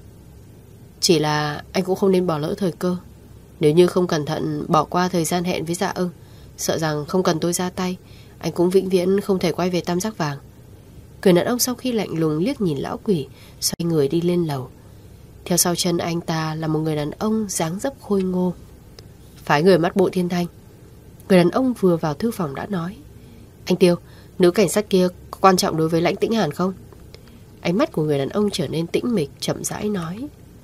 Chỉ là anh cũng không nên bỏ lỡ thời cơ. Nếu như không cẩn thận bỏ qua thời gian hẹn với Dạ Ưng, sợ rằng không cần tôi ra tay, anh cũng vĩnh viễn không thể quay về Tam Giác Vàng. Người đàn ông sau khi lạnh lùng liếc nhìn lão quỷ, xoay người đi lên lầu. Theo sau chân anh ta là một người đàn ông dáng dấp khôi ngô. Phái người mắt bộ Thiên Thanh. Người đàn ông vừa vào thư phòng đã nói: Anh Tiêu, nữ cảnh sát kia có quan trọng đối với Lãnh Tĩnh Hàn không? Ánh mắt của người đàn ông trở nên tĩnh mịch, chậm rãi nói: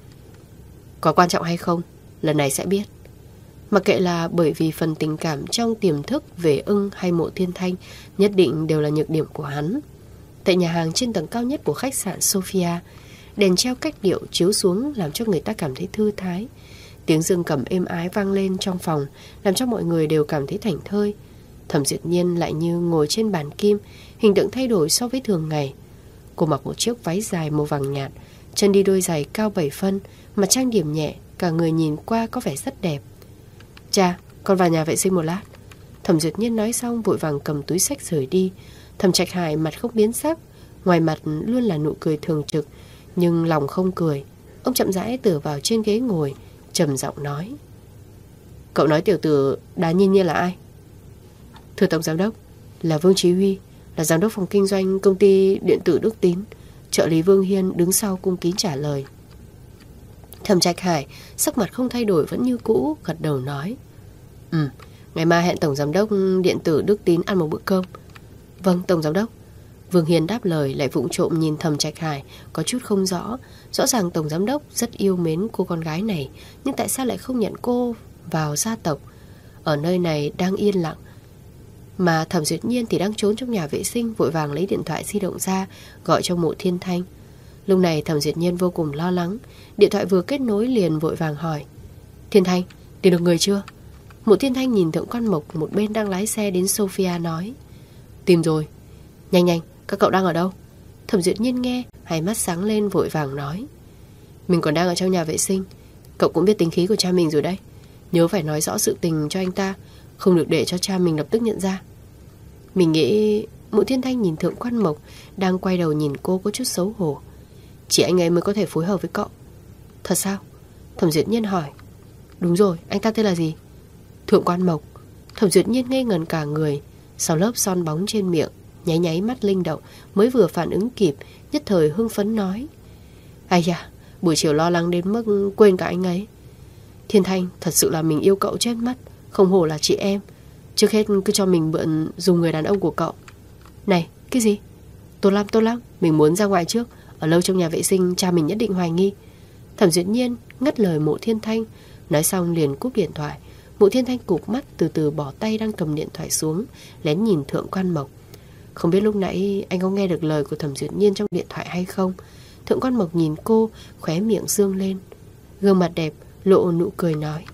Có quan trọng hay không, lần này sẽ biết. Mặc kệ là bởi vì phần tình cảm trong tiềm thức về Ưng hay Mộ Thiên Thanh, nhất định đều là nhược điểm của hắn. Tại nhà hàng trên tầng cao nhất của khách sạn Sophia, đèn treo cách điệu chiếu xuống làm cho người ta cảm thấy thư thái. Tiếng dương cầm êm ái vang lên trong phòng, làm cho mọi người đều cảm thấy thảnh thơi. Thẩm Duyệt Nhiên lại như ngồi trên bàn kim, hình tượng thay đổi so với thường ngày. Cô mặc một chiếc váy dài màu vàng nhạt, chân đi đôi giày cao bảy phân, mặt trang điểm nhẹ, cả người nhìn qua có vẻ rất đẹp. Cha, con vào nhà vệ sinh một lát. Thẩm Duyệt Nhiên nói xong vội vàng cầm túi xách rời đi. Thẩm Trạch Hải mặt không biến sắc, ngoài mặt luôn là nụ cười thường trực, nhưng lòng không cười. Ông chậm rãi tựa vào trên ghế ngồi, trầm giọng nói: Cậu nói tiểu tử Đá Nhiên Nhiên là ai? Thưa Tổng Giám đốc, là Vương Chí Huy, là giám đốc phòng kinh doanh công ty điện tử Đức Tín. Trợ lý Vương Hiên đứng sau cung kính trả lời. Thẩm Trạch Hải sắc mặt không thay đổi vẫn như cũ, gật đầu nói: Ừ, ngày mai hẹn Tổng Giám đốc điện tử Đức Tín ăn một bữa cơm. Vâng, Tổng Giám đốc. Vương Hiên đáp lời, lại vụng trộm nhìn Thẩm Trạch Hải có chút không rõ. Rõ ràng Tổng Giám đốc rất yêu mến cô con gái này, nhưng tại sao lại không nhận cô vào gia tộc? Ở nơi này đang yên lặng, mà Thẩm Duyệt Nhiên thì đang trốn trong nhà vệ sinh, vội vàng lấy điện thoại di động ra gọi cho Mộ Thiên Thanh. Lúc này Thẩm Duyệt Nhiên vô cùng lo lắng. Điện thoại vừa kết nối liền vội vàng hỏi: Thiên Thanh, tìm được người chưa? Mộ Thiên Thanh nhìn Thượng Quan Mộc một bên đang lái xe đến Sophia nói: Tìm rồi. Nhanh nhanh, các cậu đang ở đâu? Thẩm Duyệt Nhiên nghe, hai mắt sáng lên vội vàng nói: Mình còn đang ở trong nhà vệ sinh. Cậu cũng biết tính khí của cha mình rồi đấy, nhớ phải nói rõ sự tình cho anh ta, không được để cho cha mình lập tức nhận ra. Mình nghĩ... Mộ Thiên Thanh nhìn Thượng Quan Mộc đang quay đầu nhìn cô có chút xấu hổ. Chỉ anh ấy mới có thể phối hợp với cậu. Thật sao? Thẩm Duyệt Nhiên hỏi. Đúng rồi, anh ta tên là gì? Thượng Quan Mộc. Thẩm Duyệt Nhiên ngây ngẩn cả người, sau lớp son bóng trên miệng nháy nháy mắt linh động, mới vừa phản ứng kịp, nhất thời hưng phấn nói: Ai da, buổi chiều lo lắng đến mức quên cả anh ấy. Thiên Thanh, thật sự là mình yêu cậu chết mất, không hổ là chị em. Trước hết cứ cho mình mượn dùng người đàn ông của cậu. Này, cái gì? Tốt lắm, tốt lắm, mình muốn ra ngoài trước. Ở lâu trong nhà vệ sinh cha mình nhất định hoài nghi. Thẩm Duyệt Nhiên ngắt lời Mộ Thiên Thanh, nói xong liền cúp điện thoại. Mộ Thiên Thanh cụp mắt từ từ bỏ tay đang cầm điện thoại xuống, lén nhìn Thượng Quan Mộc. Không biết lúc nãy anh có nghe được lời của Thẩm Duyệt Nhiên trong điện thoại hay không? Thượng Quan Mộc nhìn cô, khóe miệng dương lên, gương mặt đẹp lộ nụ cười nói: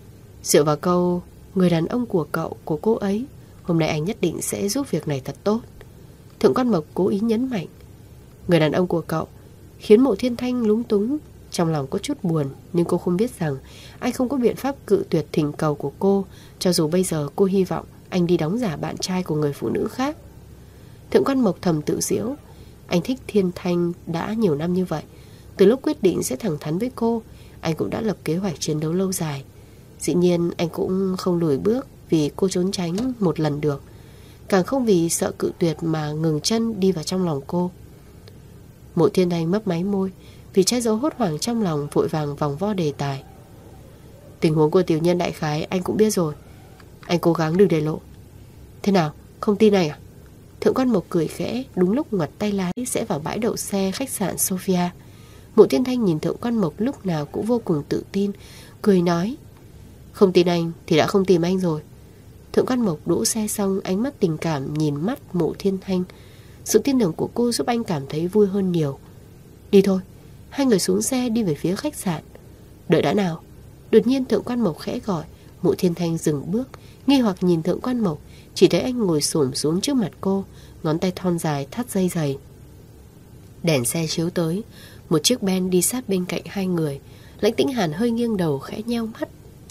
Dựa vào câu người đàn ông của cậu, của cô ấy, hôm nay anh nhất định sẽ giúp việc này thật tốt. Thượng Quan Mộc cố ý nhấn mạnh người đàn ông của cậu, khiến Mộ Thiên Thanh lúng túng. Trong lòng có chút buồn, nhưng cô không biết rằng anh không có biện pháp cự tuyệt thỉnh cầu của cô, cho dù bây giờ cô hy vọng anh đi đóng giả bạn trai của người phụ nữ khác. Thượng Quan Mộc thầm tự giễu, anh thích Thiên Thanh đã nhiều năm như vậy. Từ lúc quyết định sẽ thẳng thắn với cô, anh cũng đã lập kế hoạch chiến đấu lâu dài. Dĩ nhiên anh cũng không lùi bước vì cô trốn tránh một lần được, càng không vì sợ cự tuyệt mà ngừng chân đi vào trong lòng cô. Mộ Thiên Thanh mấp máy môi, vì che giấu hốt hoảng trong lòng vội vàng vòng vo đề tài. Tình huống của tiểu nhân đại khái anh cũng biết rồi, anh cố gắng đừng để lộ. Thế nào, không tin này à? Thượng Quan Mộc cười khẽ, đúng lúc ngoặt tay lái sẽ vào bãi đậu xe khách sạn Sophia. Mộ Thiên Thanh nhìn Thượng Quan Mộc lúc nào cũng vô cùng tự tin, cười nói: Không tin anh thì đã không tìm anh rồi. Thượng Quan Mộc đỗ xe xong, ánh mắt tình cảm nhìn mắt Mộ Thiên Thanh. Sự tin tưởng của cô giúp anh cảm thấy vui hơn nhiều. Đi thôi. Hai người xuống xe đi về phía khách sạn. Đợi đã nào. Đột nhiên Thượng Quan Mộc khẽ gọi. Mộ Thiên Thanh dừng bước, nghi hoặc nhìn Thượng Quan Mộc. Chỉ thấy anh ngồi xổm xuống trước mặt cô, ngón tay thon dài thắt dây giày. Đèn xe chiếu tới, Một chiếc ben đi sát bên cạnh hai người. Lãnh Tĩnh Hàn hơi nghiêng đầu khẽ nheo mắt.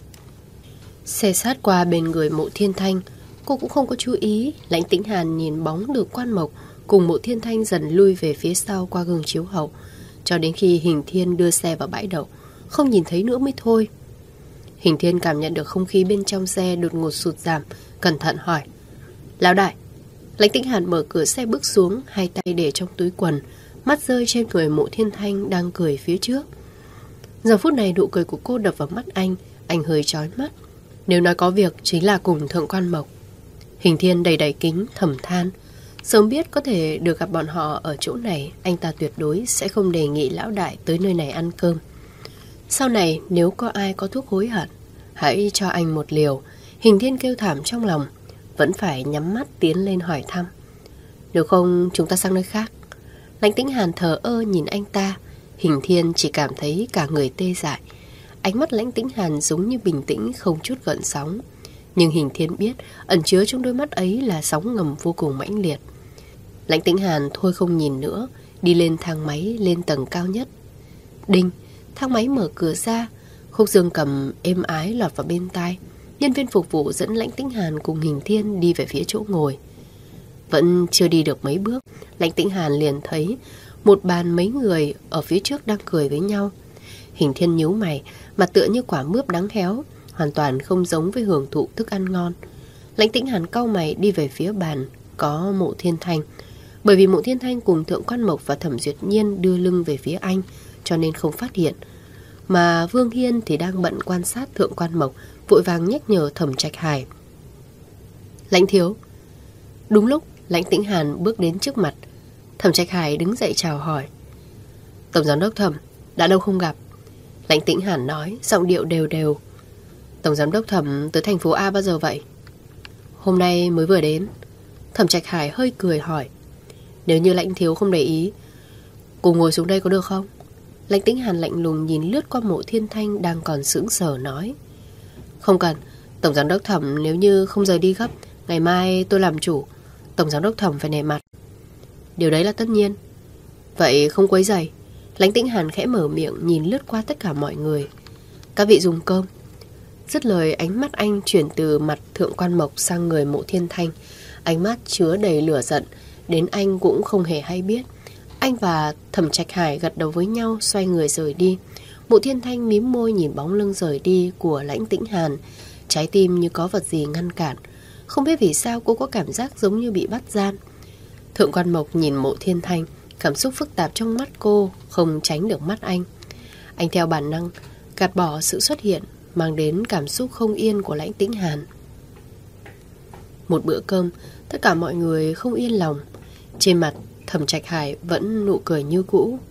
Xe sát qua bên người Mộ Thiên Thanh. Cô cũng không có chú ý. Lãnh Tĩnh Hàn nhìn bóng Đường Quan Mộc cùng Mộ Thiên Thanh dần lui về phía sau qua gương chiếu hậu, cho đến khi Hình Thiên đưa xe vào bãi đậu, không nhìn thấy nữa mới thôi. Hình Thiên cảm nhận được không khí bên trong xe đột ngột sụt giảm, cẩn thận hỏi: Lão đại. Lãnh Tĩnh Hàn mở cửa xe bước xuống, hai tay để trong túi quần, mắt rơi trên người Mộ Thiên Thanh đang cười phía trước. Giờ phút này nụ cười của cô đập vào mắt anh, anh hơi chói mắt. Nếu nói có việc chính là cùng Thượng Quan Mộc. Hình Thiên đầy đầy kính thầm than, sớm biết có thể được gặp bọn họ ở chỗ này, anh ta tuyệt đối sẽ không đề nghị lão đại tới nơi này ăn cơm. Sau này nếu có ai có thuốc hối hận, hãy cho anh một liều. Hình Thiên kêu thảm trong lòng, vẫn phải nhắm mắt tiến lên hỏi thăm. Nếu không chúng ta sang nơi khác. Lãnh Tĩnh Hàn thờ ơ nhìn anh ta. Hình Thiên chỉ cảm thấy cả người tê dại. Ánh mắt Lãnh Tĩnh Hàn giống như bình tĩnh, không chút gợn sóng. Nhưng Hình Thiên biết ẩn chứa trong đôi mắt ấy là sóng ngầm vô cùng mãnh liệt. Lãnh Tĩnh Hàn thôi không nhìn nữa, đi lên thang máy lên tầng cao nhất. Đinh, thang máy mở cửa ra, khúc dương cầm êm ái lọt vào bên tai. Nhân viên phục vụ dẫn Lãnh Tĩnh Hàn cùng Hình Thiên đi về phía chỗ ngồi. Vẫn chưa đi được mấy bước, Lãnh Tĩnh Hàn liền thấy một bàn mấy người ở phía trước đang cười với nhau. Hình Thiên nhíu mày, mặt tựa như quả mướp đắng héo, hoàn toàn không giống với hưởng thụ thức ăn ngon. Lãnh Tĩnh Hàn cau mày đi về phía bàn có Mộ Thiên Thanh. Bởi vì Mộ Thiên Thanh cùng Thượng Quan Mộc và Thẩm Duyệt Nhiên đưa lưng về phía anh, cho nên không phát hiện. Mà Vương Hiên thì đang bận quan sát Thượng Quan Mộc, vội vàng nhắc nhở Thẩm Trạch Hải. Lãnh thiếu. Đúng lúc Lãnh Tĩnh Hàn bước đến trước mặt, Thẩm Trạch Hải đứng dậy chào hỏi. Tổng giám đốc Thẩm, đã lâu không gặp. Lãnh Tĩnh Hàn nói, giọng điệu đều đều. Tổng giám đốc Thẩm tới thành phố A bao giờ vậy? Hôm nay mới vừa đến. Thẩm Trạch Hải hơi cười hỏi. Nếu như Lãnh thiếu không để ý, cùng ngồi xuống đây có được không? Lãnh Tĩnh Hàn lạnh lùng nhìn lướt qua Mộ Thiên Thanh đang còn sững sờ nói. Không cần, Tổng giám đốc Thẩm nếu như không rời đi gấp, ngày mai tôi làm chủ. Tổng giám đốc Thẩm phải nể mặt. Điều đấy là tất nhiên. Vậy không quấy rầy. Lãnh Tĩnh Hàn khẽ mở miệng nhìn lướt qua tất cả mọi người. Các vị dùng cơm. Dứt lời, ánh mắt anh chuyển từ mặt Thượng Quan Mộc sang người Mộ Thiên Thanh. Ánh mắt chứa đầy lửa giận, đến anh cũng không hề hay biết. Anh và Thẩm Trạch Hải gật đầu với nhau, xoay người rời đi. Mộ Thiên Thanh mím môi nhìn bóng lưng rời đi của Lãnh Tĩnh Hàn, trái tim như có vật gì ngăn cản. Không biết vì sao cô có cảm giác giống như bị bắt gian. Thượng Quan Mộc nhìn Mộ Thiên Thanh, cảm xúc phức tạp trong mắt cô không tránh được mắt anh. Anh theo bản năng gạt bỏ sự xuất hiện mang đến cảm xúc không yên của Lãnh Tĩnh Hàn. Một bữa cơm, tất cả mọi người không yên lòng. Trên mặt Thẩm Trạch Hải vẫn nụ cười như cũ.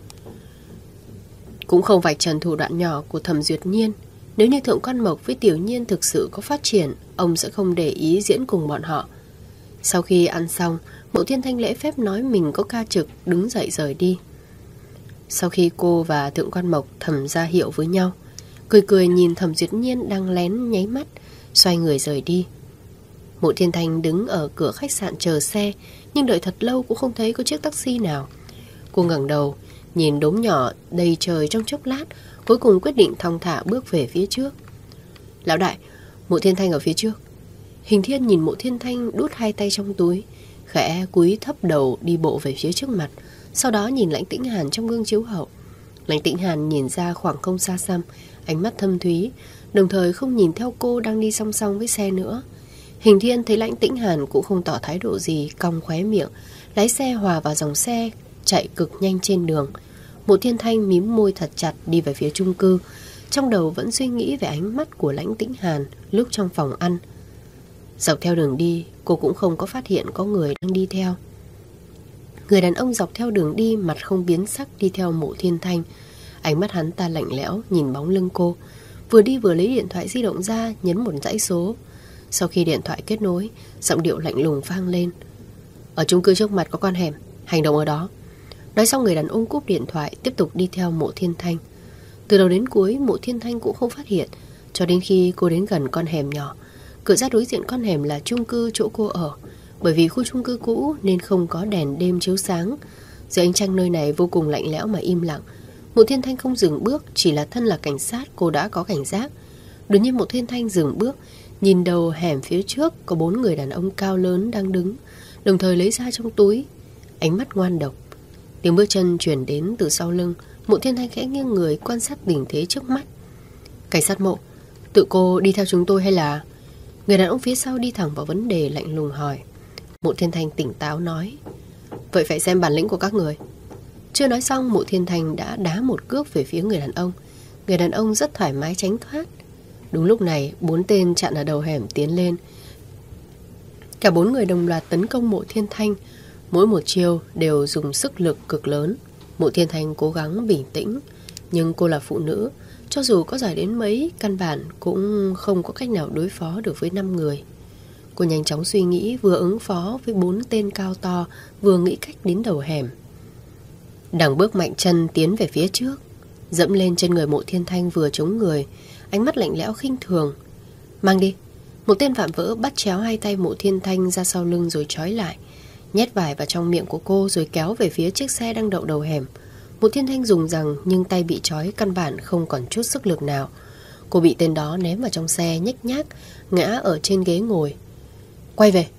Cũng không vạch trần thủ đoạn nhỏ của Thẩm Duyệt Nhiên. Nếu như Thượng Quan Mộc với Tiểu Nhiên thực sự có phát triển, ông sẽ không để ý diễn cùng bọn họ. Sau khi ăn xong, Mộ Thiên Thanh lễ phép nói mình có ca trực, đứng dậy rời đi. Sau khi cô và Thượng Quan Mộc thầm ra hiệu với nhau, cười cười nhìn Thẩm Duyệt Nhiên đang lén nháy mắt, xoay người rời đi. Mộ Thiên Thanh đứng ở cửa khách sạn chờ xe, nhưng đợi thật lâu cũng không thấy có chiếc taxi nào. Cô ngẩng đầu, nhìn đốm nhỏ đầy trời trong chốc lát, cuối cùng quyết định thong thả bước về phía trước. Lão đại, Mộ Thiên Thanh ở phía trước. Hình Thiên nhìn Mộ Thiên Thanh đút hai tay trong túi, khẽ cúi thấp đầu đi bộ về phía trước mặt, sau đó nhìn Lãnh Tĩnh Hàn trong gương chiếu hậu. Lãnh Tĩnh Hàn nhìn ra khoảng không xa xăm, ánh mắt thâm thúy, đồng thời không nhìn theo cô đang đi song song với xe nữa. Hình Thiên thấy Lãnh Tĩnh Hàn cũng không tỏ thái độ gì, cong khóe miệng, lái xe hòa vào dòng xe chạy cực nhanh trên đường. Mộ Thiên Thanh mím môi thật chặt đi về phía chung cư, trong đầu vẫn suy nghĩ về ánh mắt của Lãnh Tĩnh Hàn lúc trong phòng ăn. Dọc theo đường đi, cô cũng không có phát hiện có người đang đi theo. Người đàn ông dọc theo đường đi mặt không biến sắc đi theo Mộ Thiên Thanh. Ánh mắt hắn ta lạnh lẽo nhìn bóng lưng cô, vừa đi vừa lấy điện thoại di động ra nhấn một dãy số. Sau khi điện thoại kết nối, giọng điệu lạnh lùng vang lên. Ở chung cư trước mặt có con hẻm, hành động ở đó. Nói xong người đàn ông cúp điện thoại, tiếp tục đi theo Mộ Thiên Thanh. Từ đầu đến cuối Mộ Thiên Thanh cũng không phát hiện, cho đến khi cô đến gần con hẻm nhỏ. Cửa ra đối diện con hẻm là chung cư chỗ cô ở. Bởi vì khu chung cư cũ nên không có đèn đêm chiếu sáng. Dưới ánh trăng nơi này vô cùng lạnh lẽo mà im lặng. Mộ Thiên Thanh không dừng bước, chỉ là thân là cảnh sát cô đã có cảnh giác. Đột nhiên Mộ Thiên Thanh dừng bước, nhìn đầu hẻm phía trước có bốn người đàn ông cao lớn đang đứng, đồng thời lấy ra trong túi, ánh mắt ngoan độc. Tiếng bước chân chuyển đến từ sau lưng. Mộ Thiên Thanh khẽ nghiêng người quan sát tình thế trước mắt. Cảnh sát Mộ, tự cô đi theo chúng tôi hay là... Người đàn ông phía sau đi thẳng vào vấn đề, lạnh lùng hỏi. Mộ Thiên Thanh tỉnh táo nói, vậy phải xem bản lĩnh của các người. Chưa nói xong, Mộ Thiên Thanh đã đá một cước về phía người đàn ông. Người đàn ông rất thoải mái tránh thoát. Đúng lúc này, bốn tên chặn ở đầu hẻm tiến lên. Cả bốn người đồng loạt tấn công Mộ Thiên Thanh. Mỗi một chiêu đều dùng sức lực cực lớn. Mộ Thiên Thanh cố gắng bình tĩnh, nhưng cô là phụ nữ, cho dù có giỏi đến mấy, căn bản cũng không có cách nào đối phó được với năm người. Cô nhanh chóng suy nghĩ, vừa ứng phó với bốn tên cao to, vừa nghĩ cách đến đầu hẻm. Đằng bước mạnh chân tiến về phía trước, dẫm lên chân người Mộ Thiên Thanh vừa chống người, ánh mắt lạnh lẽo khinh thường. Mang đi. Một tên phạm vỡ bắt chéo hai tay Mộ Thiên Thanh ra sau lưng rồi trói lại, nhét vải vào trong miệng của cô rồi kéo về phía chiếc xe đang đậu đầu hẻm. Mộ Thiên Thanh dùng rằng nhưng tay bị trói căn bản không còn chút sức lực nào. Cô bị tên đó ném vào trong xe, nhếch nhác ngã ở trên ghế ngồi. Quay về.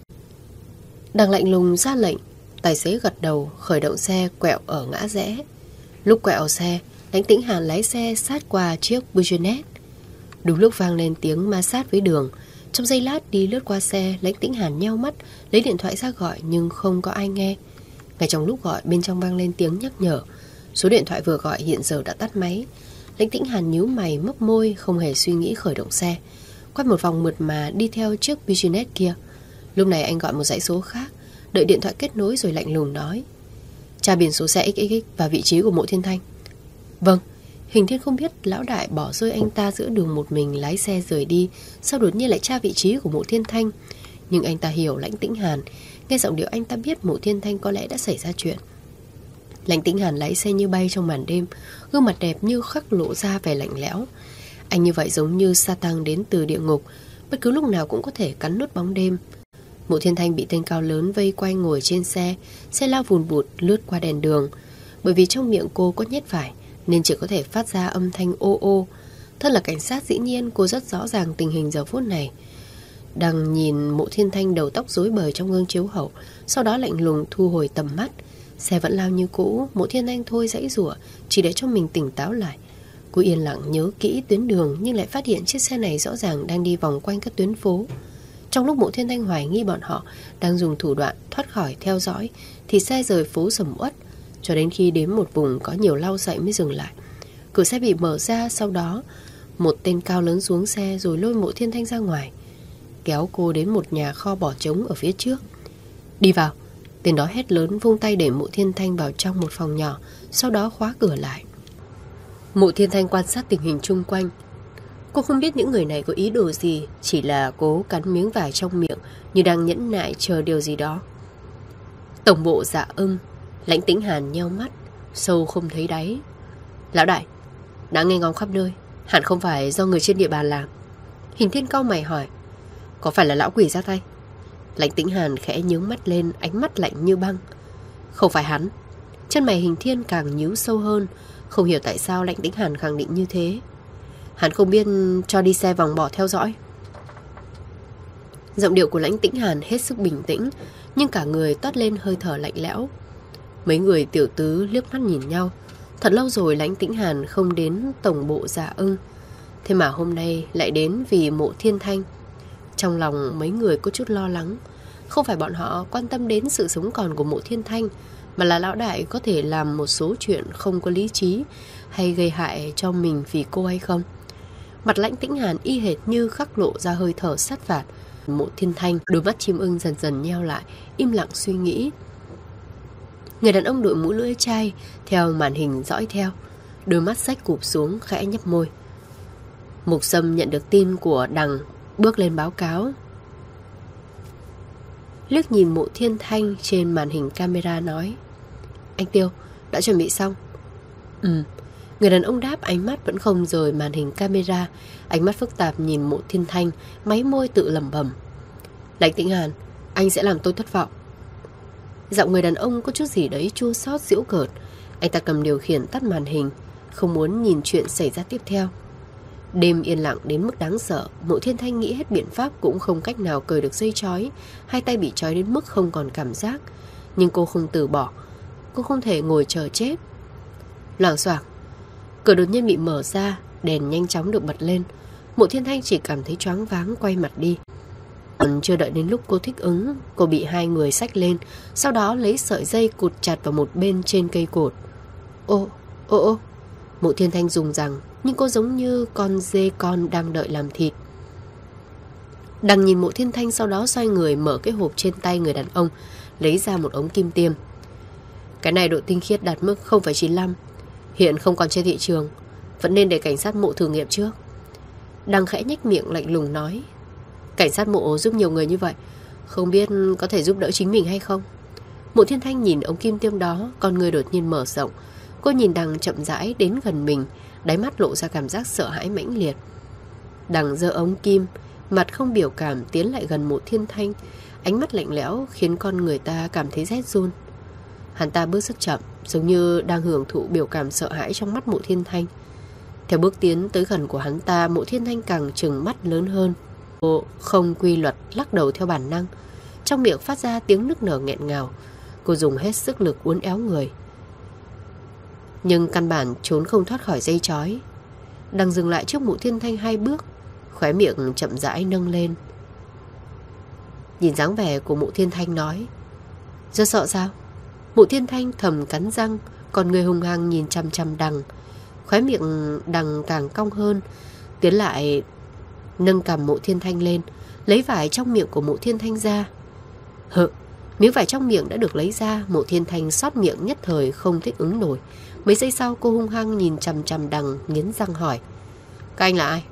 Đằng lạnh lùng ra lệnh. Tài xế gật đầu, khởi động xe quẹo ở ngã rẽ. Lúc quẹo xe, Lãnh Tĩnh Hàn lái xe sát qua chiếc Buick. Đúng lúc vang lên tiếng ma sát với đường. Trong giây lát đi lướt qua xe, Lãnh Tĩnh Hàn nheo mắt, lấy điện thoại ra gọi nhưng không có ai nghe. Ngay trong lúc gọi, bên trong vang lên tiếng nhắc nhở. Số điện thoại vừa gọi hiện giờ đã tắt máy. Lãnh Tĩnh Hàn nhíu mày mấp môi, không hề suy nghĩ khởi động xe, quay một vòng mượt mà đi theo chiếc Buick kia. Lúc này anh gọi một dãy số khác, đợi điện thoại kết nối rồi lạnh lùng nói. Tra biển số xe ích ích ích và vị trí của Mộ Thiên Thanh. Vâng. Hình Thiên không biết lão đại bỏ rơi anh ta giữa đường một mình lái xe rời đi, sao đột nhiên lại tra vị trí của Mộ Thiên Thanh. Nhưng anh ta hiểu Lãnh Tĩnh Hàn, nghe giọng điệu anh ta biết Mộ Thiên Thanh có lẽ đã xảy ra chuyện. Lãnh Tĩnh Hàn lái xe như bay trong màn đêm, gương mặt đẹp như khắc lộ ra vẻ lạnh lẽo. Anh như vậy giống như Satan đến từ địa ngục, bất cứ lúc nào cũng có thể cắn nuốt bóng đêm. Mộ Thiên Thanh bị tên cao lớn vây quanh ngồi trên xe, xe lao vùn vụt lướt qua đèn đường. Bởi vì trong miệng cô có nhét vải nên chỉ có thể phát ra âm thanh ô ô. Thân là cảnh sát dĩ nhiên cô rất rõ ràng tình hình giờ phút này. Đang nhìn Mộ Thiên Thanh đầu tóc rối bời trong gương chiếu hậu, sau đó lạnh lùng thu hồi tầm mắt. Xe vẫn lao như cũ. Mộ Thiên Thanh thôi giãy giụa chỉ để cho mình tỉnh táo lại. Cô yên lặng nhớ kỹ tuyến đường, nhưng lại phát hiện chiếc xe này rõ ràng đang đi vòng quanh các tuyến phố. Trong lúc Mộ Thiên Thanh hoài nghi bọn họ đang dùng thủ đoạn thoát khỏi theo dõi, thì xe rời phố sầm uất, cho đến khi đến một vùng có nhiều lau sậy mới dừng lại. Cửa xe bị mở ra, sau đó một tên cao lớn xuống xe rồi lôi Mộ Thiên Thanh ra ngoài, kéo cô đến một nhà kho bỏ trống ở phía trước. Đi vào. Tên đó hét lớn, vung tay để Mộ Thiên Thanh vào trong một phòng nhỏ, sau đó khóa cửa lại. Mộ Thiên Thanh quan sát tình hình chung quanh. Cô không biết những người này có ý đồ gì, chỉ là cố cắn miếng vải trong miệng như đang nhẫn nại chờ điều gì đó. Tổng bộ Dạ Ưng. Lãnh Tĩnh Hàn nheo mắt, sâu không thấy đáy. Lão đại, đã nghe ngóng khắp nơi, hẳn không phải do người trên địa bàn làm. Hình Thiên cau mày hỏi. Có phải là lão quỷ ra tay? Lãnh Tĩnh Hàn khẽ nhướng mắt lên, ánh mắt lạnh như băng. Không phải hắn. Chân mày Hình Thiên càng nhíu sâu hơn, không hiểu tại sao Lãnh Tĩnh Hàn khẳng định như thế. Hắn không biết cho đi xe vòng bỏ theo dõi. Giọng điệu của Lãnh Tĩnh Hàn hết sức bình tĩnh, nhưng cả người toát lên hơi thở lạnh lẽo. Mấy người tiểu tứ liếc mắt nhìn nhau. Thật lâu rồi Lãnh Tĩnh Hàn không đến tổng bộ Dạ Ưng, thế mà hôm nay lại đến vì Mộ Thiên Thanh. Trong lòng mấy người có chút lo lắng. Không phải bọn họ quan tâm đến sự sống còn của Mộ Thiên Thanh, mà là lão đại có thể làm một số chuyện không có lý trí hay gây hại cho mình vì cô hay không. Mặt Lãnh Tĩnh Hàn y hệt như khắc lộ ra hơi thở sát phạt. Mộ Thiên Thanh, đôi mắt chim ưng dần dần nheo lại, im lặng suy nghĩ. Người đàn ông đội mũ lưỡi chai theo màn hình dõi theo, đôi mắt xách cụp xuống, khẽ nhấp môi. Mục Sâm nhận được tin của Đằng, bước lên báo cáo. Liếc nhìn Mộ Thiên Thanh trên màn hình camera nói. Anh Tiêu, đã chuẩn bị xong? Ừ. Người đàn ông đáp, ánh mắt vẫn không rời màn hình camera, ánh mắt phức tạp nhìn Mộ Thiên Thanh, máy môi tự lẩm bẩm. Lãnh Tĩnh Hàn, anh sẽ làm tôi thất vọng. Giọng người đàn ông có chút gì đấy chua xót giễu cợt. Anh ta cầm điều khiển tắt màn hình, không muốn nhìn chuyện xảy ra tiếp theo. Đêm yên lặng đến mức đáng sợ, Mộ Thiên Thanh nghĩ hết biện pháp cũng không cách nào cởi được dây trói. Hai tay bị trói đến mức không còn cảm giác. Nhưng cô không từ bỏ. Cô không thể ngồi chờ chết. Loảng xoảng, cửa đột nhiên bị mở ra, đèn nhanh chóng được bật lên. Mộ Thiên Thanh chỉ cảm thấy choáng váng, quay mặt đi. Còn chưa đợi đến lúc cô thích ứng, cô bị hai người xách lên, sau đó lấy sợi dây cụt chặt vào một bên trên cây cột. Ô, ô ô, Mộ Thiên Thanh dùng rằng, nhưng cô giống như con dê con đang đợi làm thịt. Đằng nhìn Mộ Thiên Thanh, sau đó xoay người mở cái hộp trên tay người đàn ông, lấy ra một ống kim tiêm. Cái này độ tinh khiết đạt mức không phẩy chín lăm, hiện không còn trên thị trường, vẫn nên để cảnh sát Mộ thử nghiệm trước. Đằng khẽ nhếch miệng lạnh lùng nói, cảnh sát Mộ giúp nhiều người như vậy, không biết có thể giúp đỡ chính mình hay không? Mộ Thiên Thanh nhìn ống kim tiêm đó, con người đột nhiên mở rộng. Cô nhìn Đằng chậm rãi đến gần mình, đáy mắt lộ ra cảm giác sợ hãi mãnh liệt. Đằng giơ ống kim, mặt không biểu cảm tiến lại gần Mộ Thiên Thanh, ánh mắt lạnh lẽo khiến con người ta cảm thấy rét run. Hắn ta bước rất chậm, giống như đang hưởng thụ biểu cảm sợ hãi trong mắt Mộ Thiên Thanh. Theo bước tiến tới gần của hắn ta, Mộ Thiên Thanh càng trừng mắt lớn hơn. Cô không quy luật lắc đầu theo bản năng, trong miệng phát ra tiếng nức nở nghẹn ngào. Cô dùng hết sức lực uốn éo người, nhưng căn bản trốn không thoát khỏi dây trói. Đang dừng lại trước Mộ Thiên Thanh hai bước, khóe miệng chậm rãi nâng lên. Nhìn dáng vẻ của Mộ Thiên Thanh nói, rất sợ sao? Mộ Thiên Thanh thầm cắn răng, còn người hung hăng nhìn chăm chăm Đằng. Khóe miệng Đằng càng cong hơn, tiến lại nâng cằm Mộ Thiên Thanh lên, lấy vải trong miệng của Mộ Thiên Thanh ra. Hự, miếng vải trong miệng đã được lấy ra, Mộ Thiên Thanh xót miệng nhất thời không thích ứng nổi. Mấy giây sau cô hung hăng nhìn chằm chằm Đằng, nghiến răng hỏi, các anh là ai?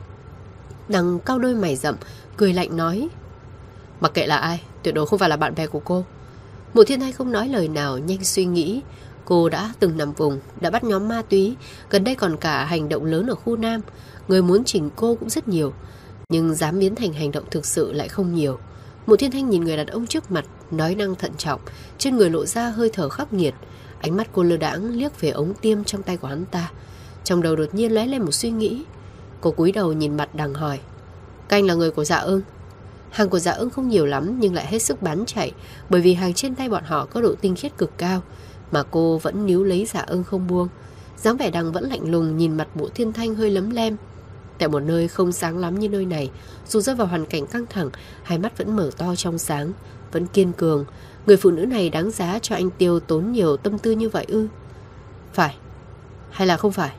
Đằng cau đôi mày rậm, cười lạnh nói, mặc kệ là ai, tuyệt đối không phải là bạn bè của cô. Mộ Thiên Thanh không nói lời nào, nhanh suy nghĩ. Cô đã từng nằm vùng, đã bắt nhóm ma túy, gần đây còn cả hành động lớn ở khu Nam. Người muốn chỉnh cô cũng rất nhiều, nhưng dám biến thành hành động thực sự lại không nhiều. Mộ Thiên Thanh nhìn người đàn ông trước mặt, nói năng thận trọng, trên người lộ ra hơi thở khắc nghiệt. Ánh mắt cô lơ đãng liếc về ống tiêm trong tay của hắn ta. Trong đầu đột nhiên lóe lên một suy nghĩ. Cô cúi đầu nhìn mặt Đằng hỏi, các anh là người của Dạ Ưng? Hàng của Dạ Ưng không nhiều lắm nhưng lại hết sức bán chạy, bởi vì hàng trên tay bọn họ có độ tinh khiết cực cao, mà cô vẫn níu lấy Dạ Ưng không buông. Dáng vẻ Đằng vẫn lạnh lùng, nhìn mặt Mộ Thiên Thanh hơi lấm lem. Tại một nơi không sáng lắm như nơi này, dù rơi vào hoàn cảnh căng thẳng, hai mắt vẫn mở to trong sáng, vẫn kiên cường. Người phụ nữ này đáng giá cho anh tiêu tốn nhiều tâm tư như vậy ư? Phải hay là không phải?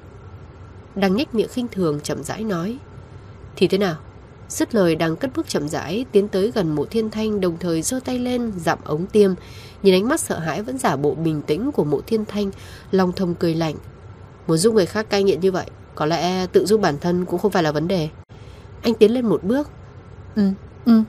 Đằng nhếch miệng khinh thường chậm rãi nói, thì thế nào? Dứt lời, Đằng cất bước chậm rãi tiến tới gần Mộ Thiên Thanh, đồng thời giơ tay lên dặm ống tiêm. Nhìn ánh mắt sợ hãi vẫn giả bộ bình tĩnh của Mộ Thiên Thanh, lòng thầm cười lạnh. Muốn giúp người khác cai nghiện như vậy, có lẽ tự giúp bản thân cũng không phải là vấn đề. Anh tiến lên một bước. Ừ, ừ.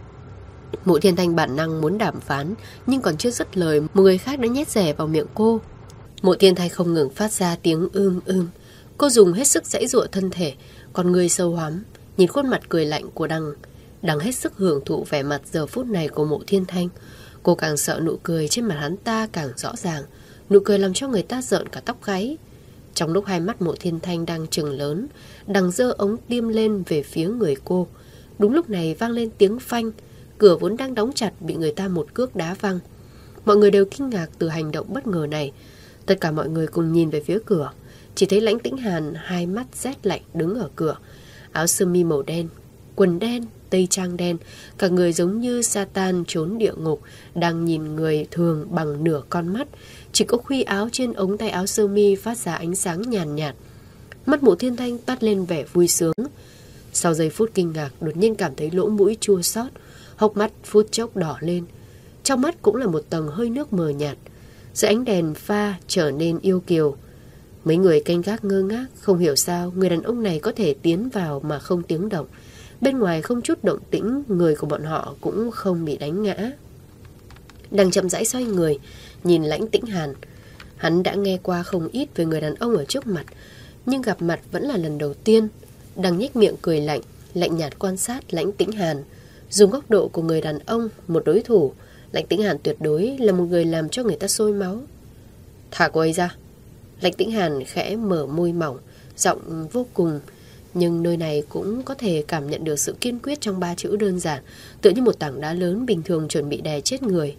Mộ Thiên Thanh bản năng muốn đàm phán, nhưng còn chưa dứt lời, một người khác đã nhét rẻ vào miệng cô. Mộ Thiên Thanh không ngừng phát ra tiếng ưm ưm. Cô dùng hết sức giãy giụa thân thể, còn người sâu hoắm, nhìn khuôn mặt cười lạnh của Đằng. Đằng hết sức hưởng thụ vẻ mặt giờ phút này của Mộ Thiên Thanh. Cô càng sợ nụ cười trên mặt hắn ta càng rõ ràng, nụ cười làm cho người ta rợn cả tóc gáy. Trong lúc hai mắt Mộ Thiên Thanh đang trừng lớn, Đằng giơ ống tiêm lên về phía người cô. Đúng lúc này vang lên tiếng phanh, cửa vốn đang đóng chặt bị người ta một cước đá văng. Mọi người đều kinh ngạc từ hành động bất ngờ này. Tất cả mọi người cùng nhìn về phía cửa, chỉ thấy Lãnh Tĩnh Hàn hai mắt rét lạnh đứng ở cửa, áo sơ mi màu đen, quần đen, tây trang đen, cả người giống như Satan trốn địa ngục, đang nhìn người thường bằng nửa con mắt. Chỉ có khuy áo trên ống tay áo sơ mi phát ra ánh sáng nhàn nhạt, nhạt. Mắt Mộ Thiên Thanh toát lên vẻ vui sướng. Sau giây phút kinh ngạc, đột nhiên cảm thấy lỗ mũi chua xót, hốc mắt phút chốc đỏ lên. Trong mắt cũng là một tầng hơi nước mờ nhạt. Dưới ánh đèn pha trở nên yêu kiều. Mấy người canh gác ngơ ngác, không hiểu sao người đàn ông này có thể tiến vào mà không tiếng động. Bên ngoài không chút động tĩnh, người của bọn họ cũng không bị đánh ngã. Đằng chậm rãi xoay người, nhìn Lãnh Tĩnh Hàn. Hắn đã nghe qua không ít về người đàn ông ở trước mặt, nhưng gặp mặt vẫn là lần đầu tiên. Đằng nhếch miệng cười lạnh, lạnh nhạt quan sát Lãnh Tĩnh Hàn. Dùng góc độ của người đàn ông, một đối thủ, Lãnh Tĩnh Hàn tuyệt đối là một người làm cho người ta sôi máu. Thả cô ấy ra. Lãnh Tĩnh Hàn khẽ mở môi mỏng, giọng vô cùng, nhưng nơi này cũng có thể cảm nhận được sự kiên quyết trong ba chữ đơn giản, tựa như một tảng đá lớn bình thường chuẩn bị đè chết người.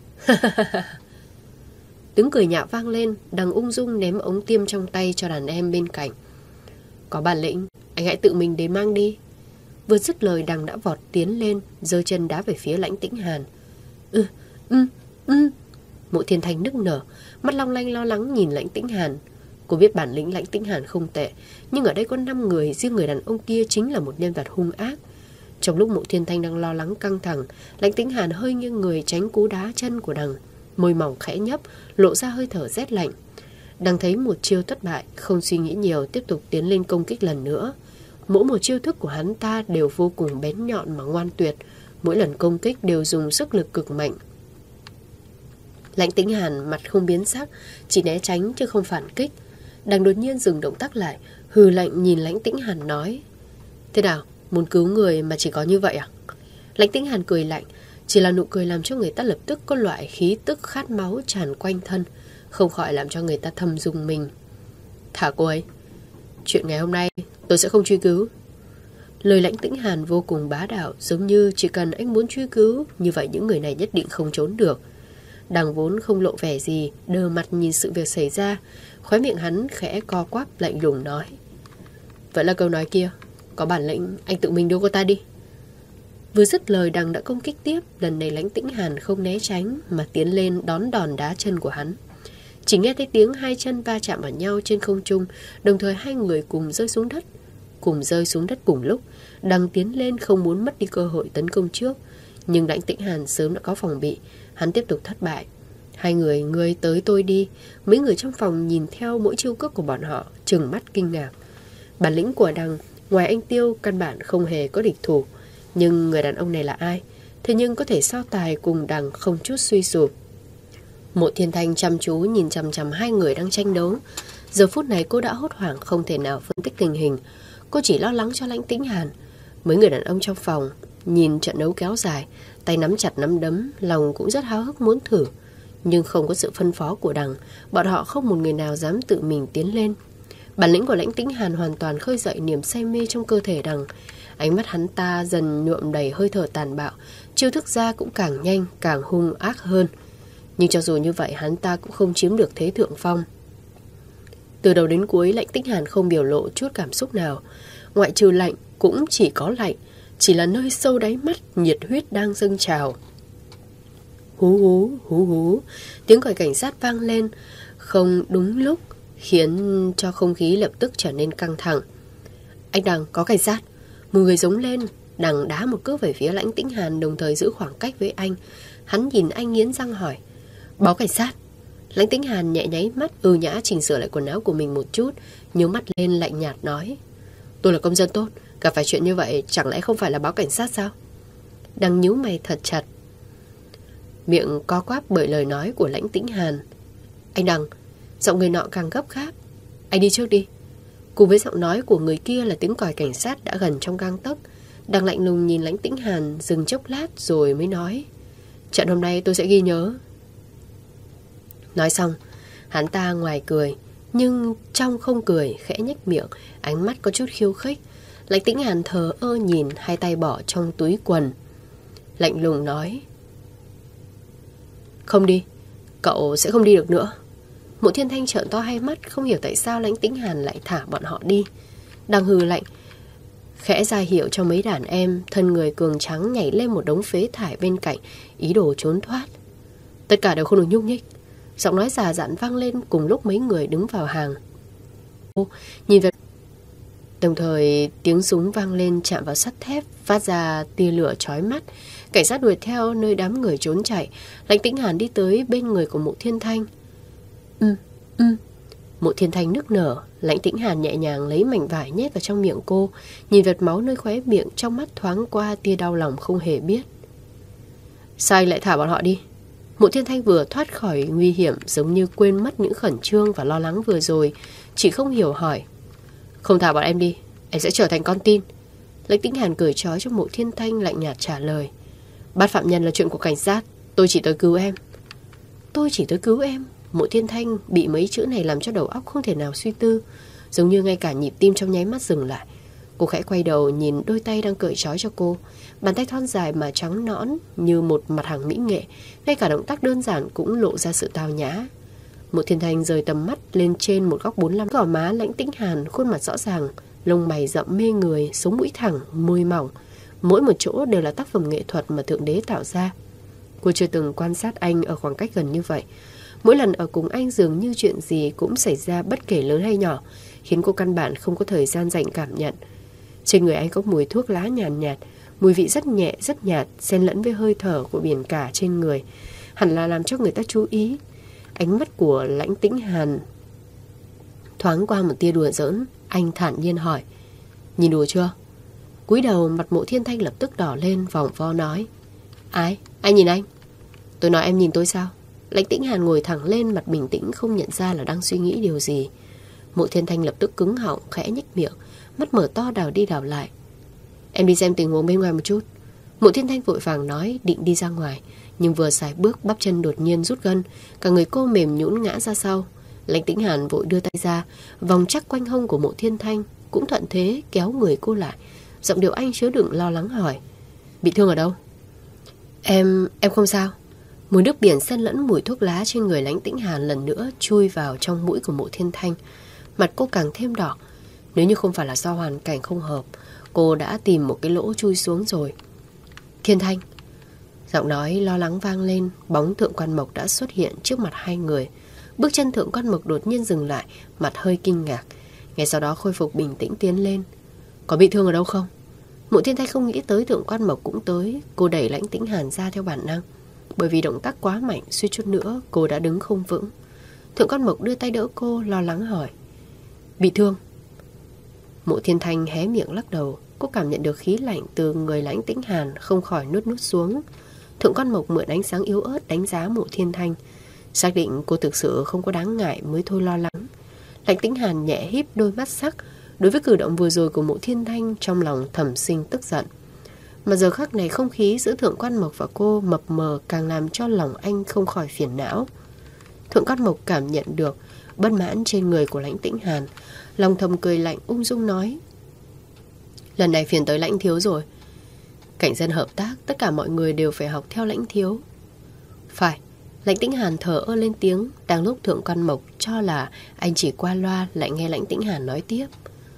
Tiếng cười nhạo vang lên, Đằng ung dung ném ống tiêm trong tay cho đàn em bên cạnh. Có bản lĩnh, anh hãy tự mình đến mang đi. Vừa dứt lời, Đằng đã vọt tiến lên, giơ chân đá về phía Lãnh Tĩnh Hàn. Ừ, ừ, ừ. Mộ Thiên Thanh nức nở, mắt long lanh lo lắng nhìn Lãnh Tĩnh Hàn. Cô biết bản lĩnh Lãnh Tĩnh Hàn không tệ, nhưng ở đây có năm người, riêng người đàn ông kia chính là một nhân vật hung ác. Trong lúc Mộ Thiên Thanh đang lo lắng căng thẳng, Lãnh Tĩnh Hàn hơi nghiêng người tránh cú đá chân của Đằng, môi mỏng khẽ nhấp, lộ ra hơi thở rét lạnh. Đằng thấy một chiêu thất bại, không suy nghĩ nhiều, tiếp tục tiến lên công kích lần nữa. Mỗi một chiêu thức của hắn ta đều vô cùng bén nhọn mà ngoan tuyệt, mỗi lần công kích đều dùng sức lực cực mạnh. Lãnh Tĩnh Hàn mặt không biến sắc, chỉ né tránh chứ không phản kích. Đằng đột nhiên dừng động tác lại, hừ lạnh nhìn Lãnh Tĩnh Hàn nói: Thế nào, muốn cứu người mà chỉ có như vậy à? Lãnh Tĩnh Hàn cười lạnh, chỉ là nụ cười làm cho người ta lập tức có loại khí tức khát máu tràn quanh thân, không khỏi làm cho người ta thầm rùng mình. Thả cô ấy. Chuyện ngày hôm nay tôi sẽ không truy cứu. Lời Lãnh Tĩnh Hàn vô cùng bá đạo, giống như chỉ cần anh muốn truy cứu, như vậy những người này nhất định không trốn được. Đằng vốn không lộ vẻ gì, đờ mặt nhìn sự việc xảy ra, khóe miệng hắn khẽ co quắp lạnh lùng nói: Vẫn là câu nói kia, có bản lĩnh anh tự mình đưa cô ta đi. Vừa dứt lời, Đằng đã công kích tiếp. Lần này Lãnh Tĩnh Hàn không né tránh mà tiến lên đón đòn đá chân của hắn. Chỉ nghe thấy tiếng hai chân va chạm vào nhau trên không trung, đồng thời hai người cùng rơi xuống đất. Cùng rơi xuống đất cùng lúc, Đằng tiến lên không muốn mất đi cơ hội tấn công trước, nhưng Lãnh Tĩnh Hàn sớm đã có phòng bị, hắn tiếp tục thất bại. Hai người ngươi tới tôi đi. Mấy người trong phòng nhìn theo mỗi chiêu cước của bọn họ, trừng mắt kinh ngạc. Bản lĩnh của Đằng, ngoài anh Tiêu, căn bản không hề có địch thủ. Nhưng người đàn ông này là ai? Thế nhưng có thể so tài cùng Đằng không chút suy sụp. Mộ Thiên Thanh chăm chú nhìn chằm chằm hai người đang tranh đấu. Giờ phút này cô đã hốt hoảng, không thể nào phân tích tình hình. Cô chỉ lo lắng cho Lãnh Tĩnh Hàn. Mấy người đàn ông trong phòng nhìn trận đấu kéo dài, tay nắm chặt nắm đấm, lòng cũng rất háo hức muốn thử. Nhưng không có sự phân phó của Đằng, bọn họ không một người nào dám tự mình tiến lên. Bản lĩnh của Lãnh Tĩnh Hàn hoàn toàn khơi dậy niềm say mê trong cơ thể Đằng. Ánh mắt hắn ta dần nhuộm đầy hơi thở tàn bạo, chiêu thức ra cũng càng nhanh, càng hung ác hơn. Nhưng cho dù như vậy, hắn ta cũng không chiếm được thế thượng phong. Từ đầu đến cuối, Lãnh Tĩnh Hàn không biểu lộ chút cảm xúc nào. Ngoại trừ lạnh, cũng chỉ có lạnh, chỉ là nơi sâu đáy mắt nhiệt huyết đang dâng trào. Hú hú, hú hú, tiếng còi cảnh sát vang lên, không đúng lúc, khiến cho không khí lập tức trở nên căng thẳng. Anh Đằng, có cảnh sát. Một người giống lên. Đằng đá một cước về phía Lãnh Tĩnh Hàn, đồng thời giữ khoảng cách với anh. Hắn nhìn anh nghiến răng hỏi: Báo cảnh sát. Lãnh Tĩnh Hàn nhẹ nháy mắt, ưu nhã chỉnh sửa lại quần áo của mình một chút, nhướng mắt lên lạnh nhạt nói: Tôi là công dân tốt, gặp phải chuyện như vậy chẳng lẽ không phải là báo cảnh sát sao? Đằng nhíu mày thật chặt, miệng co quắp bởi lời nói của Lãnh Tĩnh Hàn. Anh Đằng, giọng người nọ càng gấp gáp. Anh đi trước đi. Cùng với giọng nói của người kia là tiếng còi cảnh sát đã gần trong gang tấc. Đằng lạnh lùng nhìn Lãnh Tĩnh Hàn dừng chốc lát rồi mới nói: Trận hôm nay tôi sẽ ghi nhớ. Nói xong, hắn ta ngoài cười, nhưng trong không cười, khẽ nhếch miệng, ánh mắt có chút khiêu khích. Lãnh Tĩnh Hàn thờ ơ nhìn, hai tay bỏ trong túi quần, lạnh lùng nói: Không đi, cậu sẽ không đi được nữa. Mộ Thiên Thanh trợn to hai mắt, không hiểu tại sao Lãnh Tĩnh Hàn lại thả bọn họ đi. Đang hừ lạnh, khẽ ra hiệu cho mấy đàn em, thân người cường trắng nhảy lên một đống phế thải bên cạnh, ý đồ trốn thoát. Tất cả đều không được nhúc nhích. Giọng nói già dặn vang lên cùng lúc mấy người đứng vào hàng. Nhìn về, đồng thời tiếng súng vang lên chạm vào sắt thép, phát ra tia lửa chói mắt. Cảnh sát đuổi theo nơi đám người trốn chạy. Lãnh Tĩnh Hàn đi tới bên người của Mộ Thiên Thanh. Ừ, ừ. Mộ Thiên Thanh nức nở. Lãnh Tĩnh Hàn nhẹ nhàng lấy mảnh vải nhét vào trong miệng cô, nhìn vệt máu nơi khóe miệng, trong mắt thoáng qua tia đau lòng không hề biết. Sao anh lại thả bọn họ đi? Mộ Thiên Thanh vừa thoát khỏi nguy hiểm, giống như quên mất những khẩn trương và lo lắng vừa rồi, chỉ không hiểu hỏi. Không thả bọn em đi, em sẽ trở thành con tin. Lãnh Tĩnh Hàn cười trói cho Mộ Thiên Thanh lạnh nhạt trả lời. Bắt phạm nhân là chuyện của cảnh sát, tôi chỉ tới cứu em. Tôi chỉ tới cứu em. Mộ Thiên Thanh bị mấy chữ này làm cho đầu óc không thể nào suy tư, giống như ngay cả nhịp tim trong nháy mắt dừng lại. Cô khẽ quay đầu nhìn đôi tay đang cởi trói cho cô. Bàn tay thon dài mà trắng nõn như một mặt hàng mỹ nghệ, ngay cả động tác đơn giản cũng lộ ra sự tao nhã. Mộ Thiên Thanh rời tầm mắt lên trên một góc bốn lăm, gò má Lãnh Tĩnh Hàn, khuôn mặt rõ ràng, lông mày rậm mê người, sống mũi thẳng, môi mỏng, mỗi một chỗ đều là tác phẩm nghệ thuật mà Thượng Đế tạo ra. Cô chưa từng quan sát anh ở khoảng cách gần như vậy. Mỗi lần ở cùng anh dường như chuyện gì cũng xảy ra, bất kể lớn hay nhỏ, khiến cô căn bản không có thời gian dành cảm nhận. Trên người anh có mùi thuốc lá nhàn nhạt, nhạt, mùi vị rất nhẹ, rất nhạt, xen lẫn với hơi thở của biển cả trên người, hẳn là làm cho người ta chú ý. Ánh mắt của Lãnh Tĩnh Hàn thoáng qua một tia đùa giỡn. Anh thản nhiên hỏi: nhìn đùa chưa? Cúi đầu, mặt Mộ Thiên Thanh lập tức đỏ lên, vòng vo nói: ai? Anh nhìn anh. Tôi nói em nhìn tôi sao? Lãnh Tĩnh Hàn ngồi thẳng lên, mặt bình tĩnh, không nhận ra là đang suy nghĩ điều gì. Mộ Thiên Thanh lập tức cứng họng, khẽ nhếch miệng, mắt mở to đảo đi đảo lại. Em đi xem tình huống bên ngoài một chút. Mộ Thiên Thanh vội vàng nói, định đi ra ngoài, nhưng vừa xài bước bắp chân đột nhiên rút gân, cả người cô mềm nhũn ngã ra sau. Lãnh Tĩnh Hàn vội đưa tay ra, vòng chắc quanh hông của Mộ Thiên Thanh, cũng thuận thế kéo người cô lại. Giọng điệu anh chứa đựng lo lắng hỏi: bị thương ở đâu? Em, em không sao. Mùi nước biển xen lẫn mùi thuốc lá trên người Lãnh Tĩnh Hàn lần nữa chui vào trong mũi của Mộ Thiên Thanh. Mặt cô càng thêm đỏ. Nếu như không phải là do hoàn cảnh không hợp, cô đã tìm một cái lỗ chui xuống rồi. Thiên Thanh. Giọng nói lo lắng vang lên. Bóng Thượng Quan Mộc đã xuất hiện trước mặt hai người. Bước chân Thượng Quan Mộc đột nhiên dừng lại, mặt hơi kinh ngạc. Ngay sau đó khôi phục bình tĩnh tiến lên. Có bị thương ở đâu không? Mộ Thiên Thanh không nghĩ tới Thượng Quan Mộc cũng tới. Cô đẩy Lãnh Tĩnh Hàn ra theo bản năng. Bởi vì động tác quá mạnh, suýt chút nữa cô đã đứng không vững. Thượng Quan Mộc đưa tay đỡ cô, lo lắng hỏi: bị thương? Mộ Thiên Thanh hé miệng lắc đầu. Cô cảm nhận được khí lạnh từ người Lãnh Tĩnh Hàn, không khỏi nuốt nuốt xuống. Thượng Quan Mộc mượn ánh sáng yếu ớt đánh giá Mộ Thiên Thanh, xác định cô thực sự không có đáng ngại mới thôi lo lắng. Lãnh Tĩnh Hàn nhẹ híp đôi mắt sắc. Đối với cử động vừa rồi của Mộ Thiên Thanh, trong lòng thầm sinh tức giận. Mà giờ khắc này không khí giữa Thượng Quan Mộc và cô mập mờ, càng làm cho lòng anh không khỏi phiền não. Thượng Quan Mộc cảm nhận được bất mãn trên người của Lãnh Tĩnh Hàn, lòng thầm cười lạnh, ung dung nói: lần này phiền tới Lãnh thiếu rồi. Cảnh dân hợp tác, tất cả mọi người đều phải học theo Lãnh thiếu. Phải. Lãnh Tĩnh Hàn thở ơ lên tiếng. Đang lúc Thượng Quan Mộc cho là anh chỉ qua loa, lại nghe Lãnh Tĩnh Hàn nói tiếp: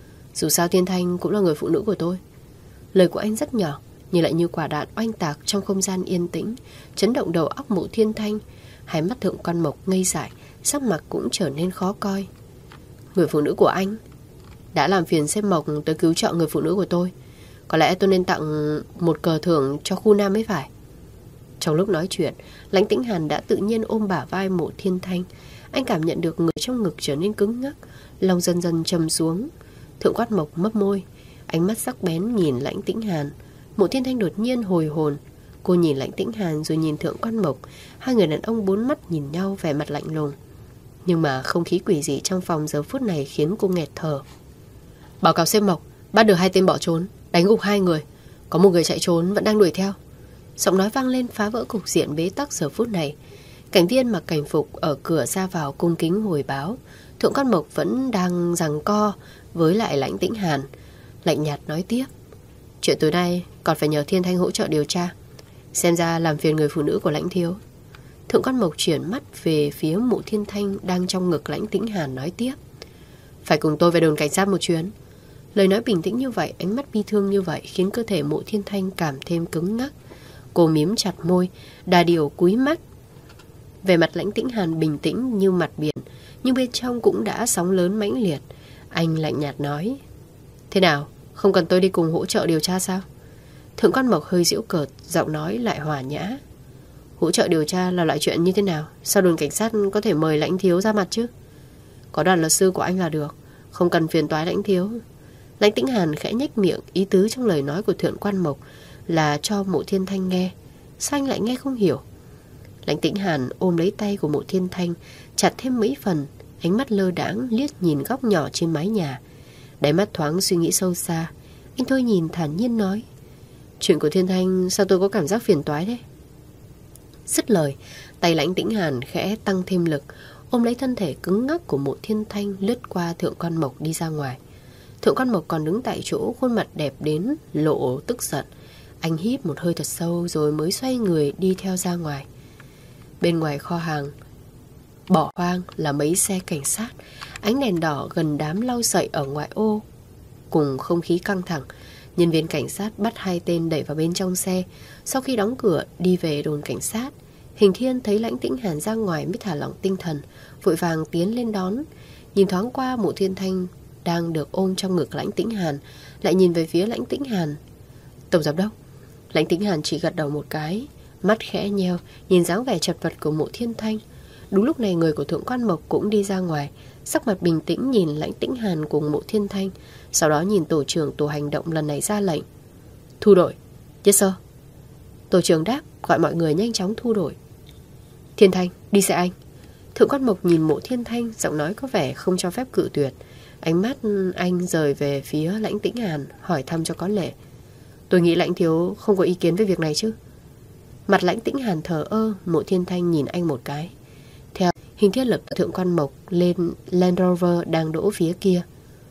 dù sao Thiên Thanh cũng là người phụ nữ của tôi. Lời của anh rất nhỏ, nhưng lại như quả đạn oanh tạc trong không gian yên tĩnh, chấn động đầu óc Mộ Thiên Thanh. Hai mắt Thượng Quan Mộc ngây dại, sắc mặt cũng trở nên khó coi. Người phụ nữ của anh? Đã làm phiền sếp Mộc tới cứu trợ người phụ nữ của tôi. Có lẽ tôi nên tặng một cờ thưởng cho khu Nam mới phải. Trong lúc nói chuyện, Lãnh Tĩnh Hàn đã tự nhiên ôm bả vai Mộ Thiên Thanh. Anh cảm nhận được người trong ngực trở nên cứng ngắc, lòng dần dần trầm xuống. Thượng Quan Mộc mấp môi, ánh mắt sắc bén nhìn Lãnh Tĩnh Hàn. Mộ Thiên Thanh đột nhiên hồi hồn. Cô nhìn Lãnh Tĩnh Hàn rồi nhìn Thượng Quan Mộc. Hai người đàn ông bốn mắt nhìn nhau, vẻ mặt lạnh lùng. Nhưng mà không khí quỷ dị trong phòng giờ phút này khiến cô nghẹt thở. Báo cáo sếp Mộc, bắt được hai tên bỏ trốn, đánh gục hai người. Có một người chạy trốn vẫn đang đuổi theo. Giọng nói vang lên phá vỡ cục diện bế tắc giờ phút này. Cảnh viên mặc cảnh phục ở cửa ra vào cung kính hồi báo. Thượng Quan Mộc vẫn đang giằng co với lại Lãnh Tĩnh Hàn, lạnh nhạt nói tiếp: chuyện tối nay còn phải nhờ Thiên Thanh hỗ trợ điều tra. Xem ra làm phiền người phụ nữ của Lãnh thiếu. Thượng Quan Mộc chuyển mắt về phía Mộ Thiên Thanh đang trong ngực Lãnh Tĩnh Hàn nói tiếp: phải cùng tôi về đồn cảnh sát một chuyến. Lời nói bình tĩnh như vậy, ánh mắt bi thương như vậy, khiến cơ thể Mộ Thiên Thanh cảm thêm cứng ngắc. Cô mím chặt môi, đà điểu cúi mắt. Về mặt Lãnh Tĩnh Hàn bình tĩnh như mặt biển, nhưng bên trong cũng đã sóng lớn mãnh liệt. Anh lạnh nhạt nói: thế nào, không cần tôi đi cùng hỗ trợ điều tra sao? Thượng Quan Mộc hơi giễu cợt, giọng nói lại hòa nhã: hỗ trợ điều tra là loại chuyện như thế nào? Sao đồn cảnh sát có thể mời Lãnh thiếu ra mặt chứ? Có đoàn luật sư của anh là được, không cần phiền toái Lãnh thiếu. Lãnh Tĩnh Hàn khẽ nhếch miệng, ý tứ trong lời nói của Thượng Quan Mộc là cho Mộ Thiên Thanh nghe. Sao anh lại nghe không hiểu? Lãnh Tĩnh Hàn ôm lấy tay của Mộ Thiên Thanh, chặt thêm mấy phần, ánh mắt lơ đãng liếc nhìn góc nhỏ trên mái nhà. Đáy mắt thoáng suy nghĩ sâu xa. Anh thôi nhìn thản nhiên nói: chuyện của Thiên Thanh sao tôi có cảm giác phiền toái thế? Dứt lời, tay Lãnh Tĩnh Hàn khẽ tăng thêm lực, ôm lấy thân thể cứng ngắc của Mộ Thiên Thanh lướt qua Thượng Quan Mộc đi ra ngoài. Thượng Quan Mộc còn đứng tại chỗ, khuôn mặt đẹp đến lộ tức giận. Anh hít một hơi thật sâu rồi mới xoay người đi theo ra ngoài. Bên ngoài kho hàng bỏ hoang là mấy xe cảnh sát, ánh đèn đỏ gần đám lau sậy ở ngoại ô. Cùng không khí căng thẳng, nhân viên cảnh sát bắt hai tên đẩy vào bên trong xe. Sau khi đóng cửa đi về đồn cảnh sát, Hình Thiên thấy Lãnh Tĩnh Hàn ra ngoài mới thả lỏng tinh thần, vội vàng tiến lên đón. Nhìn thoáng qua Mộ Thiên Thanh đang được ôm trong ngực Lãnh Tĩnh Hàn, lại nhìn về phía Lãnh Tĩnh Hàn. Tổng giám đốc. Lãnh Tĩnh Hàn chỉ gật đầu một cái, mắt khẽ nheo nhìn dáng vẻ chật vật của Mộ Thiên Thanh. Đúng lúc này người của Thượng Quan Mộc cũng đi ra ngoài, sắc mặt bình tĩnh nhìn Lãnh Tĩnh Hàn cùng Mộ Thiên Thanh, sau đó nhìn tổ trưởng tổ hành động lần này ra lệnh. Thu đội. Yes sir. Tổ trưởng đáp, gọi mọi người nhanh chóng thu đội. Thiên Thanh, đi xe anh. Thượng Quan Mộc nhìn Mộ Thiên Thanh, giọng nói có vẻ không cho phép cự tuyệt. Ánh mắt anh rời về phía Lãnh Tĩnh Hàn, hỏi thăm cho có lệ. Tôi nghĩ Lãnh thiếu không có ý kiến về việc này chứ? Mặt Lãnh Tĩnh Hàn thờ ơ. Mộ Thiên Thanh nhìn anh một cái. Theo Hình Thiết lập Thượng Quan Mộc lên Land Rover đang đỗ phía kia.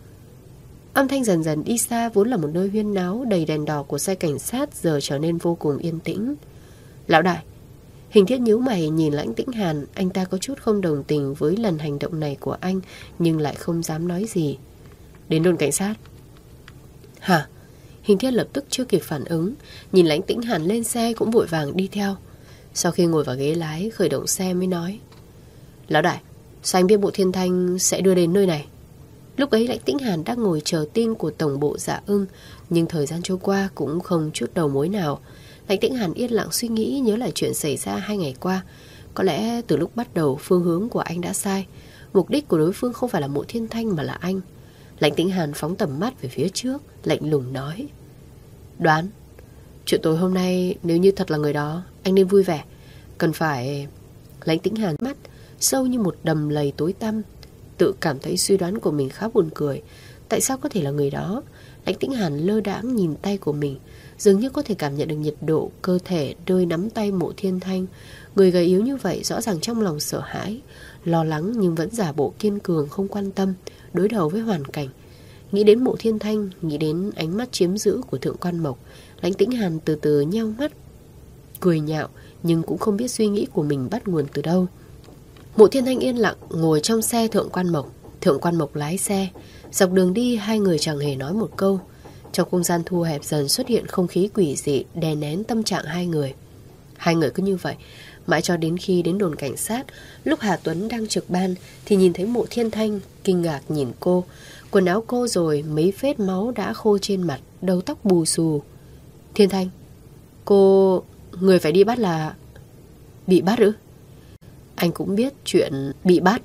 Âm thanh dần dần đi xa, vốn là một nơi huyên náo đầy đèn đỏ của xe cảnh sát giờ trở nên vô cùng yên tĩnh. Lão đại. Hình Thiết nhíu mày nhìn Lãnh Tĩnh Hàn, anh ta có chút không đồng tình với lần hành động này của anh, nhưng lại không dám nói gì. Đến đồn cảnh sát. Hả? Hình Thiết lập tức chưa kịp phản ứng, nhìn Lãnh Tĩnh Hàn lên xe cũng vội vàng đi theo. Sau khi ngồi vào ghế lái, khởi động xe mới nói. Lão đại, sao anh biết Mộ Thiên Thanh sẽ đưa đến nơi này? Lúc ấy Lãnh Tĩnh Hàn đang ngồi chờ tin của tổng bộ Dạ Ưng, nhưng thời gian trôi qua cũng không chút đầu mối nào. Lãnh Tĩnh Hàn yên lặng suy nghĩ, nhớ lại chuyện xảy ra hai ngày qua. Có lẽ từ lúc bắt đầu phương hướng của anh đã sai. Mục đích của đối phương không phải là Mộ Thiên Thanh mà là anh. Lãnh Tĩnh Hàn phóng tầm mắt về phía trước, lạnh lùng nói. Đoán. Chuyện tối hôm nay nếu như thật là người đó, anh nên vui vẻ. Cần phải... Lãnh Tĩnh Hàn mắt sâu như một đầm lầy tối tăm, tự cảm thấy suy đoán của mình khá buồn cười. Tại sao có thể là người đó? Lãnh Tĩnh Hàn lơ đãng nhìn tay của mình, dường như có thể cảm nhận được nhiệt độ cơ thể nơi nắm tay Mộ Thiên Thanh. Người gầy yếu như vậy rõ ràng trong lòng sợ hãi, lo lắng nhưng vẫn giả bộ kiên cường không quan tâm, đối đầu với hoàn cảnh. Nghĩ đến Mộ Thiên Thanh, nghĩ đến ánh mắt chiếm giữ của Thượng Quan Mộc, Lãnh Tĩnh Hàn từ từ nheo mắt, cười nhạo nhưng cũng không biết suy nghĩ của mình bắt nguồn từ đâu. Mộ Thiên Thanh yên lặng ngồi trong xe Thượng Quan Mộc. Thượng Quan Mộc lái xe. Dọc đường đi hai người chẳng hề nói một câu. Trong không gian thu hẹp dần xuất hiện không khí quỷ dị đè nén tâm trạng hai người. Hai người cứ như vậy mãi cho đến khi đến đồn cảnh sát. Lúc Hà Tuấn đang trực ban thì nhìn thấy Mộ Thiên Thanh, kinh ngạc nhìn cô. Quần áo cô rồi mấy vết máu đã khô trên mặt, đầu tóc bù xù. Thiên Thanh, cô... người phải đi bắt là... Bị bắt ư? Anh cũng biết chuyện bị bắt.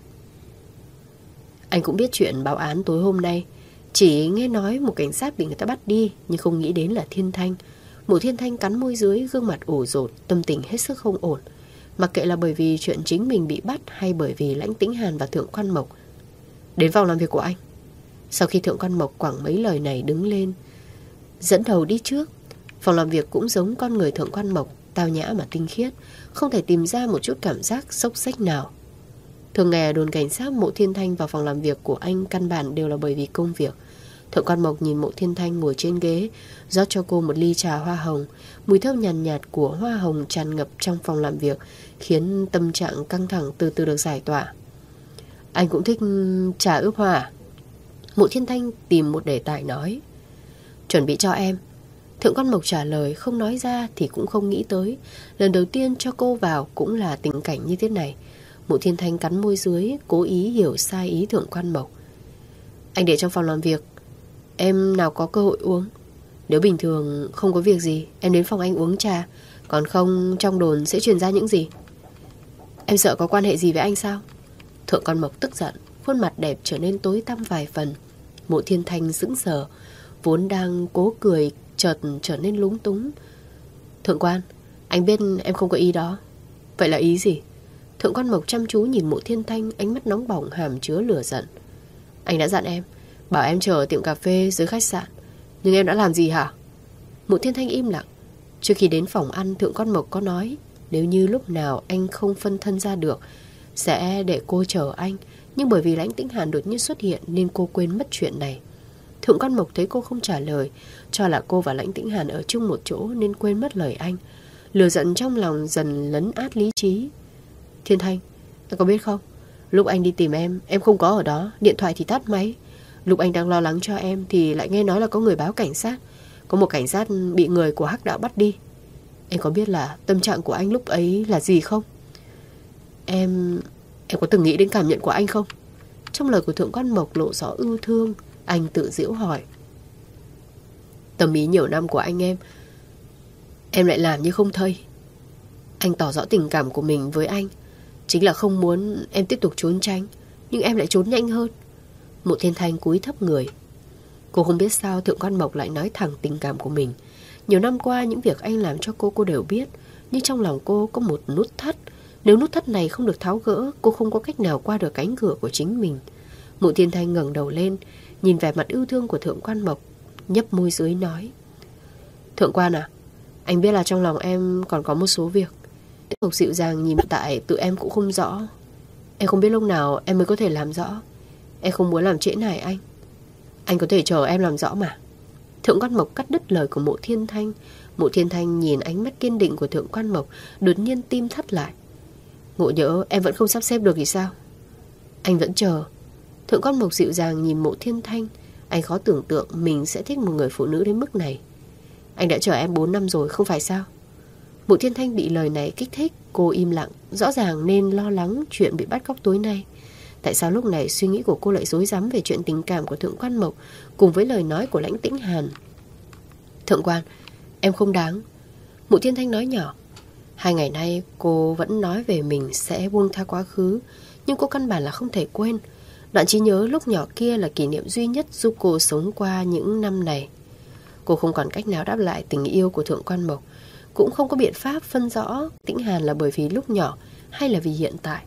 Anh cũng biết chuyện báo án tối hôm nay. Chỉ nghe nói một cảnh sát bị người ta bắt đi, nhưng không nghĩ đến là Thiên Thanh. Mộ Thiên Thanh cắn môi dưới, gương mặt ủ rột, tâm tình hết sức không ổn. Mặc kệ là bởi vì chuyện chính mình bị bắt hay bởi vì Lãnh Tĩnh Hàn và Thượng Quan Mộc. Đến phòng làm việc của anh. Sau khi Thượng Quan Mộc quẳng mấy lời này đứng lên, dẫn đầu đi trước. Phòng làm việc cũng giống con người Thượng Quan Mộc, tao nhã mà tinh khiết, không thể tìm ra một chút cảm giác xốc xếch nào. Thường ngày ở đồn cảnh sát, Mộ Thiên Thanh vào phòng làm việc của anh căn bản đều là bởi vì công việc. Thượng Quan Mộc nhìn Mộ Thiên Thanh ngồi trên ghế, rót cho cô một ly trà hoa hồng. Mùi thơm nhàn nhạt, nhạt của hoa hồng tràn ngập trong phòng làm việc, khiến tâm trạng căng thẳng từ từ được giải tỏa. Anh cũng thích trà ướp hoa à? Mộ Thiên Thanh tìm một đề tài nói. Chuẩn bị cho em. Thượng Quan Mộc trả lời, không nói ra thì cũng không nghĩ tới. Lần đầu tiên cho cô vào cũng là tình cảnh như thế này. Mộ Thiên Thanh cắn môi dưới, cố ý hiểu sai ý Thượng Quan Mộc. Anh để trong phòng làm việc, em nào có cơ hội uống. Nếu bình thường không có việc gì, em đến phòng anh uống trà. Còn không trong đồn sẽ truyền ra những gì. Em sợ có quan hệ gì với anh sao? Thượng Quan Mộc tức giận, khuôn mặt đẹp trở nên tối tăm vài phần. Mộ Thiên Thanh sững sờ, vốn đang cố cười chợt trở nên lúng túng. Thượng Quan, anh biết em không có ý đó. Vậy là ý gì? Thượng Quan Mộc chăm chú nhìn Mộ Thiên Thanh, ánh mắt nóng bỏng hàm chứa lửa giận. Anh đã dặn em, bảo em chờ ở tiệm cà phê dưới khách sạn. Nhưng em đã làm gì hả? Mộ Thiên Thanh im lặng. Trước khi đến phòng ăn, Thượng Quan Mộc có nói, nếu như lúc nào anh không phân thân ra được sẽ để cô chờ anh, nhưng bởi vì Lãnh Tĩnh Hàn đột nhiên xuất hiện nên cô quên mất chuyện này. Thượng Quan Mộc thấy cô không trả lời, cho là cô và Lãnh Tĩnh Hàn ở chung một chỗ nên quên mất lời anh. Lửa giận trong lòng dần lấn át lý trí. Thiên Thanh, em có biết không, lúc anh đi tìm em, em không có ở đó, điện thoại thì tắt máy. Lúc anh đang lo lắng cho em thì lại nghe nói là có người báo cảnh sát, có một cảnh sát bị người của Hắc Đạo bắt đi. Em có biết là tâm trạng của anh lúc ấy là gì không? Em... em có từng nghĩ đến cảm nhận của anh không? Trong lời của Thượng Quan Mộc lộ rõ ưu thương. Anh tự giễu hỏi. Tâm ý nhiều năm của anh em, em lại làm như không thấy. Anh tỏ rõ tình cảm của mình với anh, chính là không muốn em tiếp tục trốn tránh, nhưng em lại trốn nhanh hơn. Mộ Thiên Thanh cúi thấp người. Cô không biết sao Thượng Quan Mộc lại nói thẳng tình cảm của mình. Nhiều năm qua những việc anh làm cho cô cô đều biết, nhưng trong lòng cô có một nút thắt. Nếu nút thắt này không được tháo gỡ, cô không có cách nào qua được cánh cửa của chính mình. Mộ Thiên Thanh ngẩng đầu lên, nhìn vẻ mặt yêu thương của Thượng Quan Mộc, nhấp môi dưới nói. Thượng Quan à, anh biết là trong lòng em còn có một số việc. Tiếp tục dịu dàng nhìn tại tự em cũng không rõ. Em không biết lúc nào em mới có thể làm rõ. Em không muốn làm trễ nải anh. Anh có thể chờ em làm rõ mà. Thượng Quan Mộc cắt đứt lời của Mộ Thiên Thanh. Mộ Thiên Thanh nhìn ánh mắt kiên định của Thượng Quan Mộc, đột nhiên tim thắt lại. Ngộ nhỡ em vẫn không sắp xếp được thì sao? Anh vẫn chờ. Thượng Quan Mộc dịu dàng nhìn Mộ Thiên Thanh. Anh khó tưởng tượng mình sẽ thích một người phụ nữ đến mức này. Anh đã chờ em bốn năm rồi không phải sao? Mộ Thiên Thanh bị lời này kích thích. Cô im lặng. Rõ ràng nên lo lắng chuyện bị bắt cóc tối nay. Tại sao lúc này suy nghĩ của cô lại rối rắm về chuyện tình cảm của Thượng Quan Mộc cùng với lời nói của Lãnh Tĩnh Hàn? Thượng Quan, em không đáng. Mộ Thiên Thanh nói nhỏ. Hai ngày nay cô vẫn nói về mình sẽ buông tha quá khứ, nhưng cô căn bản là không thể quên. Đoạn trí nhớ lúc nhỏ kia là kỷ niệm duy nhất giúp cô sống qua những năm này. Cô không còn cách nào đáp lại tình yêu của Thượng Quan Mộc, cũng không có biện pháp phân rõ Tĩnh Hàn là bởi vì lúc nhỏ hay là vì hiện tại.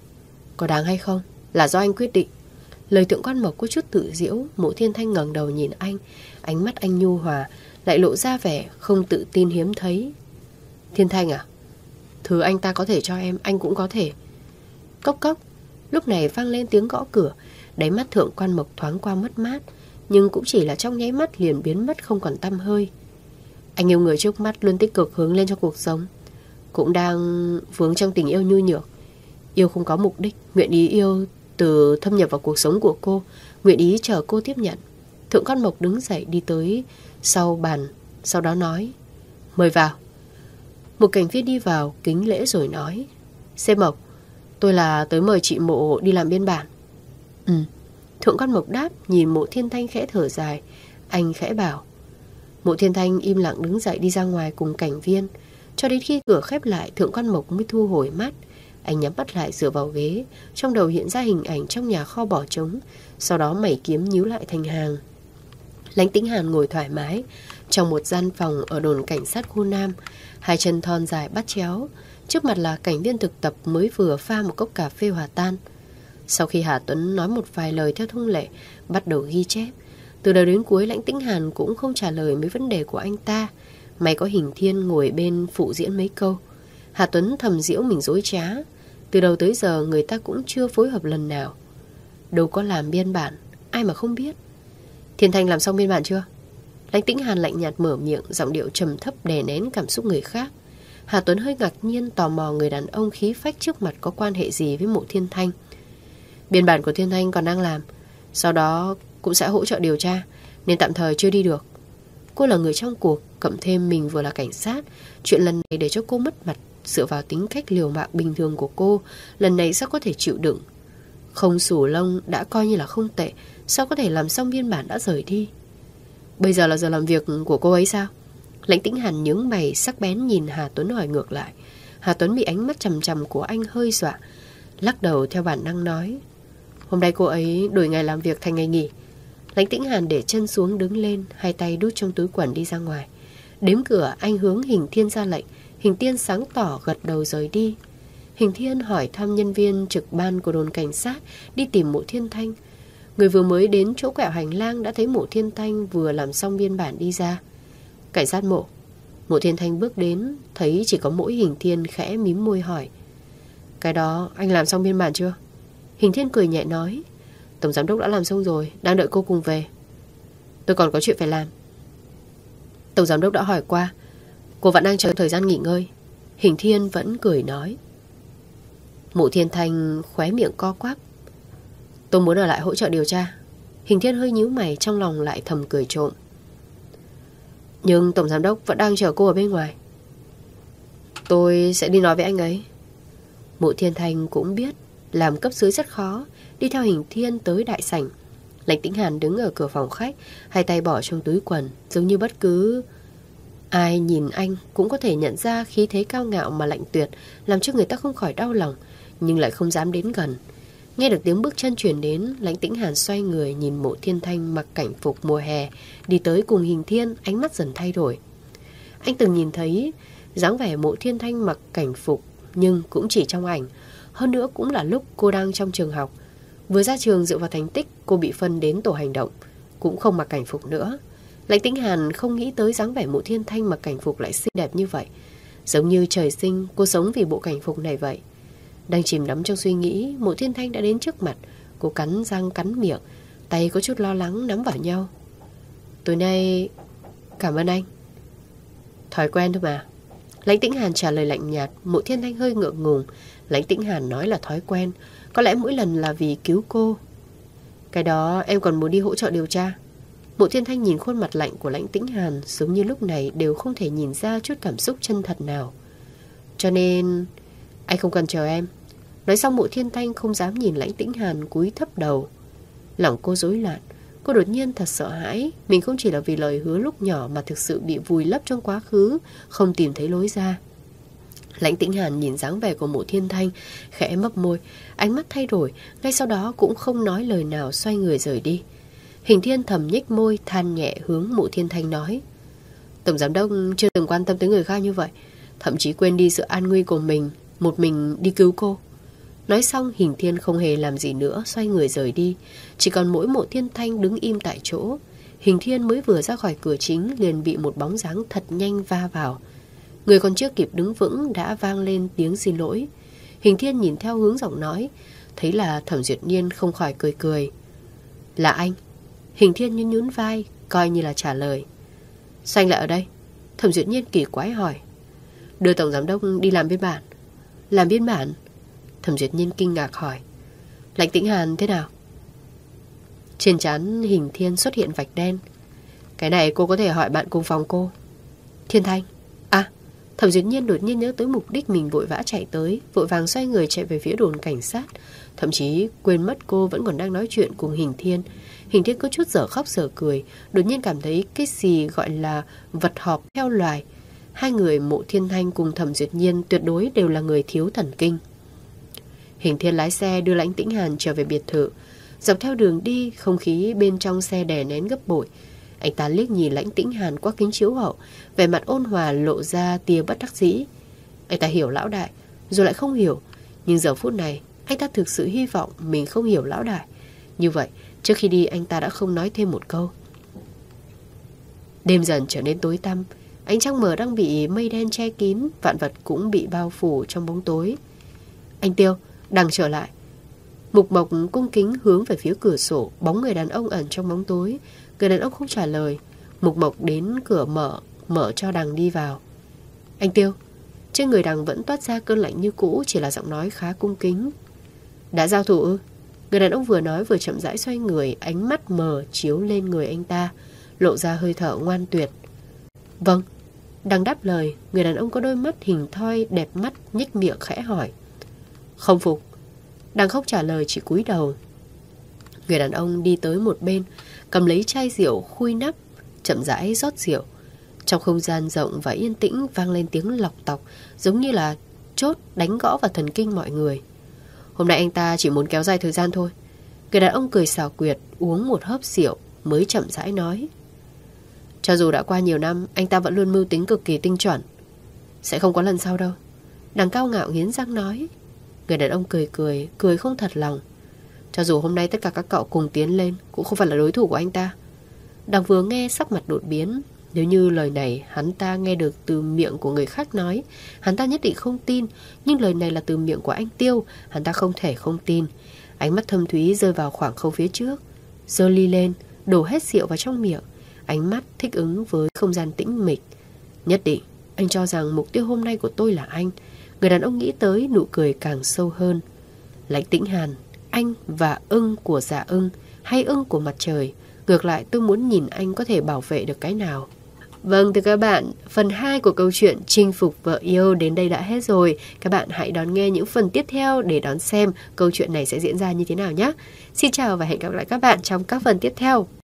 Có đáng hay không là do anh quyết định. Lời Thượng Quan Mộc có chút tự giễu. Mộ Thiên Thanh ngẩng đầu nhìn anh, ánh mắt anh nhu hòa, lại lộ ra vẻ không tự tin hiếm thấy. Thiên Thanh à, thứ anh ta có thể cho em, anh cũng có thể. Cốc cốc. Lúc này vang lên tiếng gõ cửa. Đáy mắt Thượng Quan Mộc thoáng qua mất mát, nhưng cũng chỉ là trong nháy mắt liền biến mất không còn tăm hơi. Anh yêu người trước mắt luôn tích cực hướng lên trong cuộc sống, cũng đang vướng trong tình yêu nhu nhược. Yêu không có mục đích, nguyện ý yêu từ thâm nhập vào cuộc sống của cô, nguyện ý chờ cô tiếp nhận. Thượng Quan Mộc đứng dậy đi tới sau bàn, sau đó nói. Mời vào. Một cảnh viên đi vào kính lễ rồi nói. Sếp Mộc, tôi là tới mời chị Mộ đi làm biên bản. Ừ. Thượng Quan Mộc đáp, nhìn Mộ Thiên Thanh khẽ thở dài. Anh khẽ bảo. Mộ Thiên Thanh im lặng đứng dậy đi ra ngoài cùng cảnh viên. Cho đến khi cửa khép lại, Thượng Quan Mộc mới thu hồi mắt. Anh nhắm mắt lại dựa vào ghế, trong đầu hiện ra hình ảnh trong nhà kho bỏ trống. Sau đó mẩy kiếm nhíu lại thành hàng. Lãnh Tĩnh Hàn ngồi thoải mái trong một gian phòng ở đồn cảnh sát khu Nam, hai chân thon dài bắt chéo. Trước mặt là cảnh viên thực tập mới vừa pha một cốc cà phê hòa tan. Sau khi Hà Tuấn nói một vài lời theo thông lệ, bắt đầu ghi chép. Từ đầu đến cuối Lãnh Tĩnh Hàn cũng không trả lời mấy vấn đề của anh ta. May có Hình Thiên ngồi bên phụ diễn mấy câu. Hà Tuấn thầm giễu mình dối trá. Từ đầu tới giờ người ta cũng chưa phối hợp lần nào. Đâu có làm biên bản, ai mà không biết. Thiên Thanh làm xong biên bản chưa? Lãnh Tĩnh Hàn lạnh nhạt mở miệng, giọng điệu trầm thấp đè nén cảm xúc người khác. Hà Tuấn hơi ngạc nhiên tò mò người đàn ông khí phách trước mặt có quan hệ gì với Mộ Thiên Thanh. Biên bản của Thiên Thanh còn đang làm, sau đó cũng sẽ hỗ trợ điều tra, nên tạm thời chưa đi được. Cô là người trong cuộc, cộng thêm mình vừa là cảnh sát. Chuyện lần này để cho cô mất mặt. Dựa vào tính cách liều mạng bình thường của cô, lần này sao có thể chịu đựng. Không xù lông đã coi như là không tệ, sao có thể làm xong biên bản đã rời đi. Bây giờ là giờ làm việc của cô ấy sao? Lãnh Tĩnh Hàn nhướng mày sắc bén nhìn Hà Tuấn hỏi ngược lại. Hà Tuấn bị ánh mắt trầm trầm của anh hơi dọa, lắc đầu theo bản năng nói. Hôm nay cô ấy đổi ngày làm việc thành ngày nghỉ. Lãnh Tĩnh Hàn để chân xuống đứng lên, hai tay đút trong túi quần đi ra ngoài. Đếm cửa anh hướng Hình Thiên ra lệnh. Hình Thiên sáng tỏ gật đầu rời đi. Hình Thiên hỏi thăm nhân viên trực ban của đồn cảnh sát đi tìm Mộ Thiên Thanh. Người vừa mới đến chỗ quẹo hành lang đã thấy Mộ Thiên Thanh vừa làm xong biên bản đi ra. Cảnh sát Mộ. Mộ Thiên Thanh bước đến, thấy chỉ có mỗi Hình Thiên khẽ mím môi hỏi. Cái đó anh làm xong biên bản chưa? Hình Thiên cười nhẹ nói. Tổng giám đốc đã làm xong rồi, đang đợi cô cùng về. Tôi còn có chuyện phải làm. Tổng giám đốc đã hỏi qua, cô vẫn đang chờ thời gian nghỉ ngơi. Hình Thiên vẫn cười nói. Mộ Thiên Thanh khóe miệng co quắp. Tôi muốn ở lại hỗ trợ điều tra. Hình Thiên hơi nhíu mày, trong lòng lại thầm cười trộm. Nhưng tổng giám đốc vẫn đang chờ cô ở bên ngoài. Tôi sẽ đi nói với anh ấy. Mộ Thiên Thanh cũng biết làm cấp dưới rất khó, đi theo Hình Thiên tới đại sảnh. Lãnh Tĩnh Hàn đứng ở cửa phòng khách, hai tay bỏ trong túi quần, giống như bất cứ ai nhìn anh cũng có thể nhận ra khí thế cao ngạo mà lạnh tuyệt, làm cho người ta không khỏi đau lòng, nhưng lại không dám đến gần. Nghe được tiếng bước chân truyền đến, Lãnh Tĩnh Hàn xoay người nhìn Mộ Thiên Thanh mặc cảnh phục mùa hè đi tới cùng Hình Thiên, ánh mắt dần thay đổi. Anh từng nhìn thấy dáng vẻ Mộ Thiên Thanh mặc cảnh phục, nhưng cũng chỉ trong ảnh. Hơn nữa cũng là lúc cô đang trong trường học. Vừa ra trường dựa vào thành tích, cô bị phân đến tổ hành động, cũng không mặc cảnh phục nữa. Lãnh Tĩnh Hàn không nghĩ tới dáng vẻ Mộ Thiên Thanh mặc cảnh phục lại xinh đẹp như vậy. Giống như trời sinh cô sống vì bộ cảnh phục này vậy. Đang chìm đắm trong suy nghĩ, Mộ Thiên Thanh đã đến trước mặt. Cô cắn răng cắn miệng, tay có chút lo lắng nắm vào nhau. Tối nay cảm ơn anh. Thói quen thôi mà. Lãnh Tĩnh Hàn trả lời lạnh nhạt. Mộ Thiên Thanh hơi ngượng ngùng. Lãnh Tĩnh Hàn nói là thói quen, có lẽ mỗi lần là vì cứu cô. Cái đó em còn muốn đi hỗ trợ điều tra. Mộ Thiên Thanh nhìn khuôn mặt lạnh của Lãnh Tĩnh Hàn, giống như lúc này đều không thể nhìn ra chút cảm xúc chân thật nào. Cho nên anh không cần chờ em. Nói xong Mộ Thiên Thanh không dám nhìn Lãnh Tĩnh Hàn, cúi thấp đầu. Lòng cô rối loạn. Cô đột nhiên thật sợ hãi. Mình không chỉ là vì lời hứa lúc nhỏ mà thực sự bị vùi lấp trong quá khứ, không tìm thấy lối ra. Lãnh Tĩnh Hàn nhìn dáng vẻ của Mộ Thiên Thanh, khẽ mấp môi, ánh mắt thay đổi, ngay sau đó cũng không nói lời nào, xoay người rời đi. Hình Thiên thầm nhếch môi, than nhẹ hướng Mộ Thiên Thanh nói. Tổng giám đốc chưa từng quan tâm tới người khác như vậy, thậm chí quên đi sự an nguy của mình, một mình đi cứu cô. Nói xong Hình Thiên không hề làm gì nữa, xoay người rời đi. Chỉ còn mỗi Mộ Thiên Thanh đứng im tại chỗ. Hình Thiên mới vừa ra khỏi cửa chính liền bị một bóng dáng thật nhanh va vào. Người còn chưa kịp đứng vững đã vang lên tiếng xin lỗi. Hình Thiên nhìn theo hướng giọng nói, thấy là Thẩm Duyệt Nhiên, không khỏi cười cười. Là anh. Hình Thiên nhún nhún vai, coi như là trả lời. Sao anh lại ở đây? Thẩm Duyệt Nhiên kỳ quái hỏi. Đưa tổng giám đốc đi làm biên bản. Làm biên bản? Thẩm Duyệt Nhiên kinh ngạc hỏi. Lãnh Tĩnh Hàn thế nào? Trên trán Hình Thiên xuất hiện vạch đen. Cái này cô có thể hỏi bạn cùng phòng cô. Thiên Thanh. À, Thẩm Duyệt Nhiên đột nhiên nhớ tới mục đích mình, vội vã chạy tới, vội vàng xoay người chạy về phía đồn cảnh sát. Thậm chí quên mất cô vẫn còn đang nói chuyện cùng Hình Thiên. Hình Thiên có chút dở khóc dở cười, đột nhiên cảm thấy cái gì gọi là vật họp theo loài. Hai người Mộ Thiên Thanh cùng Thẩm Duyệt Nhiên tuyệt đối đều là người thiếu thần kinh. Hình Thiên lái xe đưa Lãnh Tĩnh Hàn trở về biệt thự. Dọc theo đường đi, không khí bên trong xe đè nén gấp bội. Anh ta liếc nhìn Lãnh Tĩnh Hàn qua kính chiếu hậu, vẻ mặt ôn hòa lộ ra tia bất đắc dĩ. Anh ta hiểu lão đại, rồi lại không hiểu. Nhưng giờ phút này, anh ta thực sự hy vọng mình không hiểu lão đại. Như vậy, trước khi đi anh ta đã không nói thêm một câu. Đêm dần trở nên tối tăm, ánh trăng mờ đang bị mây đen che kín, vạn vật cũng bị bao phủ trong bóng tối. Anh Tiêu, Đằng trở lại. Mục Mộc cung kính hướng về phía cửa sổ, bóng người đàn ông ẩn trong bóng tối. Người đàn ông không trả lời. Mục Mộc đến cửa mở, mở cho Đằng đi vào. Anh Tiêu. Trên người Đằng vẫn toát ra cơn lạnh như cũ, chỉ là giọng nói khá cung kính. Đã giao thủ ư? Người đàn ông vừa nói vừa chậm rãi xoay người, ánh mắt mờ chiếu lên người anh ta, lộ ra hơi thở ngoan tuyệt. Vâng. Đằng đáp lời. Người đàn ông có đôi mắt hình thoi đẹp mắt, nhếch miệng khẽ hỏi. Không phục. Đằng không trả lời, chỉ cúi đầu. Người đàn ông đi tới một bên, cầm lấy chai rượu khui nắp, chậm rãi rót rượu. Trong không gian rộng và yên tĩnh vang lên tiếng lọc tọc, giống như là chốt đánh gõ vào thần kinh mọi người. Hôm nay anh ta chỉ muốn kéo dài thời gian thôi. Người đàn ông cười xảo quyệt, uống một hớp rượu mới chậm rãi nói. Cho dù đã qua nhiều năm, anh ta vẫn luôn mưu tính cực kỳ tinh chuẩn. Sẽ không có lần sau đâu. Đằng cao ngạo nghiến răng nói. Người đàn ông cười cười, cười không thật lòng. Cho dù hôm nay tất cả các cậu cùng tiến lên, cũng không phải là đối thủ của anh ta. Đằng vừa nghe sắc mặt đột biến, Nếu như lời này hắn ta nghe được từ miệng của người khác nói, hắn ta nhất định không tin. Nhưng lời này là từ miệng của anh Tiêu, hắn ta không thể không tin. Ánh mắt thâm thúy rơi vào khoảng không phía trước, giơ ly lên, đổ hết rượu vào trong miệng. Ánh mắt thích ứng với không gian tĩnh mịch. Nhất định, anh cho rằng mục tiêu hôm nay của tôi là anh. Người đàn ông nghĩ tới, nụ cười càng sâu hơn. Lãnh Tĩnh Hàn, anh và ưng của Dạ Ưng hay ưng của mặt trời, ngược lại tôi muốn nhìn anh có thể bảo vệ được cái nào. Vâng, thưa các bạn, phần hai của câu chuyện Chinh phục vợ yêu đến đây đã hết rồi. Các bạn hãy đón nghe những phần tiếp theo để đón xem câu chuyện này sẽ diễn ra như thế nào nhé. Xin chào và hẹn gặp lại các bạn trong các phần tiếp theo.